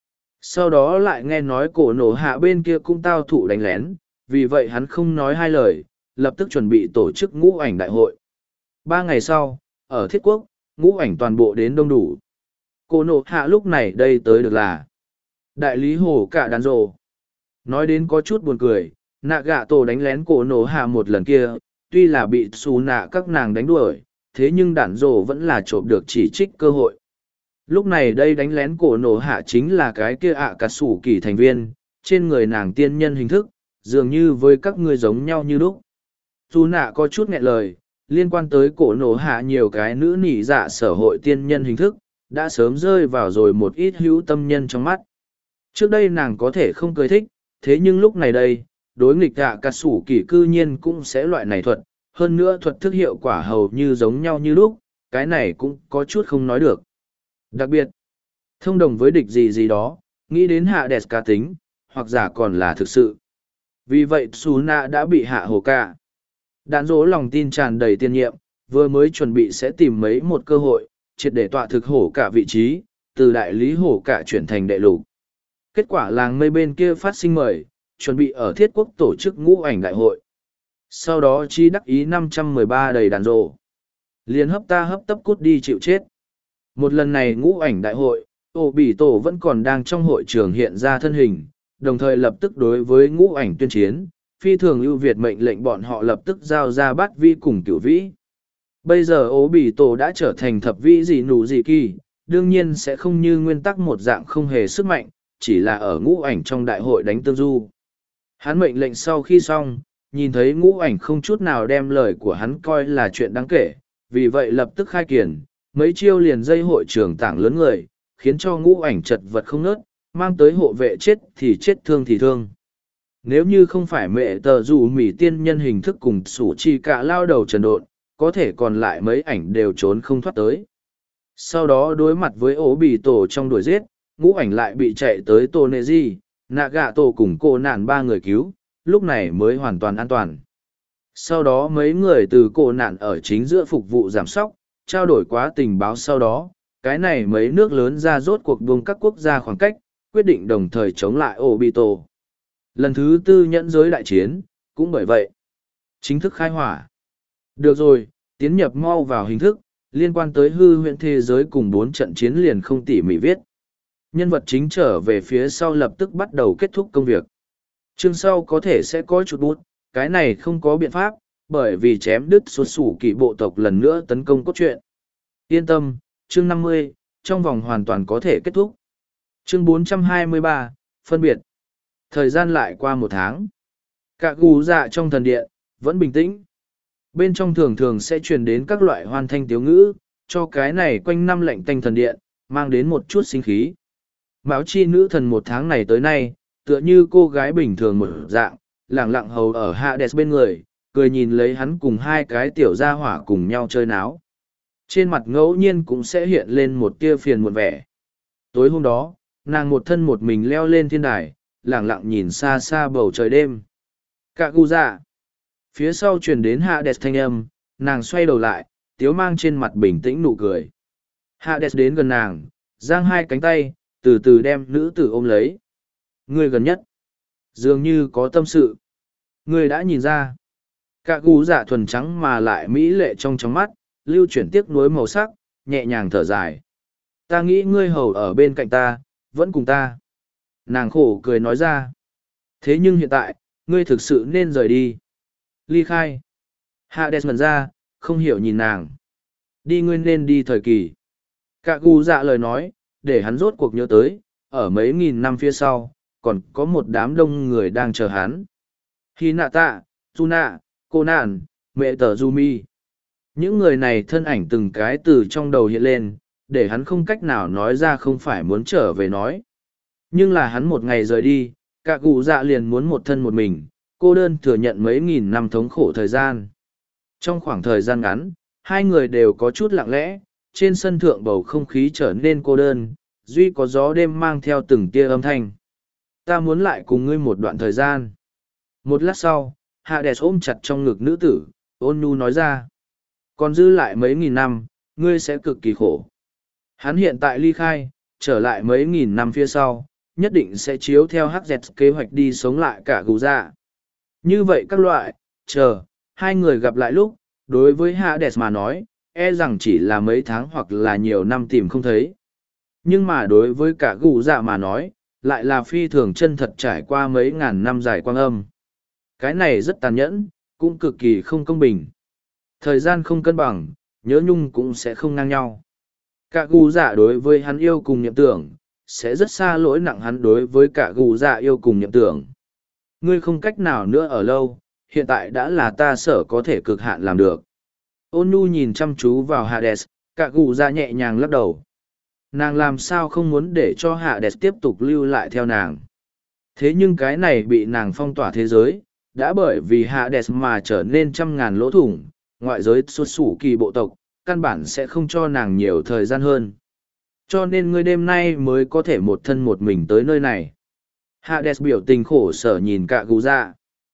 Sau đó lại nghe nói cổ nổ hạ bên kia cũng tao thụ đánh lén, vì vậy hắn không nói hai lời, lập tức chuẩn bị tổ chức ngũ ảnh đại hội. 3 ngày sau, ở Thiết Quốc, ngũ ảnh toàn bộ đến đông đủ. Cổ nổ hạ lúc này đây tới được là đại lý hồ cả đàn rồ. Nói đến có chút buồn cười, nạ gạ tổ đánh lén cổ nổ hạ một lần kia, tuy là bị xù nạ các nàng đánh đuổi, thế nhưng đàn rồ vẫn là trộm được chỉ trích cơ hội. Lúc này đây đánh lén cổ nổ hạ chính là cái kia ạ cà sủ kỳ thành viên, trên người nàng tiên nhân hình thức, dường như với các ngươi giống nhau như lúc. Dù nạ có chút nghẹn lời, liên quan tới cổ nổ hạ nhiều cái nữ nỉ dạ sở hội tiên nhân hình thức, đã sớm rơi vào rồi một ít hữu tâm nhân trong mắt. Trước đây nàng có thể không cười thích, thế nhưng lúc này đây, đối nghịch ạ cà sủ kỳ cư nhiên cũng sẽ loại này thuật, hơn nữa thuật thức hiệu quả hầu như giống nhau như lúc, cái này cũng có chút không nói được. Đặc biệt, thông đồng với địch gì gì đó, nghĩ đến hạ đẹp cá tính, hoặc giả còn là thực sự. Vì vậy Tsuna đã bị hạ hồ ca. Đạn dỗ lòng tin tràn đầy tiên nhiệm, vừa mới chuẩn bị sẽ tìm mấy một cơ hội, triệt để tọa thực hổ cả vị trí, từ đại lý hổ cả chuyển thành đệ lục. Kết quả làng mây bên kia phát sinh mời, chuẩn bị ở Thiết Quốc tổ chức ngũ ảnh đại hội. Sau đó chi đắc ý 513 đầy đàn dỗ. Liên hấp ta hấp tấp cút đi chịu chết. Một lần này ngũ ảnh đại hội, ổ bị tổ vẫn còn đang trong hội trường hiện ra thân hình, đồng thời lập tức đối với ngũ ảnh tuyên chiến, phi thường ưu việt mệnh lệnh bọn họ lập tức giao ra bát vi cùng cửu vĩ. Bây giờ ổ bị tổ đã trở thành thập vĩ gì nụ gì kỳ, đương nhiên sẽ không như nguyên tắc một dạng không hề sức mạnh, chỉ là ở ngũ ảnh trong đại hội đánh tương du. Hắn mệnh lệnh sau khi xong, nhìn thấy ngũ ảnh không chút nào đem lời của hắn coi là chuyện đáng kể, vì vậy lập tức khai kiển, mấy chiêu liền dây hội trường tảng lớn người, khiến cho ngũ ảnh chật vật không nớt, mang tới hộ vệ chết thì chết thương thì thương. Nếu như không phải mẹ tờ dù mỉ tiên nhân hình thức cùng sủ chi cả lao đầu trần độn, có thể còn lại mấy ảnh đều trốn không thoát tới. Sau đó đối mặt với ố bị tổ trong đuổi giết, ngũ ảnh lại bị chạy tới Tô Nê Di, nạ gạ tổ cùng cô nạn 3 người cứu, lúc này mới hoàn toàn an toàn. Sau đó mấy người từ cô nạn ở chính giữa phục vụ giảm sóc, trao đổi quá tình báo sau đó, cái này mấy nước lớn ra rốt cuộc buông các quốc gia khoảng cách, quyết định đồng thời chống lại Obito. Lần thứ 4 nhẫn giới đại chiến, cũng bởi vậy, chính thức khai hỏa. Được rồi, tiến nhập mau vào hình thức, liên quan tới hư huyễn thế giới cùng 4 trận chiến liền không tỉ mỉ viết. Nhân vật chính trở về phía sau lập tức bắt đầu kết thúc công việc. Chương sau có thể sẽ có chút bút, cái này không có biện pháp, bởi vì chém đứt xuất sủ kỳ bộ tộc lần nữa tấn công cốt truyện. Yên tâm, chương 50, trong vòng hoàn toàn có thể kết thúc. Chương 423, phân biệt. Thời gian lại qua 1 tháng. Cả gù dạ trong thần điện, vẫn bình tĩnh. Bên trong thường thường sẽ truyền đến các loại hoan thanh tiếu ngữ, cho cái này quanh năm lạnh tanh thần điện, mang đến một chút sinh khí. Mão chi nữ thần một tháng này tới nay, tựa như cô gái bình thường một dạng, lẳng lặng hầu ở Hades bên người, cười nhìn lấy hắn cùng hai cái tiểu gia hỏa cùng nhau chơi náo. Trên mặt ngẫu nhiên cũng sẽ hiện lên một tia phiền muộn vẻ. Tối hôm đó, nàng một thân một mình leo lên thiên đài, lẳng lặng nhìn xa xa bầu trời đêm. Cạ gu dạ. Phía sau truyền đến Hades thanh âm, nàng xoay đầu lại, tiếu mang trên mặt bình tĩnh nụ cười. Hades đến gần nàng, giang hai cánh tay, từ từ đem nữ tử ôm lấy. Người gần nhất. Dường như có tâm sự. Người đã nhìn ra. Cạ gu dạ thuần trắng mà lại mỹ lệ trong mắt, lưu chuyển tiếc nuối màu sắc, nhẹ nhàng thở dài. Ta nghĩ ngươi hầu ở bên cạnh ta, vẫn cùng ta. Nàng khổ cười nói ra. Thế nhưng hiện tại, ngươi thực sự nên rời đi. Ly khai. Hades ngẩn ra, không hiểu nhìn nàng. Đi ngươi nên đi thời kỳ. Cạ gu dạ lời nói, để hắn rốt cuộc nhớ tới, ở mấy nghìn năm phía sau, còn có một đám đông người đang chờ hắn. Hinata, Yuna, Conan, mẹ tờ Yumi. Những người này thân ảnh từng cái từ trong đầu hiện lên, để hắn không cách nào nói ra không phải muốn trở về nói. Nhưng là hắn một ngày rời đi, cả cụ dạ liền muốn một thân một mình, cô đơn thừa nhận mấy nghìn năm thống khổ thời gian. Trong khoảng thời gian ngắn, hai người đều có chút lặng lẽ, trên sân thượng bầu không khí trở nên cô đơn, duy có gió đêm mang theo từng tia âm thanh. Ta muốn lại cùng ngươi một đoạn thời gian. Một lát sau, Hades ôm chặt trong ngực nữ tử, ôn nhu nói ra. Còn dư lại mấy nghìn năm, ngươi sẽ cực kỳ khổ. Hắn hiện tại ly khai, trở lại mấy nghìn năm phía sau, nhất định sẽ chiếu theo HZ kế hoạch đi sống lại cả gù dạ. Như vậy các loại, hai người gặp lại lúc, đối với Hades mà nói, e rằng chỉ là mấy tháng hoặc là nhiều năm tìm không thấy. Nhưng mà đối với cả gù dạ mà nói, lại là phi thường chân thật trải qua mấy ngàn năm dài quang âm. Cái này rất tàn nhẫn, cũng cực kỳ không công bình. Thời gian không cân bằng, nhớ nhung cũng sẽ không ngang nhau. Cả gù dạ đối với hắn yêu cùng niệm tưởng, sẽ rất xa lỗi nặng hắn đối với cả gù dạ yêu cùng niệm tưởng. Ngươi không cách nào nữa ở lâu, hiện tại đã là ta sở có thể cực hạn làm được. Ôn nhu nhìn chăm chú vào Hades, cả gù dạ nhẹ nhàng lắc đầu. Nàng làm sao không muốn để cho Hades tiếp tục lưu lại theo nàng. Thế nhưng cái này bị nàng phong tỏa thế giới, đã bởi vì Hades mà trở nên trăm ngàn lỗ thủng, ngoại giới xuất xủ kỳ bộ tộc, căn bản sẽ không cho nàng nhiều thời gian hơn. Cho nên ngươi đêm nay mới có thể một thân một mình tới nơi này. Hades biểu tình khổ sở nhìn cả gù dạ.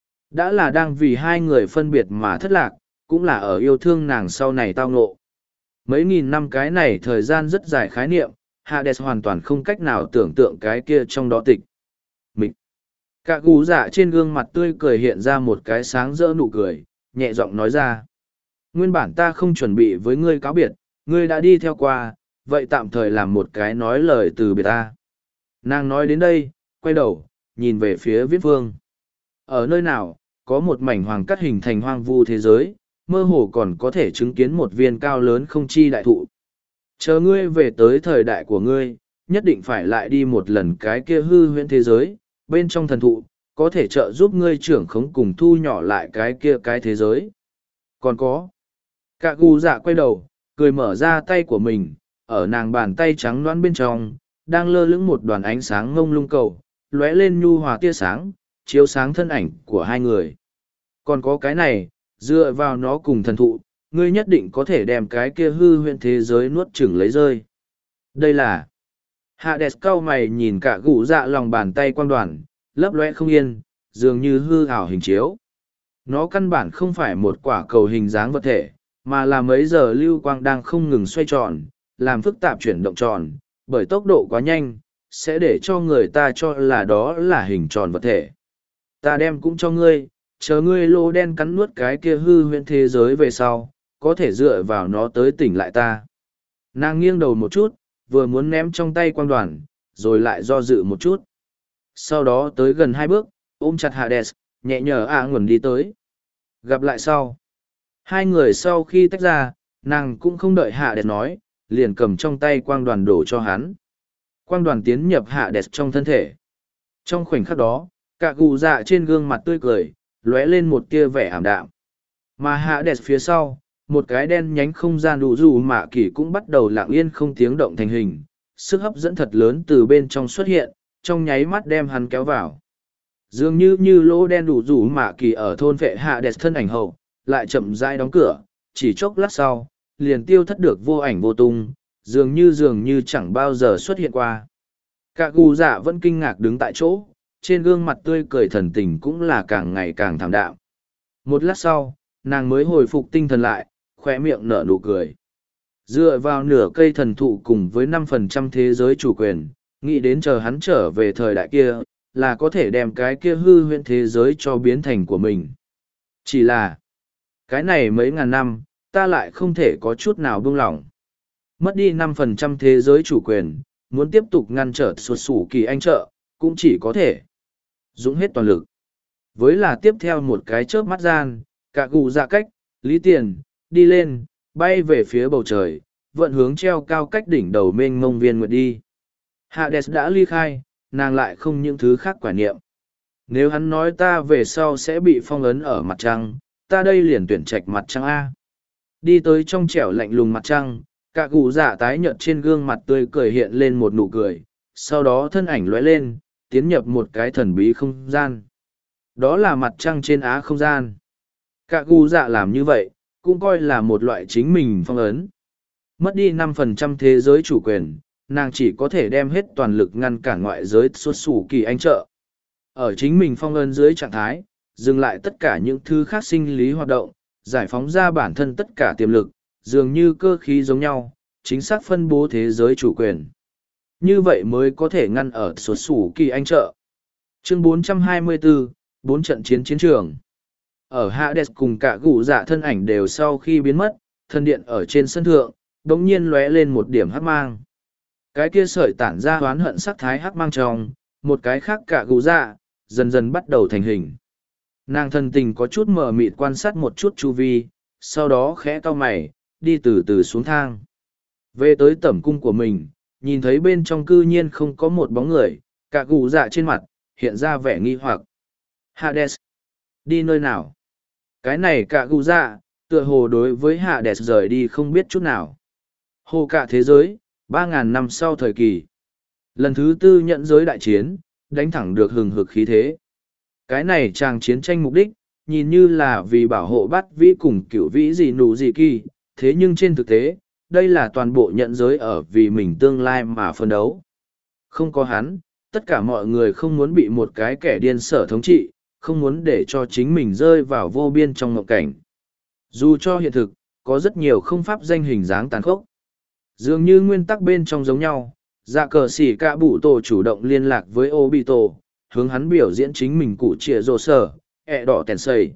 Đã là đang vì hai người phân biệt mà thất lạc, cũng là ở yêu thương nàng sau này tao ngộ. Mấy nghìn năm cái này thời gian rất dài khái niệm, Hades hoàn toàn không cách nào tưởng tượng cái kia trong đó tịch. Mịch. Cả gù dạ trên gương mặt tươi cười hiện ra một cái sáng rỡ nụ cười, nhẹ giọng nói ra. Nguyên bản ta không chuẩn bị với ngươi cáo biệt, ngươi đã đi theo qua, vậy tạm thời làm một cái nói lời từ biệt ta. Nàng nói đến đây, quay đầu, nhìn về phía viễn phương. Ở nơi nào, có một mảnh hoàng cắt hình thành hoang vu thế giới, mơ hồ còn có thể chứng kiến một viên cao lớn không chi đại thụ. Chờ ngươi về tới thời đại của ngươi, nhất định phải lại đi một lần cái kia hư huyễn thế giới, bên trong thần thụ, có thể trợ giúp ngươi trưởng khống cùng thu nhỏ lại cái kia cái thế giới. Còn có, cả gù dạ quay đầu, cười mở ra tay của mình, ở nàng bàn tay trắng loãng bên trong, đang lơ lửng một đoàn ánh sáng ngông lung cầu, lóe lên nhu hòa tia sáng, chiếu sáng thân ảnh của hai người. Còn có cái này, dựa vào nó cùng thần thụ, ngươi nhất định có thể đem cái kia hư huyễn thế giới nuốt chửng lấy rơi. Đây là Hades cau mày nhìn cả gù dạ lòng bàn tay quang đoàn, lấp lóe không yên, dường như hư ảo hình chiếu. Nó căn bản không phải một quả cầu hình dáng vật thể, mà là mấy giờ lưu quang đang không ngừng xoay tròn, làm phức tạp chuyển động tròn, bởi tốc độ quá nhanh, sẽ để cho người ta cho là đó là hình tròn vật thể. Ta đem cũng cho ngươi, chờ ngươi lô đen cắn nuốt cái kia hư huyễn thế giới về sau, có thể dựa vào nó tới tỉnh lại ta. Nàng nghiêng đầu một chút, vừa muốn ném trong tay quang đoàn, rồi lại do dự một chút. Sau đó tới gần 2 bước, ôm chặt Hades, nhẹ nhở nguồn đi tới. Gặp lại sau. Hai người sau khi tách ra, nàng cũng không đợi Hades nói, liền cầm trong tay quang đoàn đổ cho hắn. Quang đoàn tiến nhập Hades trong thân thể. Trong khoảnh khắc đó, cả gù dạ trên gương mặt tươi cười, lóe lên một tia vẻ ảm đạm. Mà Hades phía sau, một cái đen nhánh không gian đủ dù mạ kỳ cũng bắt đầu lặng yên không tiếng động thành hình, sức hấp dẫn thật lớn từ bên trong xuất hiện, trong nháy mắt đem hắn kéo vào. Dường như lỗ đen đủ rủ mạ kỳ ở thôn vệ hạ đẹp thân ảnh hậu, lại chậm rãi đóng cửa, chỉ chốc lát sau, liền tiêu thất được vô ảnh vô tung, dường như chẳng bao giờ xuất hiện qua. Cả gù dạ vẫn kinh ngạc đứng tại chỗ, trên gương mặt tươi cười thần tình cũng là càng ngày càng thảm đạm. Một lát sau, nàng mới hồi phục tinh thần lại, khóe miệng nở nụ cười. Dựa vào nửa cây thần thụ cùng với 5% thế giới chủ quyền, nghĩ đến chờ hắn trở về thời đại kia, là có thể đem cái kia hư huyễn thế giới cho biến thành của mình. Chỉ là, cái này mấy ngàn năm, ta lại không thể có chút nào buông lỏng. Mất đi 5% thế giới chủ quyền, muốn tiếp tục ngăn trở sụt sủ kỳ anh trợ, cũng chỉ có thể dũng hết toàn lực. Với là tiếp theo một cái chớp mắt gian, cả gù dạ cách, lý tiền, đi lên, bay về phía bầu trời, vận hướng treo cao cách đỉnh đầu mênh mông viên nguyệt đi. Hades đã ly khai, nàng lại không những thứ khác quả niệm. Nếu hắn nói ta về sau sẽ bị phong ấn ở mặt trăng, ta đây liền tuyển trạch mặt trăng A. Đi tới trong trẻo lạnh lùng mặt trăng, cả gù dạ tái nhợt trên gương mặt tươi cười hiện lên một nụ cười, sau đó thân ảnh lóe lên, tiến nhập một cái thần bí không gian. Đó là mặt trăng trên á không gian. Cả gù dạ làm như vậy, cũng coi là một loại chính mình phong ấn. Mất đi 5% thế giới chủ quyền, nàng chỉ có thể đem hết toàn lực ngăn cản ngoại giới xuất xù kỳ anh trợ. Ở chính mình phong ấn dưới trạng thái, dừng lại tất cả những thứ khác sinh lý hoạt động, giải phóng ra bản thân tất cả tiềm lực, dường như cơ khí giống nhau, chính xác phân bố thế giới chủ quyền. Như vậy mới có thể ngăn ở xuất xù kỳ anh trợ. Chương 424, 4 trận chiến chiến trường. Ở Hades cùng cả gù dạ thân ảnh đều sau khi biến mất, thân điện ở trên sân thượng, đống nhiên lóe lên một điểm hắc mang. Cái kia sợi tản ra oán hận sắc thái hắc mang trong, một cái khác cả gù dạ, dần dần bắt đầu thành hình. Nàng thân tình có chút mờ mịt quan sát một chút chu vi, sau đó khẽ cau mày, đi từ từ xuống thang. Về tới tẩm cung của mình, nhìn thấy bên trong cư nhiên không có một bóng người, cả gù dạ trên mặt, hiện ra vẻ nghi hoặc. Hades, đi nơi nào? Cái này cả gù dạ, tựa hồ đối với Hades rời đi không biết chút nào. Hồ cả thế giới, 3.000 năm sau thời kỳ. Lần thứ tư nhận giới đại chiến, đánh thẳng được hừng hực khí thế. Cái này chàng chiến tranh mục đích, nhìn như là vì bảo hộ bắt vĩ cùng cửu vĩ gì nụ gì kỳ, thế nhưng trên thực tế, đây là toàn bộ nhận giới ở vì mình tương lai mà phân đấu. Không có hắn, tất cả mọi người không muốn bị một cái kẻ điên sở thống trị, không muốn để cho chính mình rơi vào vô biên trong ngộng cảnh. Dù cho hiện thực, có rất nhiều không pháp danh hình dáng tàn khốc. Dường như nguyên tắc bên trong giống nhau, dạ cờ xỉ cả bụ tổ chủ động liên lạc với Obito, hướng hắn biểu diễn chính mình cụ trịa rồ sở, đỏ tèn xây.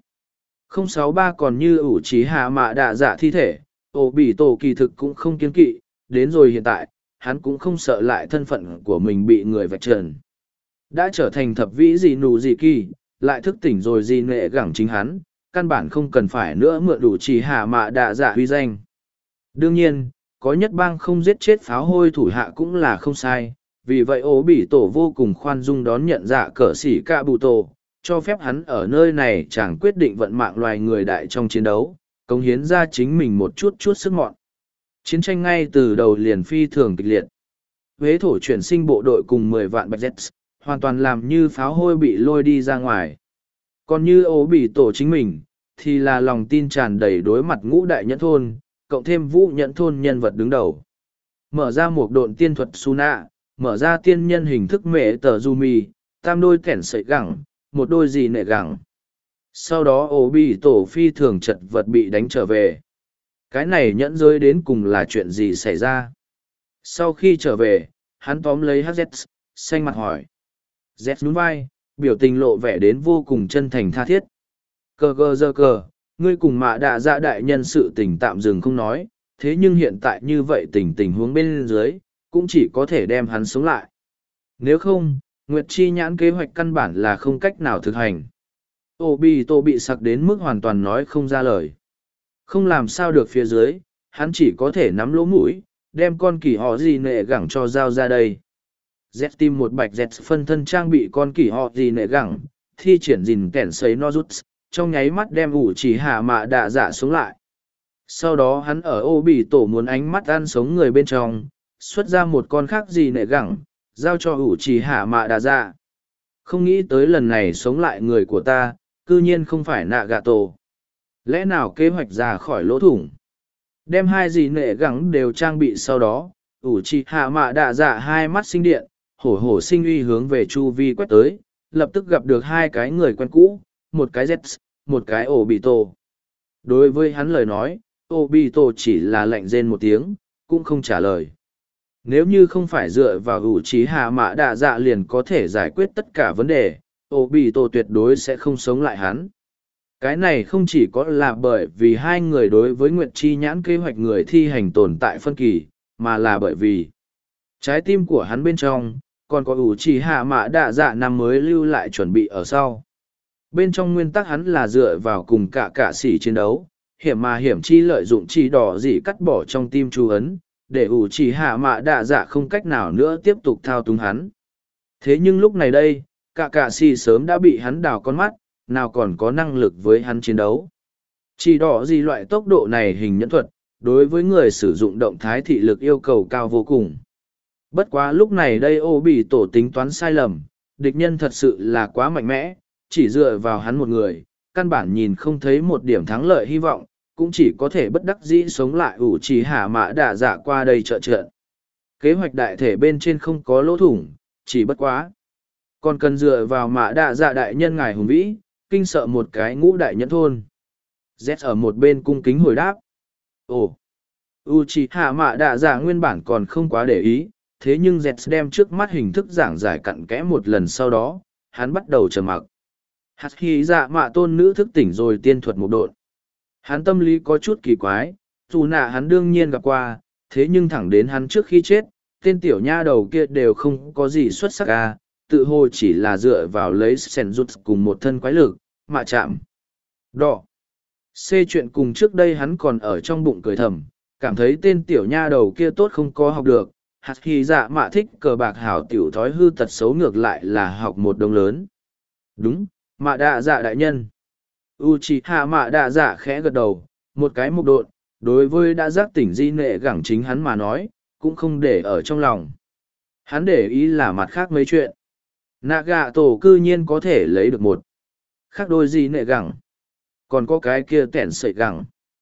063 còn như ủ trí hạ mạ đạ dạ thi thể, Obito kỳ thực cũng không kiên kỵ, đến rồi hiện tại, hắn cũng không sợ lại thân phận của mình bị người vạch trần. Đã trở thành thập vĩ gì nụ gì kỳ, lại thức tỉnh rồi gì nệ gẳng chính hắn, căn bản không cần phải nữa mượn đủ chỉ hạ mạ đạ dạ huy danh. Đương nhiên, có nhất bang không giết chết pháo hôi thủ hạ cũng là không sai, vì vậy ố bị tổ vô cùng khoan dung đón nhận dạ cờ xỉ ca bụ tổ, cho phép hắn ở nơi này chẳng quyết định vận mạng loài người đại trong chiến đấu, cống hiến ra chính mình một chút sức mọn. Chiến tranh ngay từ đầu liền phi thường kịch liệt. Huế thổ chuyển sinh bộ đội cùng 10 vạn bạch jets, hoàn toàn làm như pháo hôi bị lôi đi ra ngoài. Còn như ố bị tổ chính mình, thì là lòng tin tràn đầy đối mặt ngũ đại nhẫn thôn, cộng thêm vũ nhẫn thôn nhân vật đứng đầu. Mở ra một độn tiên thuật Suna, mở ra tiên nhân hình thức mẹ tờ Yumi, tam đôi kẻn sợi gẳng, một đôi gì nệ gẳng. Sau đó ố bị tổ phi thường chật vật bị đánh trở về. Cái này nhẫn giới đến cùng là chuyện gì xảy ra? Sau khi trở về, hắn tóm lấy HZ, xanh mặt hỏi. Z nhún vai, biểu tình lộ vẻ đến vô cùng chân thành tha thiết. Cờ, ngươi cùng mạ đạ dạ đại nhân sự tình tạm dừng không nói, thế nhưng hiện tại như vậy tình huống bên dưới, cũng chỉ có thể đem hắn sống lại. Nếu không, Nguyệt Chi nhãn kế hoạch căn bản là không cách nào thực hành. Obito bị sặc đến mức hoàn toàn nói không ra lời. Không làm sao được phía dưới, hắn chỉ có thể nắm lỗ mũi, đem con kỳ họ gì nệ gẳng cho giao ra đây. Z tìm một bạch Z phân thân trang bị con kỳ họ gì nệ gẳng, thi triển gìn kẻn sấy no rút, trong nháy mắt đem ủ chỉ hạ mạ đạ dạ sống lại. Sau đó hắn ở ô bị tổ muốn ánh mắt ăn sống người bên trong, xuất ra một con khác gì nệ gẳng, giao cho ủ trì hạ mạ đà dạ. Không nghĩ tới lần này sống lại người của ta, cư nhiên không phải nạ gạ tổ. Lẽ nào kế hoạch ra khỏi lỗ thủng? Đem hai gì nệ gẳng đều trang bị sau đó, ủ trì hạ mạ đà dạ hai mắt sinh điện, hổ hổ sinh uy hướng về chu vi quét tới, lập tức gặp được hai cái người quen cũ, một cái Z, một cái ổ bị tổ. Đối với hắn lời nói, ổ bị tổ chỉ là lạnh rên một tiếng, cũng không trả lời. Nếu như không phải dựa vào ủ trí hạ mạ đạ dạ liền có thể giải quyết tất cả vấn đề, ổ bị tổ tuyệt đối sẽ không sống lại hắn. Cái này không chỉ có là bởi vì hai người đối với Nguyệt Chi nhãn kế hoạch người thi hành tồn tại phân kỳ, mà là bởi vì trái tim của hắn bên trong, còn có ủ trì hạ mạ đạ dạ năm mới lưu lại chuẩn bị ở sau. Bên trong nguyên tắc hắn là dựa vào cùng cả sỉ chiến đấu, hiểm mà hiểm chi lợi dụng chi đỏ gì cắt bỏ trong tim chú ấn, để ủ trì hạ mạ đạ dạ không cách nào nữa tiếp tục thao túng hắn. Thế nhưng lúc này đây, cả sỉ sớm đã bị hắn đào con mắt, nào còn có năng lực với hắn chiến đấu. Chỉ đỏ gì loại tốc độ này hình nhẫn thuật, đối với người sử dụng động thái thị lực yêu cầu cao vô cùng. Bất quá lúc này đây ô bị tổ tính toán sai lầm, địch nhân thật sự là quá mạnh mẽ, chỉ dựa vào hắn một người, căn bản nhìn không thấy một điểm thắng lợi hy vọng, cũng chỉ có thể bất đắc dĩ sống lại ủ trì hạ mã đạ dạ qua đây trợ trận. Kế hoạch đại thể bên trên không có lỗ thủng, chỉ bất quá. Còn cần dựa vào mã đạ dạ đại nhân ngài hùng vĩ, kinh sợ một cái ngũ đại nhẫn thôn. Z ở một bên cung kính hồi đáp. Ồ, Uchiha mã đạ dạ nguyên bản còn không quá để ý, thế nhưng Z đem trước mắt hình thức giảng giải cặn kẽ một lần sau đó, hắn bắt đầu trầm mặc. Hạt hy dạ mạ tôn nữ thức tỉnh rồi tiên thuật một độn. Hắn tâm lý có chút kỳ quái, dù nạ hắn đương nhiên gặp qua, thế nhưng thẳng đến hắn trước khi chết, tên tiểu nha đầu kia đều không có gì xuất sắc à, tự hồ chỉ là dựa vào lấy sèn rút cùng một thân quái lực, mạ chạm. Đỏ. C chuyện cùng trước đây hắn còn ở trong bụng cười thầm, cảm thấy tên tiểu nha đầu kia tốt không có học được, hạt hy dạ mạ thích cờ bạc hảo tiểu thói hư tật xấu ngược lại là học một đồng lớn. Đúng, mạ đạ dạ đại nhân. Uchiha mạ đạ dạ khẽ gật đầu, một cái mục độn, đối với đã giác tỉnh di nệ gẳng chính hắn mà nói, cũng không để ở trong lòng. Hắn để ý là mặt khác mấy chuyện. Naga tổ cư nhiên có thể lấy được một khác đôi di nệ gẳng. Còn có cái kia kẻn sợi gẳng.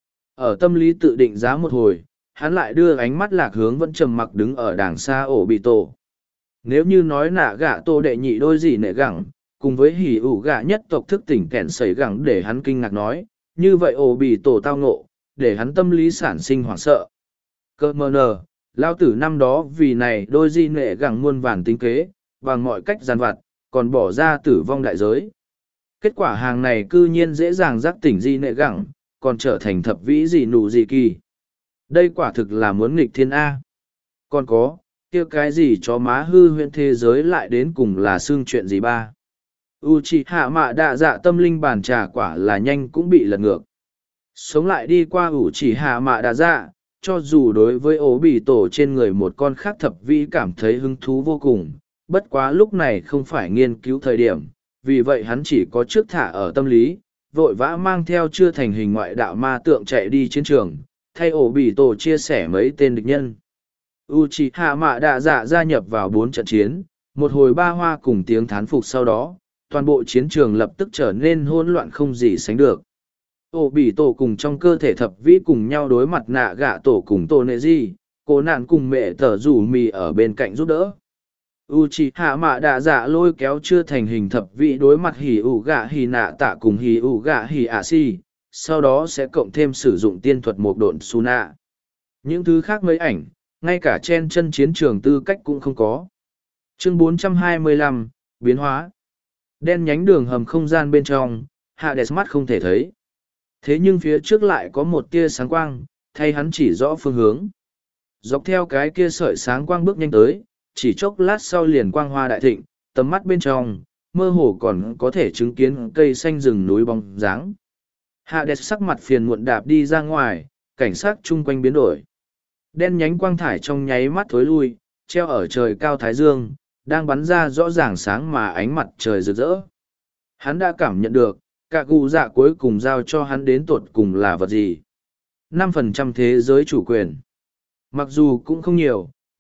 Ở tâm lý tự định giá một hồi, hắn lại đưa ánh mắt lạc hướng vẫn trầm mặc đứng ở đàng xa ổ bị tổ. Nếu như nói nạ gạ tổ đệ nhị đôi gì nệ gẳng, cùng với hỉ ủ gạ nhất tộc thức tỉnh kẻn sấy gẳng để hắn kinh ngạc nói, như vậy ổ bị tổ tao ngộ, để hắn tâm lý sản sinh hoảng sợ. Cơ mờ nờ, lao tử năm đó vì này đôi di nệ gẳng muôn vàn tính kế, bằng mọi cách gian vặt, còn bỏ ra tử vong đại giới. Kết quả hàng này cư nhiên dễ dàng giác tỉnh di nệ gẳng, còn trở thành thập vĩ gì nụ gì kỳ. Đây quả thực là muốn nghịch thiên A. Còn có, kia cái gì cho má hư huyện thế giới lại đến cùng là xương chuyện gì ba. Uchiha mạ đạ dạ tâm linh bàn trà quả là nhanh cũng bị lật ngược. Sống lại đi qua Uchiha mạ đạ dạ, cho dù đối với ố bị tổ trên người một con khác thập vĩ cảm thấy hứng thú vô cùng, bất quá lúc này không phải nghiên cứu thời điểm, vì vậy hắn chỉ có trước thả ở tâm lý, vội vã mang theo chưa thành hình ngoại đạo ma tượng chạy đi chiến trường, thay ổ bị tổ chia sẻ mấy tên địch nhân. Uchiha mạ đạ dạ gia nhập vào 4 trận chiến, một hồi ba hoa cùng tiếng thán phục sau đó, toàn bộ chiến trường lập tức trở nên hỗn loạn không gì sánh được. Ổ bị tổ cùng trong cơ thể thập vĩ cùng nhau đối mặt nạ gạ tổ cùng tổ nệ di, cô nạn cùng mẹ tở rủ mì ở bên cạnh giúp đỡ. Uchiha mạ đạ dạ lôi kéo chưa thành hình thập vĩ đối mặt hỉ ủ gạ hỉ nạ tạ cùng hỉ ủ gạ hỉ ạ si, sau đó sẽ cộng thêm sử dụng tiên thuật một độn Suna. Những thứ khác mấy ảnh, ngay cả trên chân chiến trường tư cách cũng không có. Chương 425, biến hóa. Đen nhánh đường hầm không gian bên trong, Hades mắt không thể thấy. Thế nhưng phía trước lại có một tia sáng quang, thay hắn chỉ rõ phương hướng. Dọc theo cái kia sợi sáng quang bước nhanh tới, chỉ chốc lát sau liền quang hoa đại thịnh, tầm mắt bên trong, mơ hồ còn có thể chứng kiến cây xanh rừng núi bóng dáng. Hades sắc mặt phiền muộn đạp đi ra ngoài, cảnh sát chung quanh biến đổi. Đen nhánh quang thải trong nháy mắt thối lui, treo ở trời cao thái dương, đang bắn ra rõ ràng sáng mà ánh mặt trời rực rỡ. Hắn đã cảm nhận được, cả cụ dạ cuối cùng giao cho hắn đến tột cùng là vật gì. 5% thế giới chủ quyền. Mặc dù cũng không nhiều,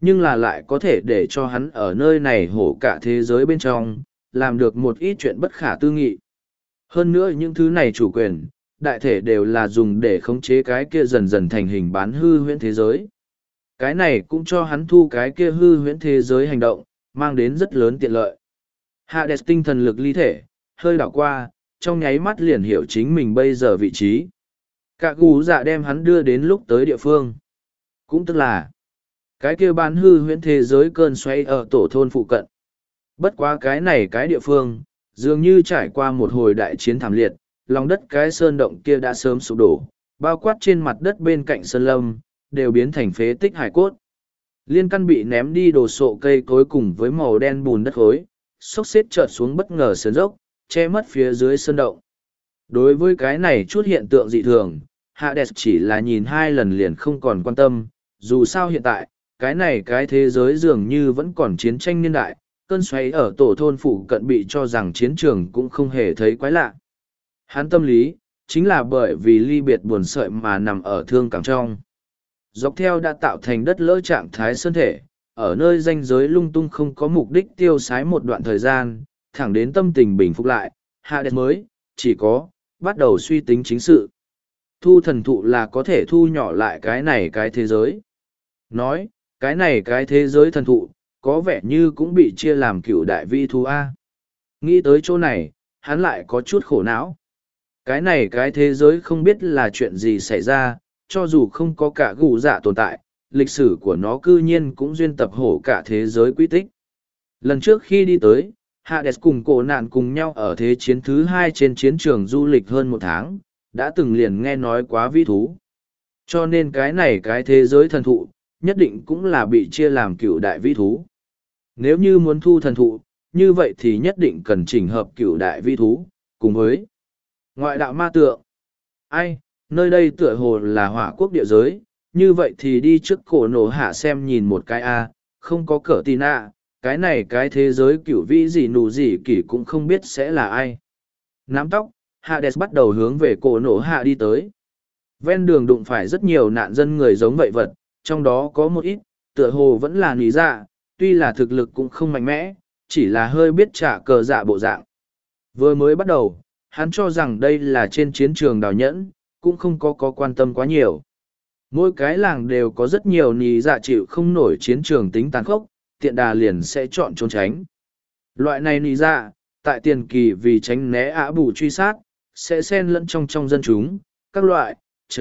nhưng là lại có thể để cho hắn ở nơi này hổ cả thế giới bên trong, làm được một ít chuyện bất khả tư nghị. Hơn nữa những thứ này chủ quyền, đại thể đều là dùng để khống chế cái kia dần dần thành hình bán hư huyễn thế giới. Cái này cũng cho hắn thu cái kia hư huyễn thế giới hành động, mang đến rất lớn tiện lợi. Hades tinh thần lực ly thể, hơi đảo qua, trong nháy mắt liền hiểu chính mình bây giờ vị trí. Cả gù dạ đem hắn đưa đến lúc tới địa phương. Cũng tức là, cái kia bán hư huyễn thế giới cơn xoay ở tổ thôn phụ cận. Bất quá cái này cái địa phương, dường như trải qua một hồi đại chiến thảm liệt, lòng đất cái sơn động kia đã sớm sụp đổ, bao quát trên mặt đất bên cạnh sơn lâm, đều biến thành phế tích hải cốt. Liên căn bị ném đi đồ sộ cây cối cùng với màu đen bùn đất khối, xốc xếp trợt xuống bất ngờ sườn dốc, che mất phía dưới sơn động. Đối với cái này chút hiện tượng dị thường, Hades chỉ là nhìn 2 lần liền không còn quan tâm, dù sao hiện tại, cái này cái thế giới dường như vẫn còn chiến tranh niên đại, cơn xoáy ở tổ thôn phụ cận bị cho rằng chiến trường cũng không hề thấy quái lạ. Hắn tâm lý, chính là bởi vì ly biệt buồn sợi mà nằm ở thương càng trong. Dọc theo đã tạo thành đất lỡ trạng thái sơn thể, ở nơi ranh giới lung tung không có mục đích tiêu sái một đoạn thời gian, thẳng đến tâm tình bình phục lại, Hades mới, chỉ có, bắt đầu suy tính chính sự. Thu thần thụ là có thể thu nhỏ lại cái này cái thế giới. Nói, cái này cái thế giới thần thụ, có vẻ như cũng bị chia làm cựu đại vi thú A. Nghĩ tới chỗ này, hắn lại có chút khổ não. Cái này cái thế giới không biết là chuyện gì xảy ra, cho dù không có cả gù dạ tồn tại, lịch sử của nó cư nhiên cũng duyên tập hổ cả thế giới quy tích. Lần trước khi đi tới, Hades cùng cổ nạn cùng nhau ở thế chiến thứ 2 trên chiến trường du lịch hơn 1 tháng, đã từng liền nghe nói quá vi thú. Cho nên cái này cái thế giới thần thụ, nhất định cũng là bị chia làm cựu đại vi thú. Nếu như muốn thu thần thụ, như vậy thì nhất định cần chỉnh hợp cựu đại vi thú, cùng với ngoại đạo ma tượng. Ai, nơi đây tựa hồ là hỏa quốc địa giới, như vậy thì đi trước cổ nổ hạ xem nhìn một cái A, không có cỡ tì nạ, cái này cái thế giới cựu vĩ gì nụ gì kỷ cũng không biết sẽ là ai. Nắm tóc, Hades bắt đầu hướng về cổ nổ hạ đi tới. Ven đường đụng phải rất nhiều nạn dân người giống vậy vật, trong đó có một ít, tựa hồ vẫn là nỉ dạ, tuy là thực lực cũng không mạnh mẽ, chỉ là hơi biết trả cờ dạ bộ dạng. Vừa mới bắt đầu, hắn cho rằng đây là trên chiến trường đào nhẫn, cũng không có quan tâm quá nhiều. Mỗi cái làng đều có rất nhiều nỉ dạ chịu không nổi chiến trường tính tàn khốc, tiện đà liền sẽ chọn trốn tránh. Loại này nỉ dạ, tại tiền kỳ vì tránh né ả bù truy sát, sẽ xen lẫn trong dân chúng, các loại,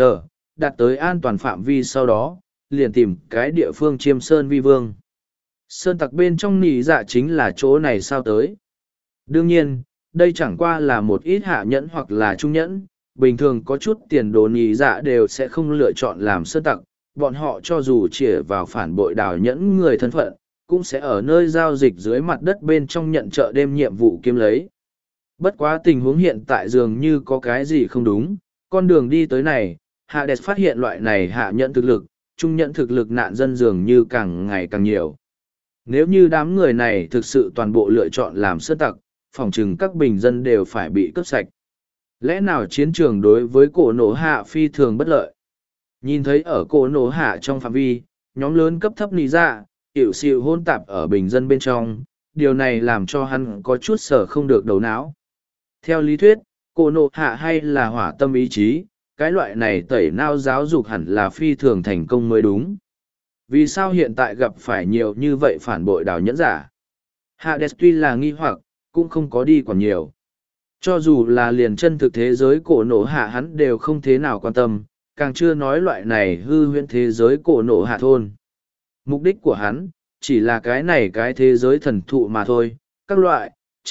đạt tới an toàn phạm vi sau đó, liền tìm cái địa phương chiêm sơn vi vương. Sơn tặc bên trong nỉ dạ chính là chỗ này sao tới. Đương nhiên, đây chẳng qua là một ít hạ nhẫn hoặc là trung nhẫn, bình thường có chút tiền đồ nỉ dạ đều sẽ không lựa chọn làm sơn tặc, bọn họ cho dù chĩa vào phản bội đào nhẫn người thân phận, cũng sẽ ở nơi giao dịch dưới mặt đất bên trong nhận trợ đêm nhiệm vụ kiếm lấy. Bất quá tình huống hiện tại dường như có cái gì không đúng, con đường đi tới này, Hades phát hiện loại này hạ nhẫn thực lực, trung nhẫn thực lực nạn dân dường như càng ngày càng nhiều. Nếu như đám người này thực sự toàn bộ lựa chọn làm sơn tặc, phỏng chừng các bình dân đều phải bị cướp sạch. Lẽ nào chiến trường đối với cổ nổ hạ phi thường bất lợi? Nhìn thấy ở cổ nổ hạ trong phạm vi, nhóm lớn cấp thấp nỉ dạ, hiểu xịu hôn tạp ở bình dân bên trong, điều này làm cho hắn có chút sở không được đầu não. Theo lý thuyết, cổ nổ hạ hay là hỏa tâm ý chí, cái loại này tẩy nao giáo dục hẳn là phi thường thành công mới đúng. Vì sao hiện tại gặp phải nhiều như vậy phản bội đào nhẫn giả? Hades tuy là nghi hoặc, cũng không có đi còn nhiều. Cho dù là liền chân thực thế giới cổ nổ hạ hắn đều không thế nào quan tâm, càng chưa nói loại này hư huyễn thế giới cổ nổ hạ thôn. Mục đích của hắn, chỉ là cái này cái thế giới thần thụ mà thôi, các loại,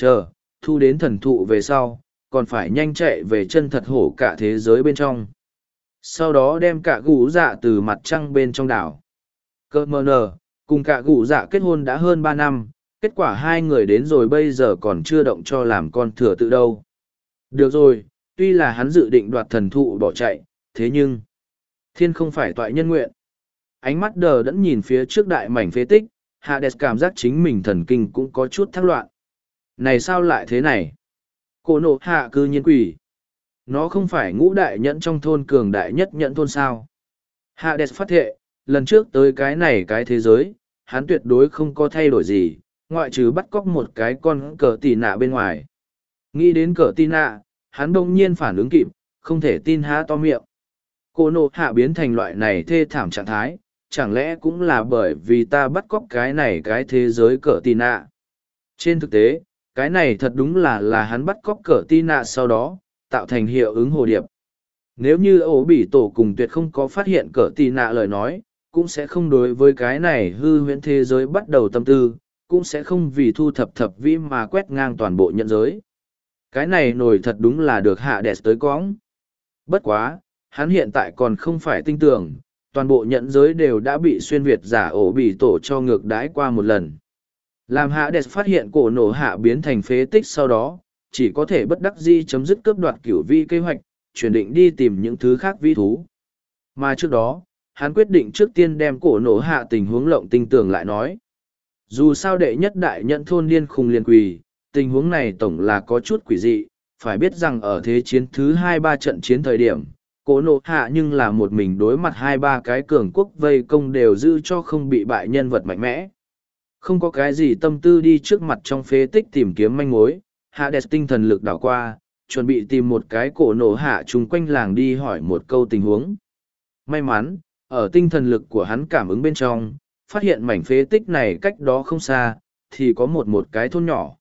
thu đến thần thụ về sau, còn phải nhanh chạy về chân thật hổ cả thế giới bên trong. Sau đó đem cả gũ dạ từ mặt trăng bên trong đảo. Cơ mờ nờ, cùng cả gũ dạ kết hôn đã hơn 3 năm, kết quả 2 người đến rồi bây giờ còn chưa động cho làm con thừa tự đâu. Được rồi, tuy là hắn dự định đoạt thần thụ bỏ chạy, thế nhưng thiên không phải toại nhân nguyện. Ánh mắt đờ đẫn nhìn phía trước đại mảnh phế tích, Hades cảm giác chính mình thần kinh cũng có chút thắc loạn. Này sao lại thế này? Cổ nổ hạ cư nhiên quỷ. Nó không phải ngũ đại nhẫn trong thôn cường đại nhất nhẫn thôn sao. Hades phát thệ, lần trước tới cái này cái thế giới, hắn tuyệt đối không có thay đổi gì, ngoại trừ bắt cóc một cái con cờ tì nạ bên ngoài. Nghĩ đến cờ tì nạ, hắn bỗng nhiên phản ứng kịp, không thể tin há to miệng. Cô nộ hạ biến thành loại này thê thảm trạng thái, chẳng lẽ cũng là bởi vì ta bắt cóc cái này cái thế giới cờ tì nạ. Trên thực tế, cái này thật đúng là hắn bắt cóc cờ tì nạ sau đó, tạo thành hiệu ứng hồ điệp. Nếu như ổ bỉ tổ cùng tuyệt không có phát hiện cờ tì nạ lời nói, cũng sẽ không đối với cái này hư huyễn thế giới bắt đầu tâm tư, cũng sẽ không vì thu thập thập vĩ mà quét ngang toàn bộ nhận giới. Cái này nổi thật đúng là được hạ đẹp tới cõng. Bất quá, hắn hiện tại còn không phải tin tưởng, toàn bộ nhận giới đều đã bị xuyên việt giả ổ bỉ tổ cho ngược đãi qua một lần. Làm hạ đẹp phát hiện cổ nổ hạ biến thành phế tích sau đó, chỉ có thể bất đắc dĩ chấm dứt cướp đoạt cửu vi kế hoạch, chuyển định đi tìm những thứ khác vi thú. Mà trước đó, hắn quyết định trước tiên đem cổ nổ hạ tình huống lộng tinh tường lại nói. Dù sao đệ nhất đại nhận thôn điên khùng liên quỳ, tình huống này tổng là có chút quỷ dị, phải biết rằng ở thế chiến thứ 2-3 trận chiến thời điểm, cổ nổ hạ nhưng là một mình đối mặt 2-3 cái cường quốc vây công đều giữ cho không bị bại nhân vật mạnh mẽ. Không có cái gì tâm tư đi trước mặt trong phế tích tìm kiếm manh mối, hạ đẹp tinh thần lực đảo qua, chuẩn bị tìm một cái cổ nổ hạ chung quanh làng đi hỏi một câu tình huống. May mắn, ở tinh thần lực của hắn cảm ứng bên trong, phát hiện mảnh phế tích này cách đó không xa, thì có một cái thôn nhỏ.